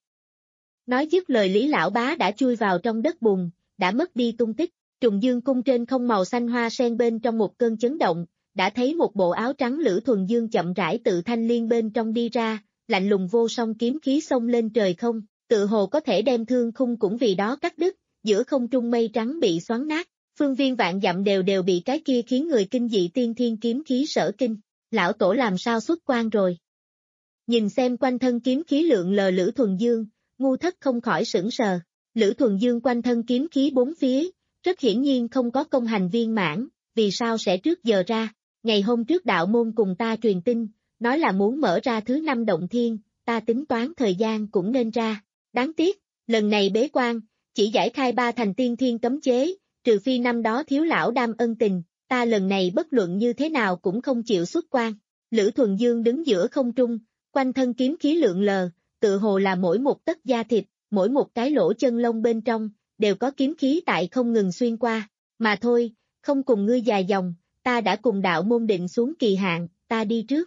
Nói dứt lời Lý Lão Bá đã chui vào trong đất bùn, đã mất đi tung tích. Trùng Dương cung trên không màu xanh hoa sen bên trong một cơn chấn động, đã thấy một bộ áo trắng Lữ Thuần Dương chậm rãi tự thanh liên bên trong đi ra, lạnh lùng vô song kiếm khí xông lên trời không, tự hồ có thể đem thương khung cũng vì đó cắt đứt, giữa không trung mây trắng bị xoắn nát. Phương viên vạn dặm đều đều bị cái kia khiến người kinh dị tiên thiên kiếm khí sở kinh. Lão tổ làm sao xuất quan rồi? Nhìn xem quanh thân kiếm khí lượng lờ Lữ Thuần Dương, Ngu Thất không khỏi sững sờ. Lữ Thuần Dương quanh thân kiếm khí bốn phía, rất hiển nhiên không có công hành viên mãn, vì sao sẽ trước giờ ra? Ngày hôm trước đạo môn cùng ta truyền tin, nói là muốn mở ra thứ năm động thiên, ta tính toán thời gian cũng nên ra. Đáng tiếc, lần này bế quan, chỉ giải khai ba thành tiên thiên cấm chế, trừ phi năm đó thiếu lão đam ân tình, ta lần này bất luận như thế nào cũng không chịu xuất quan. Lữ Thuần Dương đứng giữa không trung, quanh thân kiếm khí lượng lờ, tự hồ là mỗi một tấc da thịt, mỗi một cái lỗ chân lông bên trong, đều có kiếm khí tại không ngừng xuyên qua. Mà thôi, không cùng ngươi dài dòng, ta đã cùng đạo môn định xuống kỳ hạn, ta đi trước.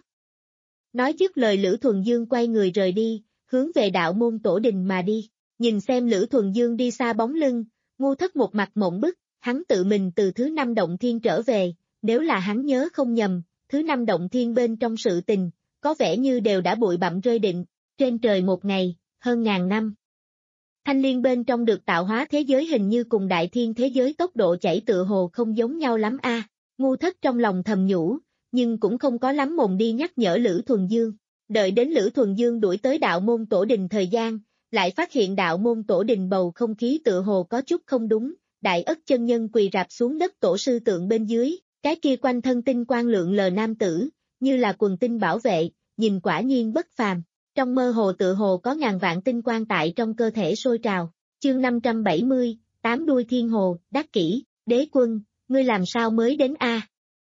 Nói dứt lời Lữ Thuần Dương quay người rời đi, hướng về đạo môn tổ đình mà đi. Nhìn xem Lữ Thuần Dương đi xa bóng lưng, Ngu Thất một mặt mộng bức, hắn tự mình từ thứ năm động thiên trở về, nếu là hắn nhớ không nhầm, thứ năm động thiên bên trong sự tình, có vẻ như đều đã bụi bặm rơi định, trên trời một ngày, hơn ngàn năm. Thanh liên bên trong được tạo hóa thế giới hình như cùng đại thiên thế giới tốc độ chảy tựa hồ không giống nhau lắm a. Ngu Thất trong lòng thầm nhủ, nhưng cũng không có lắm mồm đi nhắc nhở Lữ Thuần Dương. Đợi đến Lữ Thuần Dương đuổi tới đạo môn tổ đình thời gian, lại phát hiện đạo môn tổ đình bầu không khí tựa hồ có chút không đúng, Đại Ất chân nhân quỳ rạp xuống đất tổ sư tượng bên dưới, cái kia quanh thân tinh quang lượng lờ nam tử, như là quần tinh bảo vệ, nhìn quả nhiên bất phàm. Trong mơ hồ tựa hồ có ngàn vạn tinh quang tại trong cơ thể sôi trào. Chương năm trăm bảy mươi, tám đuôi thiên hồ, đắc kỷ, đế quân, ngươi làm sao mới đến a?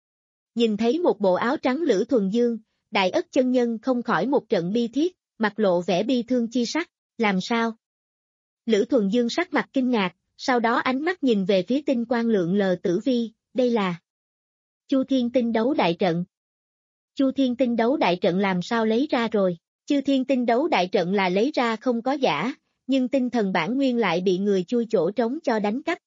Nhìn thấy một bộ áo trắng Lữ Thuần Dương, Đại Ất chân nhân không khỏi một trận bi thiết, mặt lộ vẻ bi thương chi sắc, làm sao? Lữ Thuần Dương sắc mặt kinh ngạc, sau đó ánh mắt nhìn về phía tinh quang lượng lờ tử vi, đây là Chu Thiên tinh đấu đại trận. Chu Thiên tinh đấu đại trận làm sao lấy ra rồi? Chư Thiên tinh đấu đại trận là lấy ra không có giả, nhưng tinh thần bản nguyên lại bị người chui chỗ trống cho đánh cắp.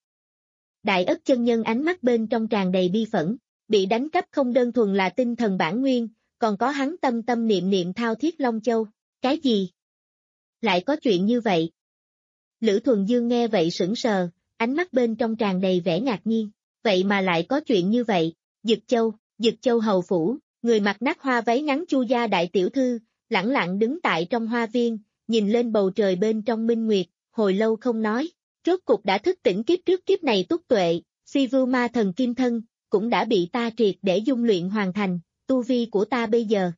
Đại Ất chân nhân ánh mắt bên trong tràn đầy bi phẫn, bị đánh cắp không đơn thuần là tinh thần bản nguyên, còn có hắn tâm tâm niệm niệm thao thiết Long Châu. Cái gì? Lại có chuyện như vậy? Lữ Thuần Dương nghe vậy sững sờ, ánh mắt bên trong tràn đầy vẻ ngạc nhiên. Vậy mà lại có chuyện như vậy? Dực Châu, Dực Châu hầu phủ, người mặc nát hoa váy ngắn Chu gia đại tiểu thư, lẳng lặng đứng tại trong hoa viên, nhìn lên bầu trời bên trong minh nguyệt, hồi lâu không nói. Rốt cục đã thức tỉnh kiếp trước kiếp này túc tuệ, Si Vưu Ma thần kim thân, cũng đã bị ta triệt để dung luyện hoàn thành, tu vi của ta bây giờ.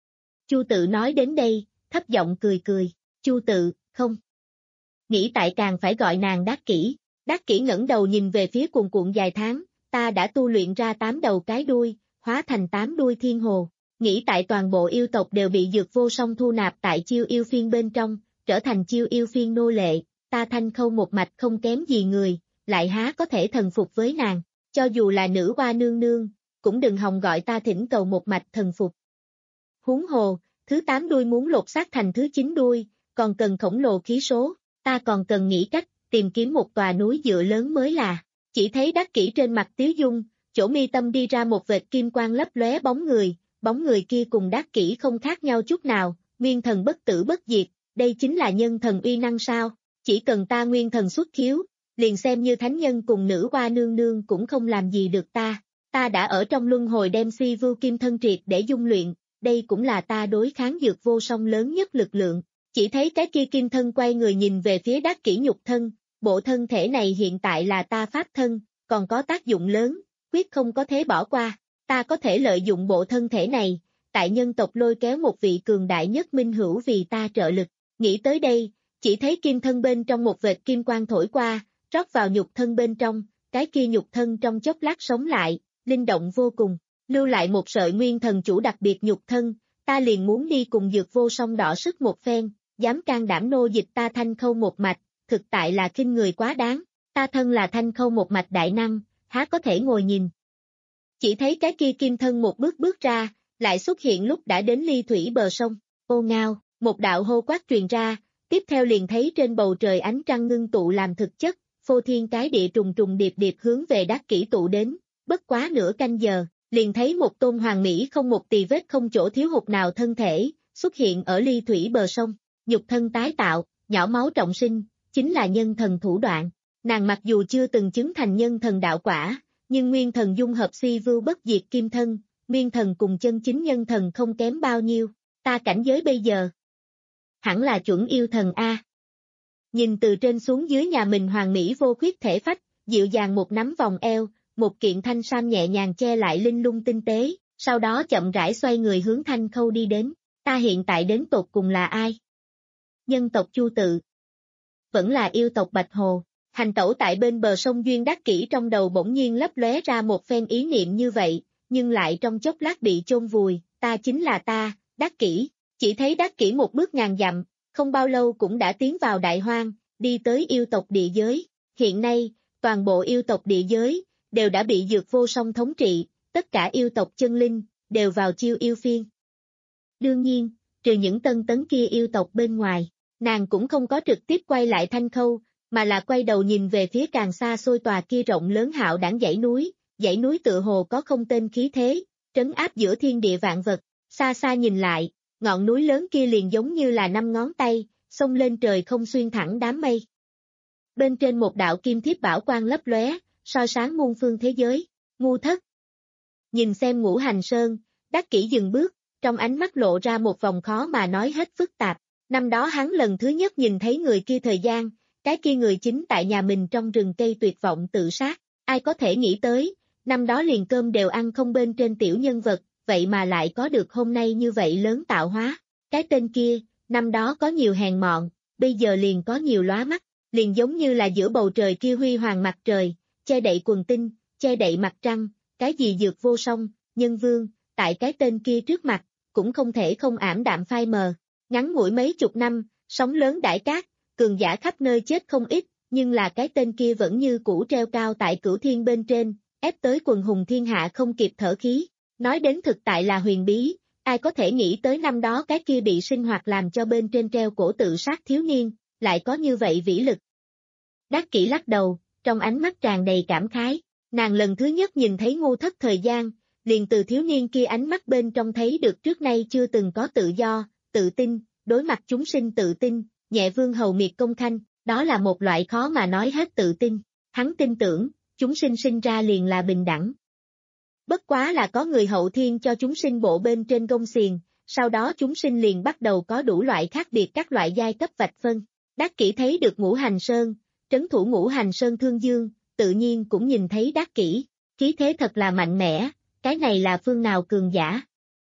Chu Tự nói đến đây, thấp giọng cười cười, Chu Tự, không. Nghĩ tại càng phải gọi nàng Đắc Kỷ. Đắc Kỷ ngẩng đầu nhìn về phía cuồn cuộn dài tháng, ta đã tu luyện ra tám đầu cái đuôi, hóa thành tám đuôi thiên hồ. Nghĩ tại toàn bộ yêu tộc đều bị Dược Vô Song thu nạp tại chiêu yêu phiên bên trong, trở thành chiêu yêu phiên nô lệ, ta Thanh Khâu một mạch không kém gì người, lại há có thể thần phục với nàng, cho dù là nữ hoa nương nương, cũng đừng hòng gọi ta thỉnh cầu một mạch thần phục. Huống hồ, thứ tám đuôi muốn lột xác thành thứ chín đuôi, còn cần khổng lồ khí số, ta còn cần nghĩ cách, tìm kiếm một tòa núi dựa lớn mới là. Chỉ thấy Đắc Kỷ trên mặt tiếu dung, chỗ mi tâm đi ra một vệt kim quang lấp lóe bóng người, bóng người kia cùng Đắc Kỷ không khác nhau chút nào, nguyên thần bất tử bất diệt, đây chính là nhân thần uy năng sao? Chỉ cần ta nguyên thần xuất khiếu, liền xem như thánh nhân cùng nữ hoa nương nương cũng không làm gì được ta. Ta đã ở trong luân hồi đem Si Vưu kim thân triệt để dung luyện, đây cũng là ta đối kháng Dược Vô Song lớn nhất lực lượng. Chỉ thấy cái kia kim thân quay người nhìn về phía Đắc Kỷ nhục thân, bộ thân thể này hiện tại là ta pháp thân, còn có tác dụng lớn, quyết không có thế bỏ qua. Ta có thể lợi dụng bộ thân thể này, tại nhân tộc lôi kéo một vị cường đại nhất minh hữu vì ta trợ lực. Nghĩ tới đây, chỉ thấy kim thân bên trong một vệt kim quang thổi qua, rót vào nhục thân bên trong, cái kia nhục thân trong chốc lát sống lại, linh động vô cùng, lưu lại một sợi nguyên thần chủ đặc biệt nhục thân, ta liền muốn đi cùng Dược Vô Song đọ sức một phen, dám can đảm nô dịch ta Thanh Khâu một mạch, thực tại là khinh người quá đáng, ta thân là Thanh Khâu một mạch đại năng, há có thể ngồi nhìn. Chỉ thấy cái kia kim thân một bước bước ra, lại xuất hiện lúc đã đến ly thủy bờ sông, ô ngao, một đạo hô quát truyền ra, tiếp theo liền thấy trên bầu trời ánh trăng ngưng tụ làm thực chất, phô thiên cái địa trùng trùng điệp điệp hướng về Đắc Kỷ tụ đến, bất quá nửa canh giờ, liền thấy một tôn hoàng mỹ không một tì vết không chỗ thiếu hụt nào thân thể, xuất hiện ở ly thủy bờ sông, nhục thân tái tạo, nhỏ máu trọng sinh, chính là nhân thần thủ đoạn. Nàng mặc dù chưa từng chứng thành nhân thần đạo quả, nhưng nguyên thần dung hợp Si Vưu bất diệt kim thân, nguyên thần cùng chân chính nhân thần không kém bao nhiêu, ta cảnh giới bây giờ. Hẳn là chuẩn yêu thần A. Nhìn từ trên xuống dưới nhà mình hoàng mỹ vô khuyết thể phách, dịu dàng một nắm vòng eo, một kiện thanh sam nhẹ nhàng che lại linh lung tinh tế, sau đó chậm rãi xoay người hướng Thanh Khâu đi đến, ta hiện tại đến tột cùng là ai? Nhân tộc Chu Tự. Vẫn là yêu tộc Bạch Hồ. Hành tẩu tại bên bờ sông Duyên Đắc Kỷ trong đầu bỗng nhiên lấp lóe ra một phen ý niệm như vậy, nhưng lại trong chốc lát bị chôn vùi, ta chính là ta, Đắc Kỷ. Chỉ thấy Đắc Kỷ một bước ngàn dặm, không bao lâu cũng đã tiến vào đại hoang, đi tới yêu tộc địa giới. Hiện nay, toàn bộ yêu tộc địa giới, đều đã bị Dược Vô Song thống trị, tất cả yêu tộc chân linh, đều vào chiêu yêu phiên. Đương nhiên, trừ những tân tấn kia yêu tộc bên ngoài, nàng cũng không có trực tiếp quay lại Thanh Khâu, mà là quay đầu nhìn về phía càng xa xôi tòa kia rộng lớn hạo đảng dãy núi, dãy núi tựa hồ có không tên khí thế, trấn áp giữa thiên địa vạn vật, xa xa nhìn lại, ngọn núi lớn kia liền giống như là năm ngón tay, xông lên trời không xuyên thẳng đám mây. Bên trên một đạo kim thiếp bảo quang lấp lóe, soi sáng muôn phương thế giới, ngu thất. Nhìn xem Ngũ Hành Sơn, Đắc Kỷ dừng bước, trong ánh mắt lộ ra một vòng khó mà nói hết phức tạp, năm đó hắn lần thứ nhất nhìn thấy người kia thời gian, cái kia người chính tại nhà mình trong rừng cây tuyệt vọng tự sát, ai có thể nghĩ tới, năm đó liền cơm đều ăn không bên trên tiểu nhân vật, vậy mà lại có được hôm nay như vậy lớn tạo hóa, cái tên kia, năm đó có nhiều hèn mọn, bây giờ liền có nhiều lóa mắt, liền giống như là giữa bầu trời kia huy hoàng mặt trời, che đậy quần tinh, che đậy mặt trăng, cái gì Dược Vô Song, Nhân Vương, tại cái tên kia trước mặt, cũng không thể không ảm đạm phai mờ, ngắn ngủi mấy chục năm, sóng lớn đãi cát, cường giả khắp nơi chết không ít, nhưng là cái tên kia vẫn như cũ treo cao tại cửu thiên bên trên, ép tới quần hùng thiên hạ không kịp thở khí, nói đến thực tại là huyền bí, ai có thể nghĩ tới năm đó cái kia bị sinh hoạt làm cho bên trên treo cổ tự sát thiếu niên, lại có như vậy vĩ lực. Đắc Kỷ lắc đầu, trong ánh mắt tràn đầy cảm khái, nàng lần thứ nhất nhìn thấy Ngô Thất thời gian, liền từ thiếu niên kia ánh mắt bên trong thấy được trước nay chưa từng có tự do, tự tin, đối mặt chúng sinh tự tin, nhẹ vương hầu miệt công khanh, đó là một loại khó mà nói hết tự tin, hắn tin tưởng, chúng sinh sinh ra liền là bình đẳng. Bất quá là có người hậu thiên cho chúng sinh bộ bên trên gông xiềng, sau đó chúng sinh liền bắt đầu có đủ loại khác biệt các loại giai cấp vạch phân. Đắc Kỷ thấy được Ngũ Hành Sơn, trấn thủ Ngũ Hành Sơn Thương Dương, tự nhiên cũng nhìn thấy Đắc Kỷ, khí thế thật là mạnh mẽ, cái này là phương nào cường giả.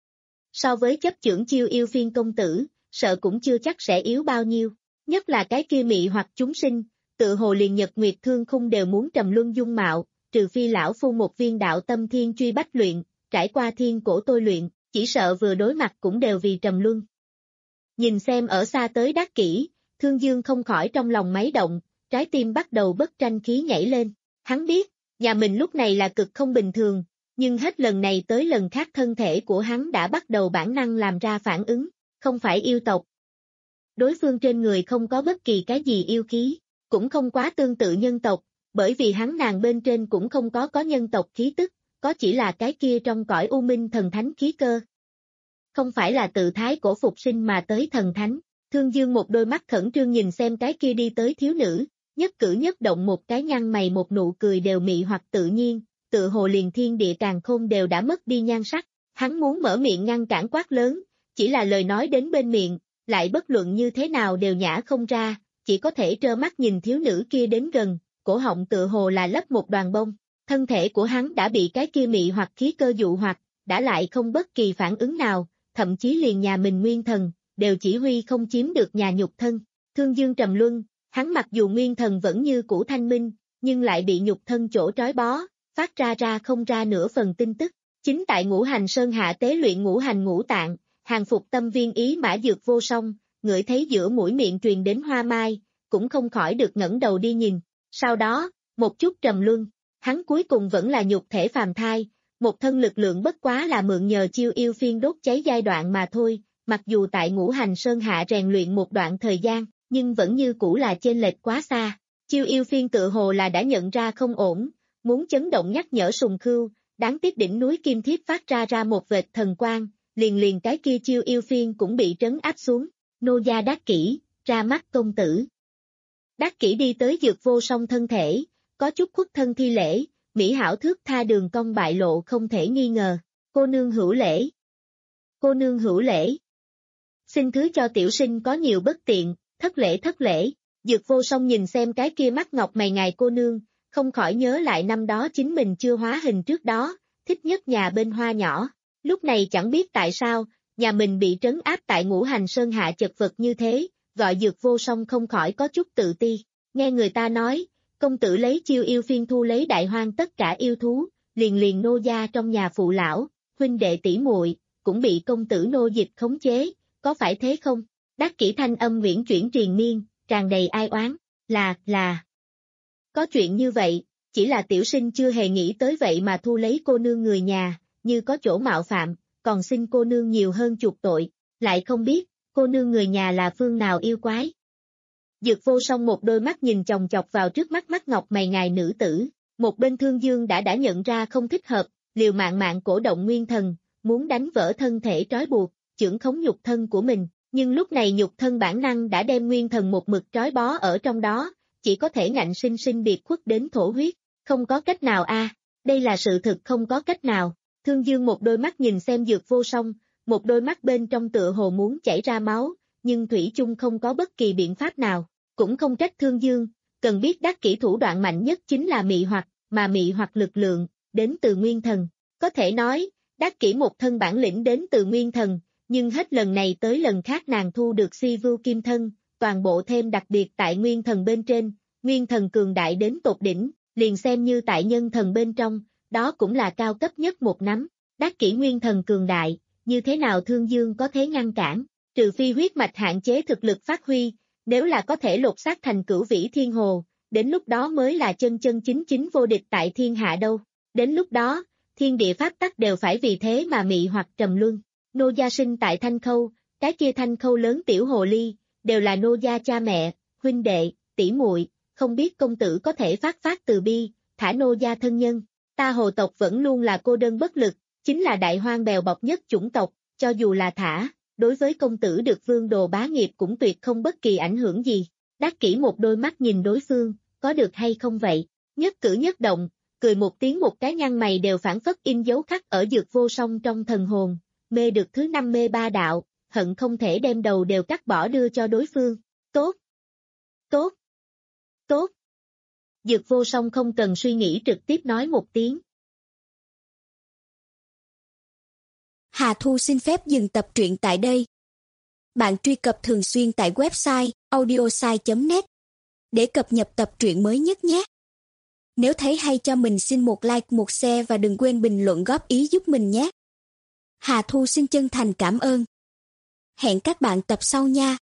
So với chấp chưởng Chiêu Yêu Phiên công tử, sợ cũng chưa chắc sẽ yếu bao nhiêu, nhất là cái kia mị hoặc chúng sinh, tự hồ liền Nhật Nguyệt Thương Khung đều muốn trầm luân dung mạo, trừ phi lão phu một viên đạo tâm thiên truy bách luyện, trải qua thiên cổ tôi luyện, chỉ sợ vừa đối mặt cũng đều vì trầm luân. Nhìn xem ở xa tới Đắc Kỷ, Thương Dương không khỏi trong lòng máy động, trái tim bắt đầu bất tranh khí nhảy lên, hắn biết, nhà mình lúc này là cực không bình thường, nhưng hết lần này tới lần khác thân thể của hắn đã bắt đầu bản năng làm ra phản ứng, không phải yêu tộc. Đối phương trên người không có bất kỳ cái gì yêu khí, cũng không quá tương tự nhân tộc, bởi vì hắn nàng bên trên cũng không có có nhân tộc khí tức, có chỉ là cái kia trong cõi u minh thần thánh khí cơ. Không phải là tự thái cổ phục sinh mà tới thần thánh, Thương Dương một đôi mắt khẩn trương nhìn xem cái kia đi tới thiếu nữ, nhất cử nhất động một cái nhăn mày một nụ cười đều mị hoặc tự nhiên, tự hồ liền thiên địa càn khôn đều đã mất đi nhan sắc, hắn muốn mở miệng ngăn cản quát lớn, chỉ là lời nói đến bên miệng, lại bất luận như thế nào đều nhả không ra, chỉ có thể trơ mắt nhìn thiếu nữ kia đến gần, cổ họng tự hồ là lấp một đoàn bông, thân thể của hắn đã bị cái kia mị hoặc khí cơ dụ hoặc, đã lại không bất kỳ phản ứng nào, thậm chí liền nhà mình nguyên thần, đều chỉ huy không chiếm được nhà nhục thân. Thương Dương trầm luân, hắn mặc dù nguyên thần vẫn như cũ thanh minh, nhưng lại bị nhục thân chỗ trói bó, phát ra ra không ra nửa phần tin tức. Chính tại Ngũ Hành Sơn hạ tế luyện ngũ hành ngũ tạng, hàng phục tâm viên ý mã dược vô song, ngửi thấy giữa mũi miệng truyền đến hoa mai, cũng không khỏi được ngẩng đầu đi nhìn. Sau đó, một chút trầm luân, hắn cuối cùng vẫn là nhục thể phàm thai, một thân lực lượng bất quá là mượn nhờ Chiêu Yêu Phiên đốt cháy giai đoạn mà thôi, mặc dù tại Ngũ Hành Sơn hạ rèn luyện một đoạn thời gian, nhưng vẫn như cũ là chênh lệch quá xa. Chiêu Yêu Phiên tự hồ là đã nhận ra không ổn, muốn chấn động nhắc nhở Sùng Khưu, đáng tiếc đỉnh núi Kim Thiếp phát ra ra một vệt thần quang, liền liền cái kia Chiêu Yêu Phiên cũng bị trấn áp xuống. Nô gia Đắc Kỷ, ra mắt công tử. Đắc Kỷ đi tới Dược Vô Song thân thể, có chút khuất thân thi lễ, mỹ hảo thước tha đường cong bại lộ không thể nghi ngờ. Cô nương hữu lễ. Cô nương hữu lễ. Xin thứ cho tiểu sinh có nhiều bất tiện, thất lễ thất lễ. Dược Vô Song nhìn xem cái kia mắt ngọc mày ngài cô nương, không khỏi nhớ lại năm đó chính mình chưa hóa hình trước đó, thích nhất nhà bên hoa nhỏ. Lúc này chẳng biết tại sao, nhà mình bị trấn áp tại Ngũ Hành Sơn hạ chật vật như thế, gọi Dược Vô Song không khỏi có chút tự ti. Nghe người ta nói, công tử lấy Chiêu Yêu Phiên thu lấy đại hoang tất cả yêu thú, liền liền nô gia trong nhà phụ lão, huynh đệ tỷ muội cũng bị công tử nô dịch khống chế, có phải thế không? Đắc Kỷ thanh âm uyển chuyển triền miên, tràn đầy ai oán, là, là. Có chuyện như vậy, chỉ là tiểu sinh chưa hề nghĩ tới vậy mà thu lấy cô nương người nhà, như có chỗ mạo phạm, còn xin cô nương nhiều hơn chuộc tội, lại không biết, cô nương người nhà là phương nào yêu quái. Dược Vô Song một đôi mắt nhìn chòng chọc vào trước mắt mắt ngọc mày ngài nữ tử, một bên Thương Dương đã đã nhận ra không thích hợp, liều mạng mạng cổ động nguyên thần, muốn đánh vỡ thân thể trói buộc, chưởng khống nhục thân của mình, nhưng lúc này nhục thân bản năng đã đem nguyên thần một mực trói bó ở trong đó, chỉ có thể ngạnh sinh sinh biệt khuất đến thổ huyết, không có cách nào a, à, đây là sự thực không có cách nào. Thương Dương một đôi mắt nhìn xem Dược Vô Song, một đôi mắt bên trong tựa hồ muốn chảy ra máu, nhưng thủy chung không có bất kỳ biện pháp nào, cũng không trách Thương Dương, cần biết Đắc Kỷ thủ đoạn mạnh nhất chính là mị hoặc, mà mị hoặc lực lượng, đến từ nguyên thần, có thể nói, Đắc Kỷ một thân bản lĩnh đến từ nguyên thần, nhưng hết lần này tới lần khác nàng thu được Si Vưu Kim Thân, toàn bộ thêm đặc biệt tại nguyên thần bên trên, nguyên thần cường đại đến tột đỉnh, liền xem như tại nhân thần bên trong, đó cũng là cao cấp nhất một nắm. Đắc Kỷ nguyên thần cường đại, như thế nào Thương Dương có thể ngăn cản, trừ phi huyết mạch hạn chế thực lực phát huy, nếu là có thể lột xác thành cửu vĩ thiên hồ, đến lúc đó mới là chân chân chính chính vô địch tại thiên hạ đâu. Đến lúc đó, thiên địa pháp tắc đều phải vì thế mà mị hoặc trầm luân. Nô gia sinh tại Thanh Khâu, cái kia Thanh Khâu lớn tiểu hồ ly, đều là nô gia cha mẹ, huynh đệ, tỷ muội, không biết công tử có thể phát phát từ bi, thả nô gia thân nhân. Ta Hồ tộc vẫn luôn là cô đơn bất lực, chính là đại hoang bèo bọc nhất chủng tộc, cho dù là thả, đối với công tử được vương đồ bá nghiệp cũng tuyệt không bất kỳ ảnh hưởng gì. Đắc Kỷ một đôi mắt nhìn đối phương, có được hay không vậy? Nhất cử nhất động, cười một tiếng một cái nhăn mày đều phản phất in dấu khắc ở Dược Vô Song trong thần hồn, mê được thứ năm mê ba đạo, hận không thể đem đầu đều cắt bỏ đưa cho đối phương. Tốt! Tốt! Tốt! Dược Vô Song không cần suy nghĩ trực tiếp nói một tiếng. Hà Thu xin phép dừng tập truyện tại đây. Bạn truy cập thường xuyên tại website audiosai chấm net để cập nhật tập truyện mới nhất nhé. Nếu thấy hay cho mình xin một like, một share và đừng quên bình luận góp ý giúp mình nhé. Hà Thu xin chân thành cảm ơn. Hẹn các bạn tập sau nha.